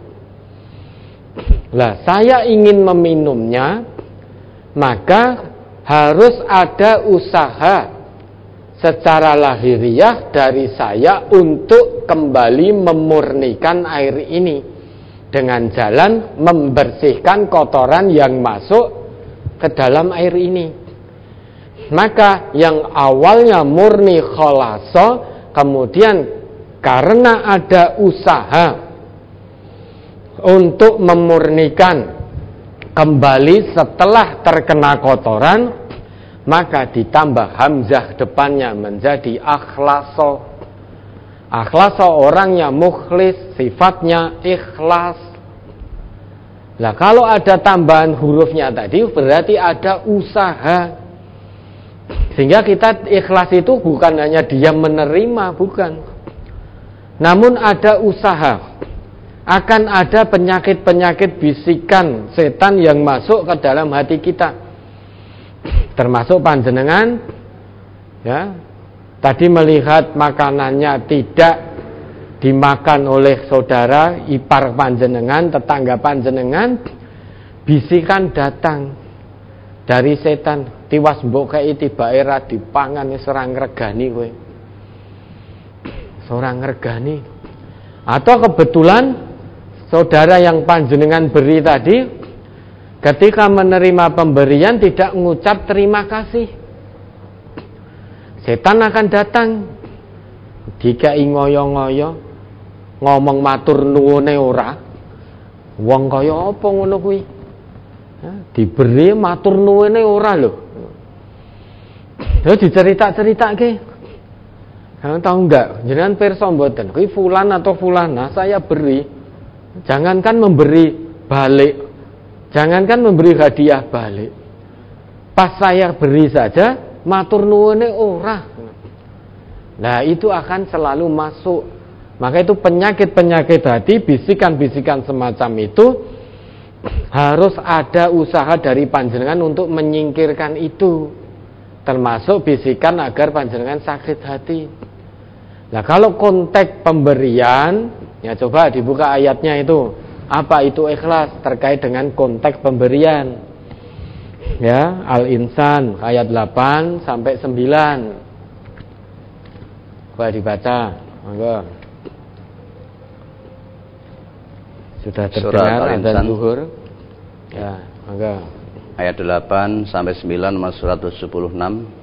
Lah, saya ingin meminumnya, maka harus ada usaha secara lahiriah dari saya untuk kembali memurnikan air ini dengan jalan membersihkan kotoran yang masuk ke dalam air ini. Maka yang awalnya murni kholasa, kemudian karena ada usaha untuk memurnikan kembali setelah terkena kotoran, maka ditambah hamzah depannya menjadi akhlaso. Akhlaso orangnya mukhlis, sifatnya ikhlas. Nah, kalau ada tambahan hurufnya tadi berarti ada usaha. Sehingga kita ikhlas itu bukan hanya diam menerima, bukan. Namun ada usaha. Akan ada penyakit-penyakit bisikan setan yang masuk ke dalam hati kita. Termasuk panjenengan ya, tadi melihat makanannya tidak dimakan oleh saudara ipar panjenengan, tetangga panjenengan, bisikan datang dari setan, tiwas mbok kei tibake ra dipangan serang regani kowe. Seorang regani. Atau kebetulan saudara yang panjenengan beri tadi ketika menerima pemberian tidak mengucap terima kasih, setan akan datang dikai ngoyo-ngoyo, ngomong matur nuwune ora. Wong kaya apa ngono kuwi? Diberi matur nuwune ora lho. Terus dicerita-ceritake. Kamu tahu enggak? Jenengan pirsa mboten? Kuwi fulan atau fulana saya beri. Jangankan memberi balik, jangankan memberi hadiah balik, pas saya beri saja matur nuwune ora. Nah, itu akan selalu masuk. Maka itu penyakit-penyakit hati, bisikan-bisikan semacam itu harus ada usaha dari panjenengan untuk menyingkirkan itu. Termasuk bisikan agar panjenengan sakit hati. Nah, kalau konteks pemberian, ya coba dibuka ayatnya itu. Apa itu ikhlas terkait dengan konteks pemberian? Ya, Al-Insan ayat 8 sampai 9. Coba dibaca. Monggo. Sudah terdengar adzan zuhur? Ya, monggo. Ayat 8 sampai 9 nomor 176.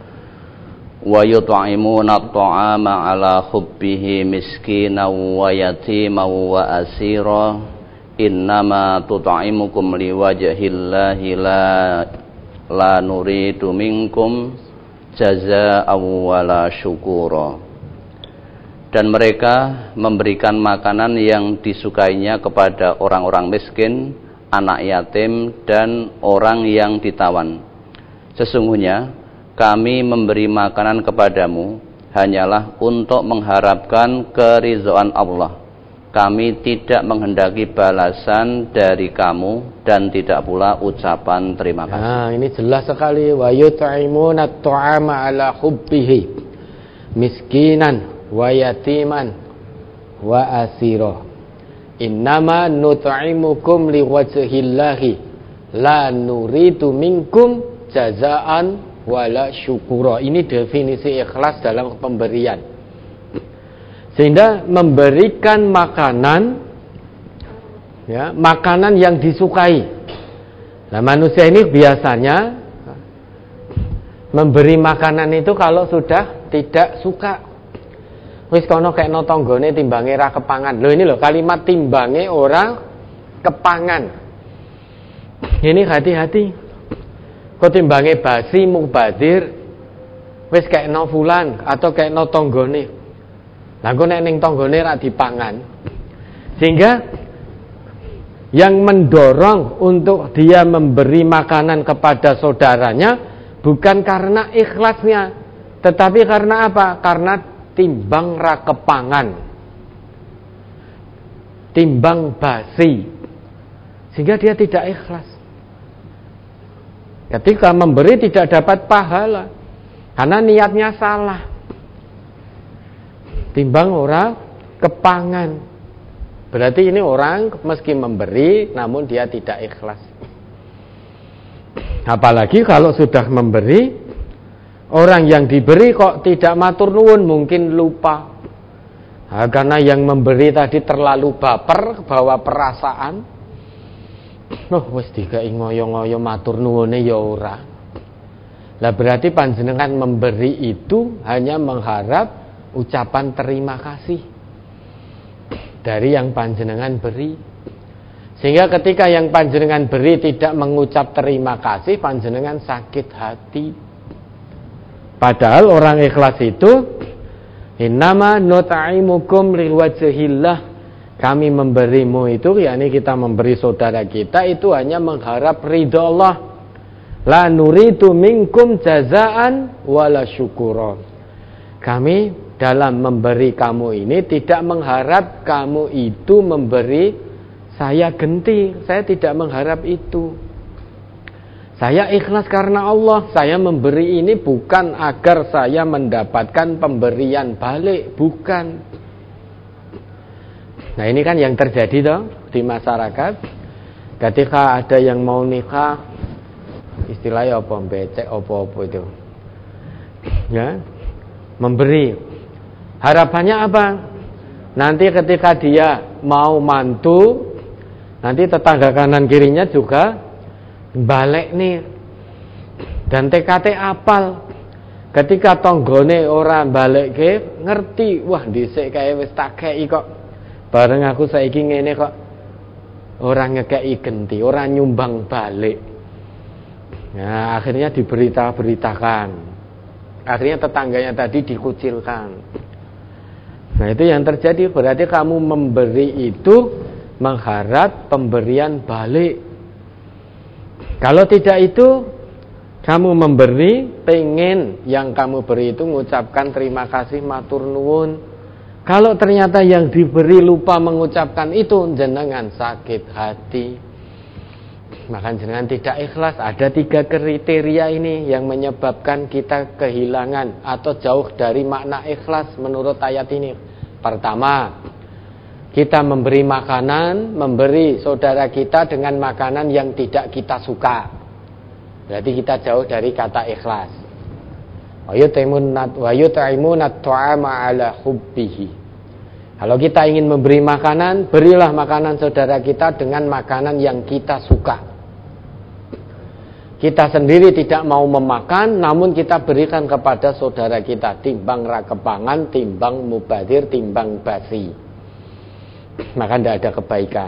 Wa yut'imuna at-ta'ama 'ala hubbihi miskinan wa yatiman wa asira innama tut'imukum liwajhillahi la nuridu minkum jazaa'an wala syukura. Dan mereka memberikan makanan yang disukainya kepada orang-orang miskin, anak yatim, dan orang yang ditawan. Sesungguhnya kami memberi makanan kepadamu hanyalah untuk mengharapkan keridhaan Allah. Kami tidak menghendaki balasan dari kamu dan tidak pula ucapan terima kasih. Nah, ini jelas sekali. Wa yut'imuna at-ta'ama 'ala hubbihi miskinan wa yatiman wa asira. Innama nut'imukum liwajhillahi la nuridu minkum jazaa'an wala syukura. Ini definisi ikhlas dalam pemberian. Sehingga memberikan makanan, ya, makanan yang disukai. Nah, manusia ini biasanya memberi makanan itu kalau sudah tidak suka. Wis kono kekno tanggane timbange ra kepangan. Loh, ini loh kalimat timbange ora kepangan. Ini hati-hati. Ketimbange basi mubadir wis kekno fulan atau kekno tanggane. Lah kok nek ning tanggane ra dipangan. Sehingga yang mendorong untuk dia memberi makanan kepada saudaranya bukan karena ikhlasnya, tetapi karena apa? Karena timbang ra kepangan. Timbang basi. sehingga dia tidak ikhlas. Ketika memberi tidak dapat pahala karena niatnya salah. Timbang orang kepangan, berarti ini orang meski memberi namun dia tidak ikhlas. Apalagi kalau sudah memberi, orang yang diberi kok tidak matur nuwun, mungkin lupa. Nah, karena yang memberi tadi terlalu baper, bawa perasaan. Wis dikai ngoyo-ngoyo matur nuwune ya ora. Lah berarti panjenengan memberi itu hanya mengharap ucapan terima kasih dari yang panjenengan beri. Sehingga ketika yang panjenengan beri tidak mengucap terima kasih, panjenengan sakit hati. Padahal orang ikhlas itu innama nut'imukum liwajhillah. Kami memberimu itu, yakni kita memberi saudara kita itu hanya mengharap ridha Allah. La nuridu minkum jazaan wala syukura. Kami dalam memberi kamu ini tidak mengharap kamu itu memberi saya genti. Saya tidak mengharap itu. Saya ikhlas karena Allah. Saya memberi ini bukan agar saya mendapatkan pemberian balik, bukan. Nah ini kan yang terjadi toh di masyarakat. Ketika ada yang mau nikah, istilahnya apa, becek apa-apa itu, ya, memberi. Harapannya apa? Nanti ketika dia mau mantu, nanti tetangga kanan kirinya juga balik nih. Dan TKT apal. Ketika tonggone orang balik ke, ngerti, wah dhisik kae wis tak kei kok. Bareng aku saiki ngene kok orang ngekei genti, orang nyumbang balik. Nah, akhirnya diberitakan. Akhirnya tetangganya tadi dikucilkan. Nah, itu yang terjadi. Berarti kamu memberi itu mengharap pemberian balik. Kalau tidak itu, kamu memberi pengen yang kamu beri itu mengucapkan terima kasih, matur nuwun. Kalau ternyata yang diberi lupa mengucapkan itu, jenengan sakit hati. Maka jenengan tidak ikhlas. Ada 3 kriteria ini yang menyebabkan kita kehilangan atau jauh dari makna ikhlas menurut ayat ini. Pertama, kita memberi makanan, memberi saudara kita dengan makanan yang tidak kita suka. Berarti kita jauh dari kata ikhlas. Wa yut'imuna at'ama 'ala hubbihi. Kalau kita ingin memberi makanan, berilah makanan saudara kita dengan makanan yang kita suka. Kita sendiri tidak mau memakan, namun kita berikan kepada saudara kita. Timbang rakepangan, timbang mubadir, timbang basi. Maka tidak ada kebaikan.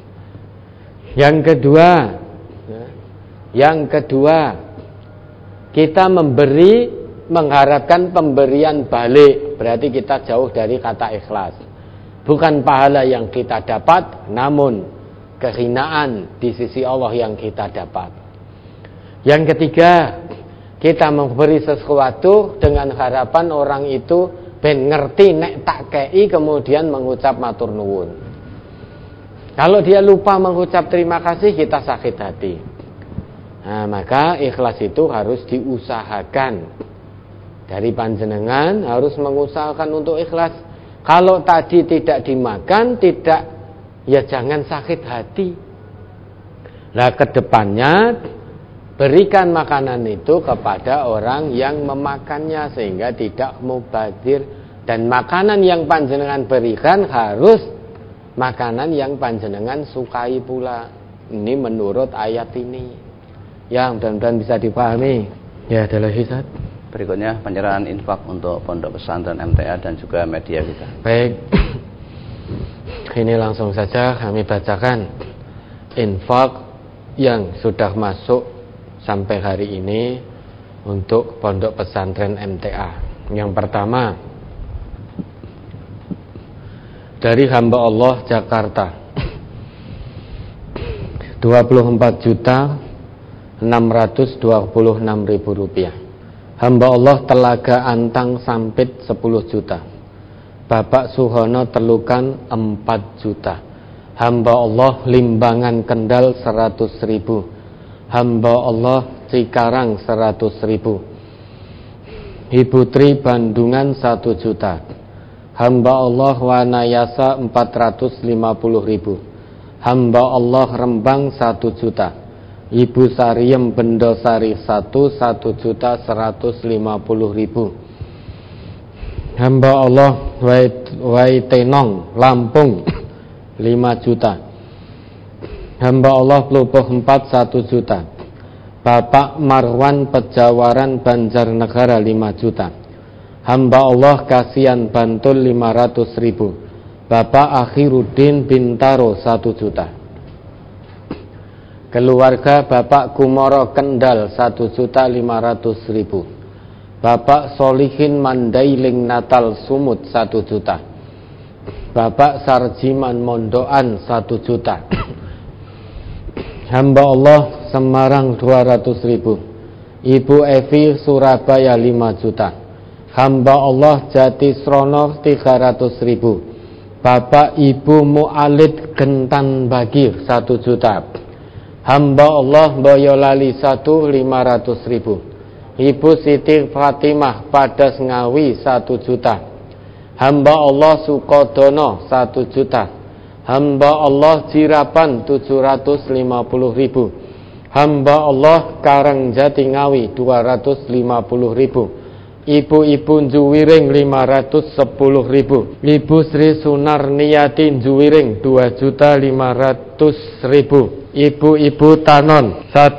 Yang kedua, kita memberi mengharapkan pemberian balik, berarti kita jauh dari kata ikhlas. Bukan pahala yang kita dapat, namun kehinaan di sisi Allah yang kita dapat. Yang ketiga, kita memberi sesuatu dengan harapan orang itu ben ngerti nek tak kei, kemudian mengucap matur nuwun. Kalau dia lupa mengucap terima kasih, kita sakit hati. Nah, maka ikhlas itu harus diusahakan. Dari panjenengan harus mengusahakan untuk ikhlas. Kalau tadi tidak dimakan, ya jangan sakit hati. Nah, kedepannya berikan makanan itu kepada orang yang memakannya sehingga tidak mubadir. Dan makanan yang panjenengan berikan harus makanan yang panjenengan sukai pula. Ini menurut ayat ini. Ya, mudah-mudahan bisa dipahami. Ya, adalah Ustaz. Berikutnya penyerahan infak untuk Pondok Pesantren MTA dan juga media kita. Baik. Ini langsung saja kami bacakan infak yang sudah masuk sampai hari ini untuk Pondok Pesantren MTA. Yang pertama, dari hamba Allah Jakarta, 24.626.000 rupiah. Hamba Allah Telaga Antang Sampit 10 juta. Bapak Suhono Telukan 4 juta. Hamba Allah Limbangan Kendal 100.000. Hamba Allah Cikarang 100.000. Ibu Tri Bandungan 1 juta. Hamba Allah Wanayasa 450.000. Hamba Allah Rembang 1 juta. Ibu Sariem Bendosari 1.150.000. Hamba Allah Waitenong Lampung 5 juta. Hamba Allah Plupuh 4 1 juta. Bapak Marwan Pejawaran Banjarnegara 5 juta. Hamba Allah Kasian Bantul 500.000. Bapak Akhiruddin Bintaro 1 juta. Keluarga Bapak Kumoro Kendal 1.500.000. Bapak Solihin Mandailing Natal Sumut 1 juta. Bapak Sarjiman Mondoan 1 juta. Hamba Allah Semarang 200.000. Ibu Evi Surabaya 5 juta. Hamba Allah Jatisrono 300.000. Bapak Ibu Mu'alid Gentan Bagir 1 juta. Hamba Allah Boyolali 1 500.000. Ibu Siti Fatimah Padas Ngawi 1 juta. Hamba Allah Sukodono 1 juta. Hamba Allah Jirapan 750.000. Hamba Allah Karangjati Ngawi 250.000. Ibu-ibu Juwiring 510.000. Ibu Sri Sunarniati Juwiring 2.500.000. Ibu-ibu Tanon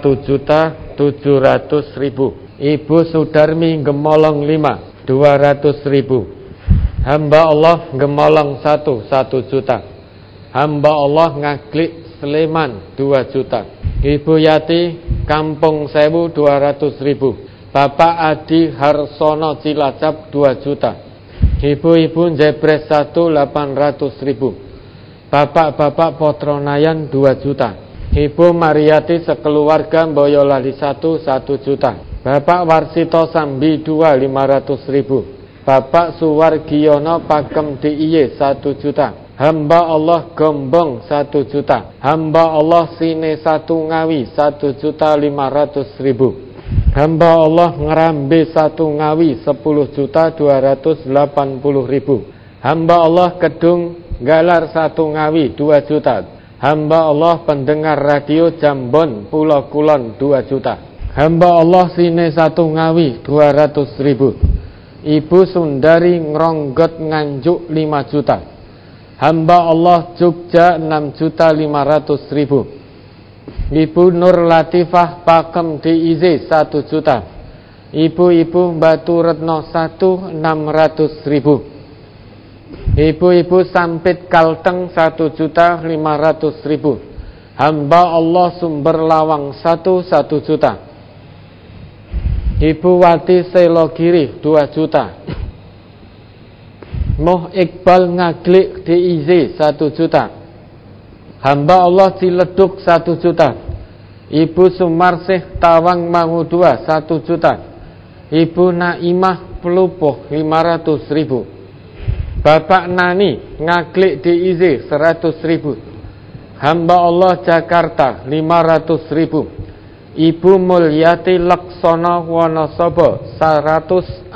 1.700.000. Ibu Sudarmi Gemolong 5 200.000. Hamba Allah Gemolong 1 juta. Hamba Allah Ngaglik Sleman 2 juta. Ibu Yati Kampung Sewu 200.000. Bapak Adi Harsono Cilacap 2 juta. Ibu-ibu Jebres 1 800.000. Bapak-bapak Potronayan 2 juta. Ibu Mariati sekeluarga Boyolali 1 juta. Bapak Warsito Sambi 2 500.000. Bapak Suwargiono Pakem DIY 1 juta. Hamba Allah Gombong 1 juta. Hamba Allah Sine 1 Ngawi 1.500.000. Hamba Allah Ngerambe 1 Ngawi 10.280.000. Hamba Allah Kedung Galar 1 Ngawi 2 juta. Hamba Allah Pendengar Radio Jambon Pulau Kulon 2 juta. Hamba Allah Sine 1 Ngawi 200.000. Ibu Sundari Ngronggot Nganjuk 5 juta. Hamba Allah Jogja 6.500.000. Ibu Nur Latifah Pakem DIZ 1 juta. Ibu-ibu Batu Retno 1.600.000. Ibu-ibu Sampit Kalteng 1.500.000. Hamba Allah Sumber Lawang 1 juta. Ibu Wati Selogiri 2 juta. Moh Iqbal Ngaglik DIZ 1 juta. Hamba Allah Ciledug 1 juta. Ibu Sumarsih Tawang Mangu 2 1 juta. Ibu Naimah Pelupuh 500.000. Bapak Nani Ngaglik DIZ 100.000. Hamba Allah Jakarta 500.000. Ibu Mulyati Leksono Wonosobo 165.000.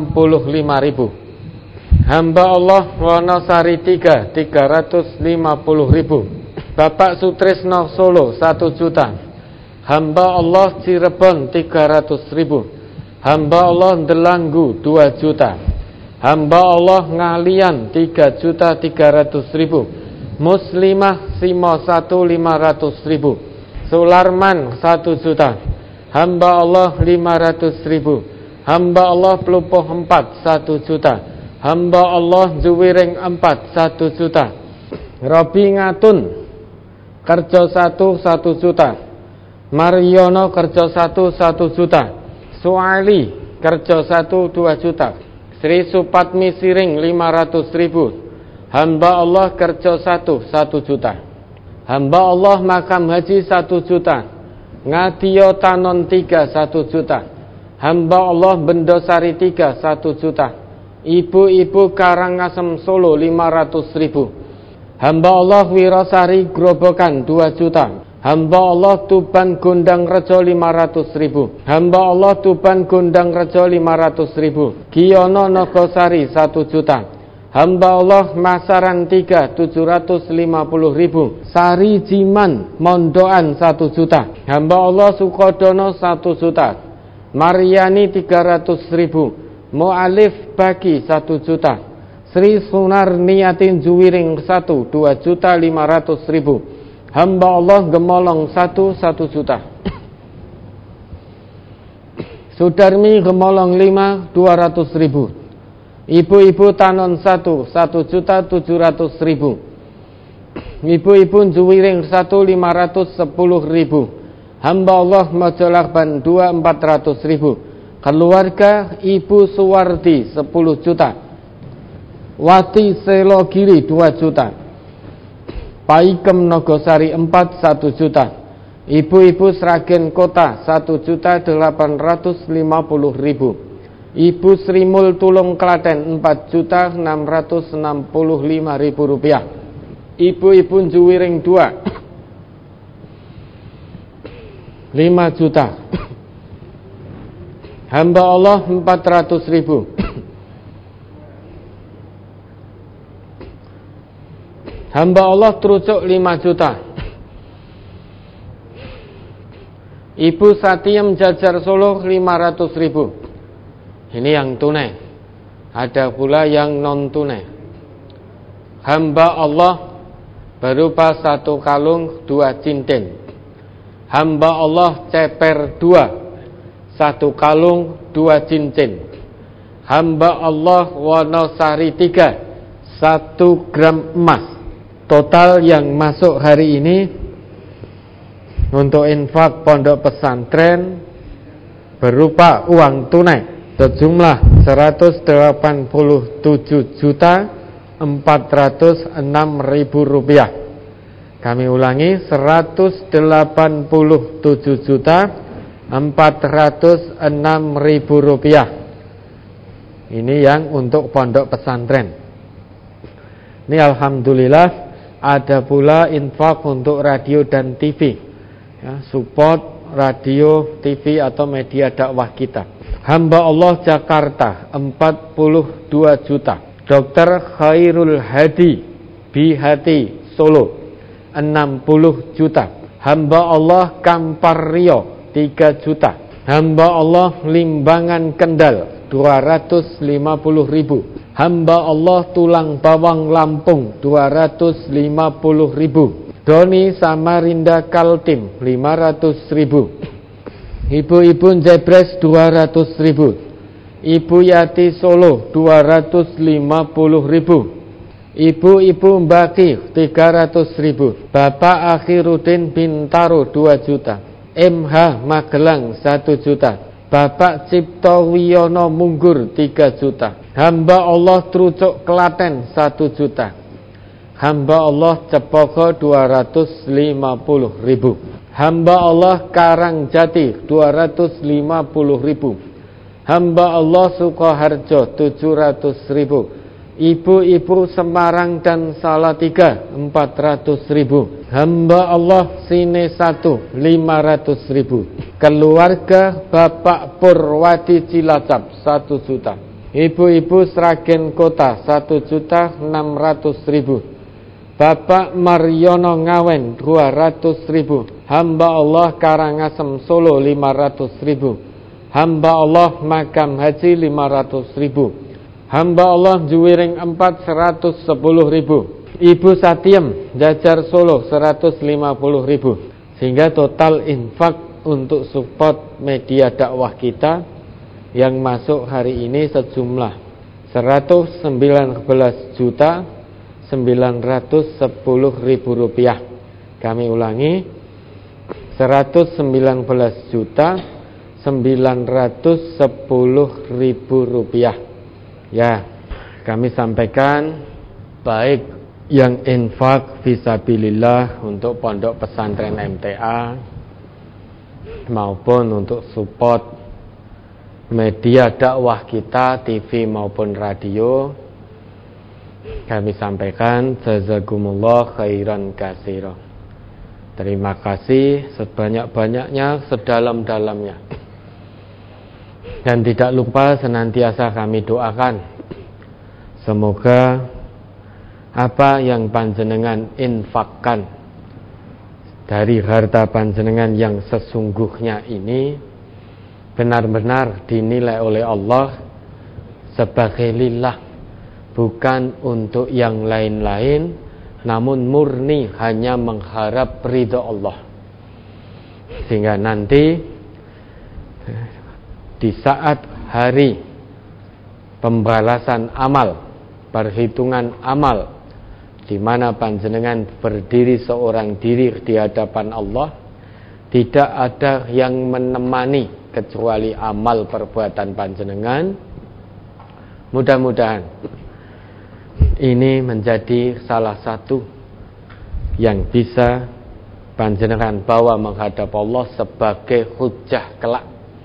Hamba Allah Wonosari 3 350.000. Bapak Sutrisno Solo 1 juta. Hamba Allah Cirebon 300.000. Hamba Allah Delanggu 2 juta. Hamba Allah Ngalian 3.300.000. Muslimah Simo 1.500.000. Sularman 1 juta. Hamba Allah 500.000. Hamba Allah Pelupuh 4 1 juta. Hamba Allah Juwiring 4 1 juta. Robi Ngatun Kerja 1 juta. Mariono Kerja 1 juta. Suali Kerja 1 2 juta. Sri Supatmi Siring 500.000. Hamba Allah Kerja 1 juta. Hamba Allah Makam Haji 1 juta. Ngadio Tanon 3 1 juta. Hamba Allah Bendosari 3 1 juta. Ibu-ibu Karangasem Solo 500.000. Hamba Allah Wirasari Grobogan 2 juta. Hamba Allah Tuban Gondang Rejo 500.000. Hamba Allah Tuban Gondang Rejo 500.000. Giono Nogosari 1 juta. Hamba Allah Masaran 3 750.000. Sari Jiman Mondoan 1 juta. Hamba Allah Sukodono 1 juta. Mariani 300.000. Mu'alif Bagi 1 juta. Sri Sunar Niatin Juwiring 1 2.500.000. Hamba Allah Gemolong 1 juta. Sudarmi Gemolong 5 200.000. Ibu-ibu Tanon 1 1.700.000. Ibu-ibu Juwiring 1 510.000. Hamba Allah Mojolakban 2 400.000. Keluarga Ibu Suwardi 10 juta. Wati Selogiri 2 juta. Paikem Nogosari 4 1 juta. Ibu-ibu Sragen Kota 1.850.000. Ibu Srimul Tulung Klaten 4.665.000 rupiah. Ibu-ibu Juwiring 2 5 juta. Hamba Allah 400.000. Hamba Allah Trucuk 5 juta. Ibu Satiem Jajar Solo 500.000. Ini yang tunai. Ada pula yang non tunai. Hamba Allah berupa 1 kalung 2 cincin. Hamba Allah ceper 2 1 kalung 2 cincin. Hamba Allah Wonosari 3 1 gram emas. Total yang masuk hari ini untuk infak pondok pesantren berupa uang tunai sejumlah 187.406.000 rupiah. Kami ulangi, 187.406.000 rupiah. Ini yang untuk pondok pesantren. Ini alhamdulillah. Ada pula infak untuk radio dan TV, ya, support radio, TV atau media dakwah kita. Hamba Allah Jakarta 42 juta. Dr. Khairul Hadi Bihati Solo 60 juta. Hamba Allah Kampar Rio 3 juta. Hamba Allah Limbangan Kendal 250.000. Hamba Allah Tulang Bawang Lampung 250.000. Doni Samarinda Kaltim 500.000. Ibu-ibu Jebres 200.000. Ibu Yati Solo 250.000. Ibu-ibu Mbaki 300.000. Bapak Akhiruddin Bintaro 2 juta. MH Magelang 1 juta. Bapak Cipto Wiono Munggur 3 juta. Hamba Allah Trucuk Klaten 1 juta. Hamba Allah Cepogo 250.000. Hamba Allah Karangjati 250.000. Hamba Allah Sukoharjo 700.000. Ibu-ibu Semarang dan Salatiga 400.000. Hamba Allah Sine 1 500.000. Keluarga Bapak Purwadi Cilacap 1 juta. Ibu-ibu Sragen Kota 1.600.000. Bapak Mariono Ngawen 200.000. Hamba Allah Karangasem Solo 500.000. Hamba Allah Makam Haji 500.000. Hamba Allah Juwiring 4 110.000. Ibu Satiem Jajar Solo 150.000. Sehingga total infak untuk support media dakwah kita yang masuk hari ini sejumlah 119.910.000 rupiah. Kami ulangi, 119.910.000 rupiah. Ya, kami sampaikan baik yang infak fisabilillah untuk pondok pesantren MTA maupun untuk support media dakwah kita, TV maupun radio, kami sampaikan jazakumullah khairan katsira. Terima kasih sebanyak-banyaknya, sedalam-dalamnya. Dan tidak lupa senantiasa kami doakan, semoga apa yang panjenengan infakkan dari harta panjenengan yang sesungguhnya ini benar-benar dinilai oleh Allah sebagai lillah, bukan untuk yang lain-lain, namun murni hanya mengharap ridha Allah. Sehingga nanti di saat hari pembalasan amal, perhitungan amal, di mana panjenengan berdiri seorang diri di hadapan Allah, tidak ada yang menemani kecuali amal perbuatan panjenengan. Mudah-mudahan ini menjadi salah satu yang bisa panjenengan bawa menghadap Allah sebagai hujjah kelak,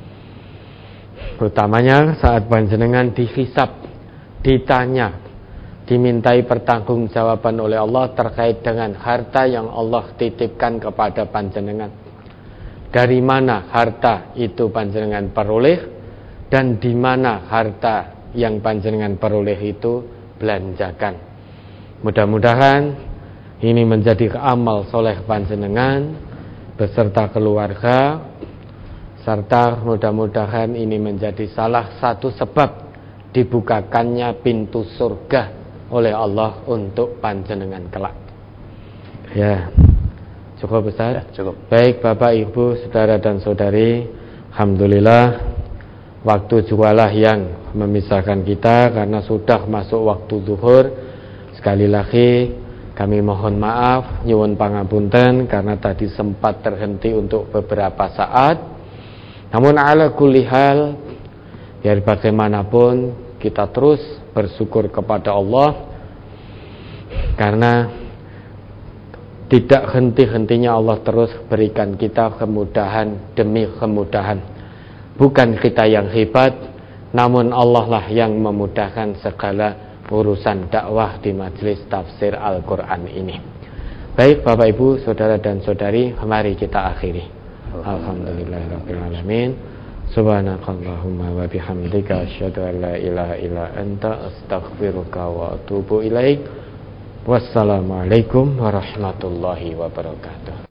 utamanya saat panjenengan dihisab, ditanya, dimintai pertanggungjawaban oleh Allah terkait dengan harta yang Allah titipkan kepada panjenengan. Dari mana harta itu panjenengan peroleh, dan di mana harta yang panjenengan peroleh itu belanjakan. Mudah-mudahan ini menjadi amal soleh panjenengan beserta keluarga, serta mudah-mudahan ini menjadi salah satu sebab dibukakannya pintu surga oleh Allah untuk panjenengan kelak. Ya, cukup Ustaz? Ya, cukup. Baik Bapak, Ibu, Saudara dan Saudari, alhamdulillah waktu jualah yang memisahkan kita karena sudah masuk waktu zuhur. Sekali lagi kami mohon maaf, nyuwun pangapunten karena tadi sempat terhenti untuk beberapa saat. Namun ala kulli hal, biar bagaimanapun kita terus bersyukur kepada Allah, karena tidak henti-hentinya Allah terus berikan kita kemudahan demi kemudahan. Bukan kita yang hebat, namun Allah lah yang memudahkan segala urusan dakwah di majelis tafsir Al-Quran ini. Baik Bapak Ibu, Saudara dan Saudari, mari kita akhiri. Alhamdulillahirabbil alamin. Subhanakallahumma wa bihamdika asyhadu an la ilaha illa anta astaghfiruka wa atubu ilaik. Wassalamualaikum warahmatullahi wabarakatuh.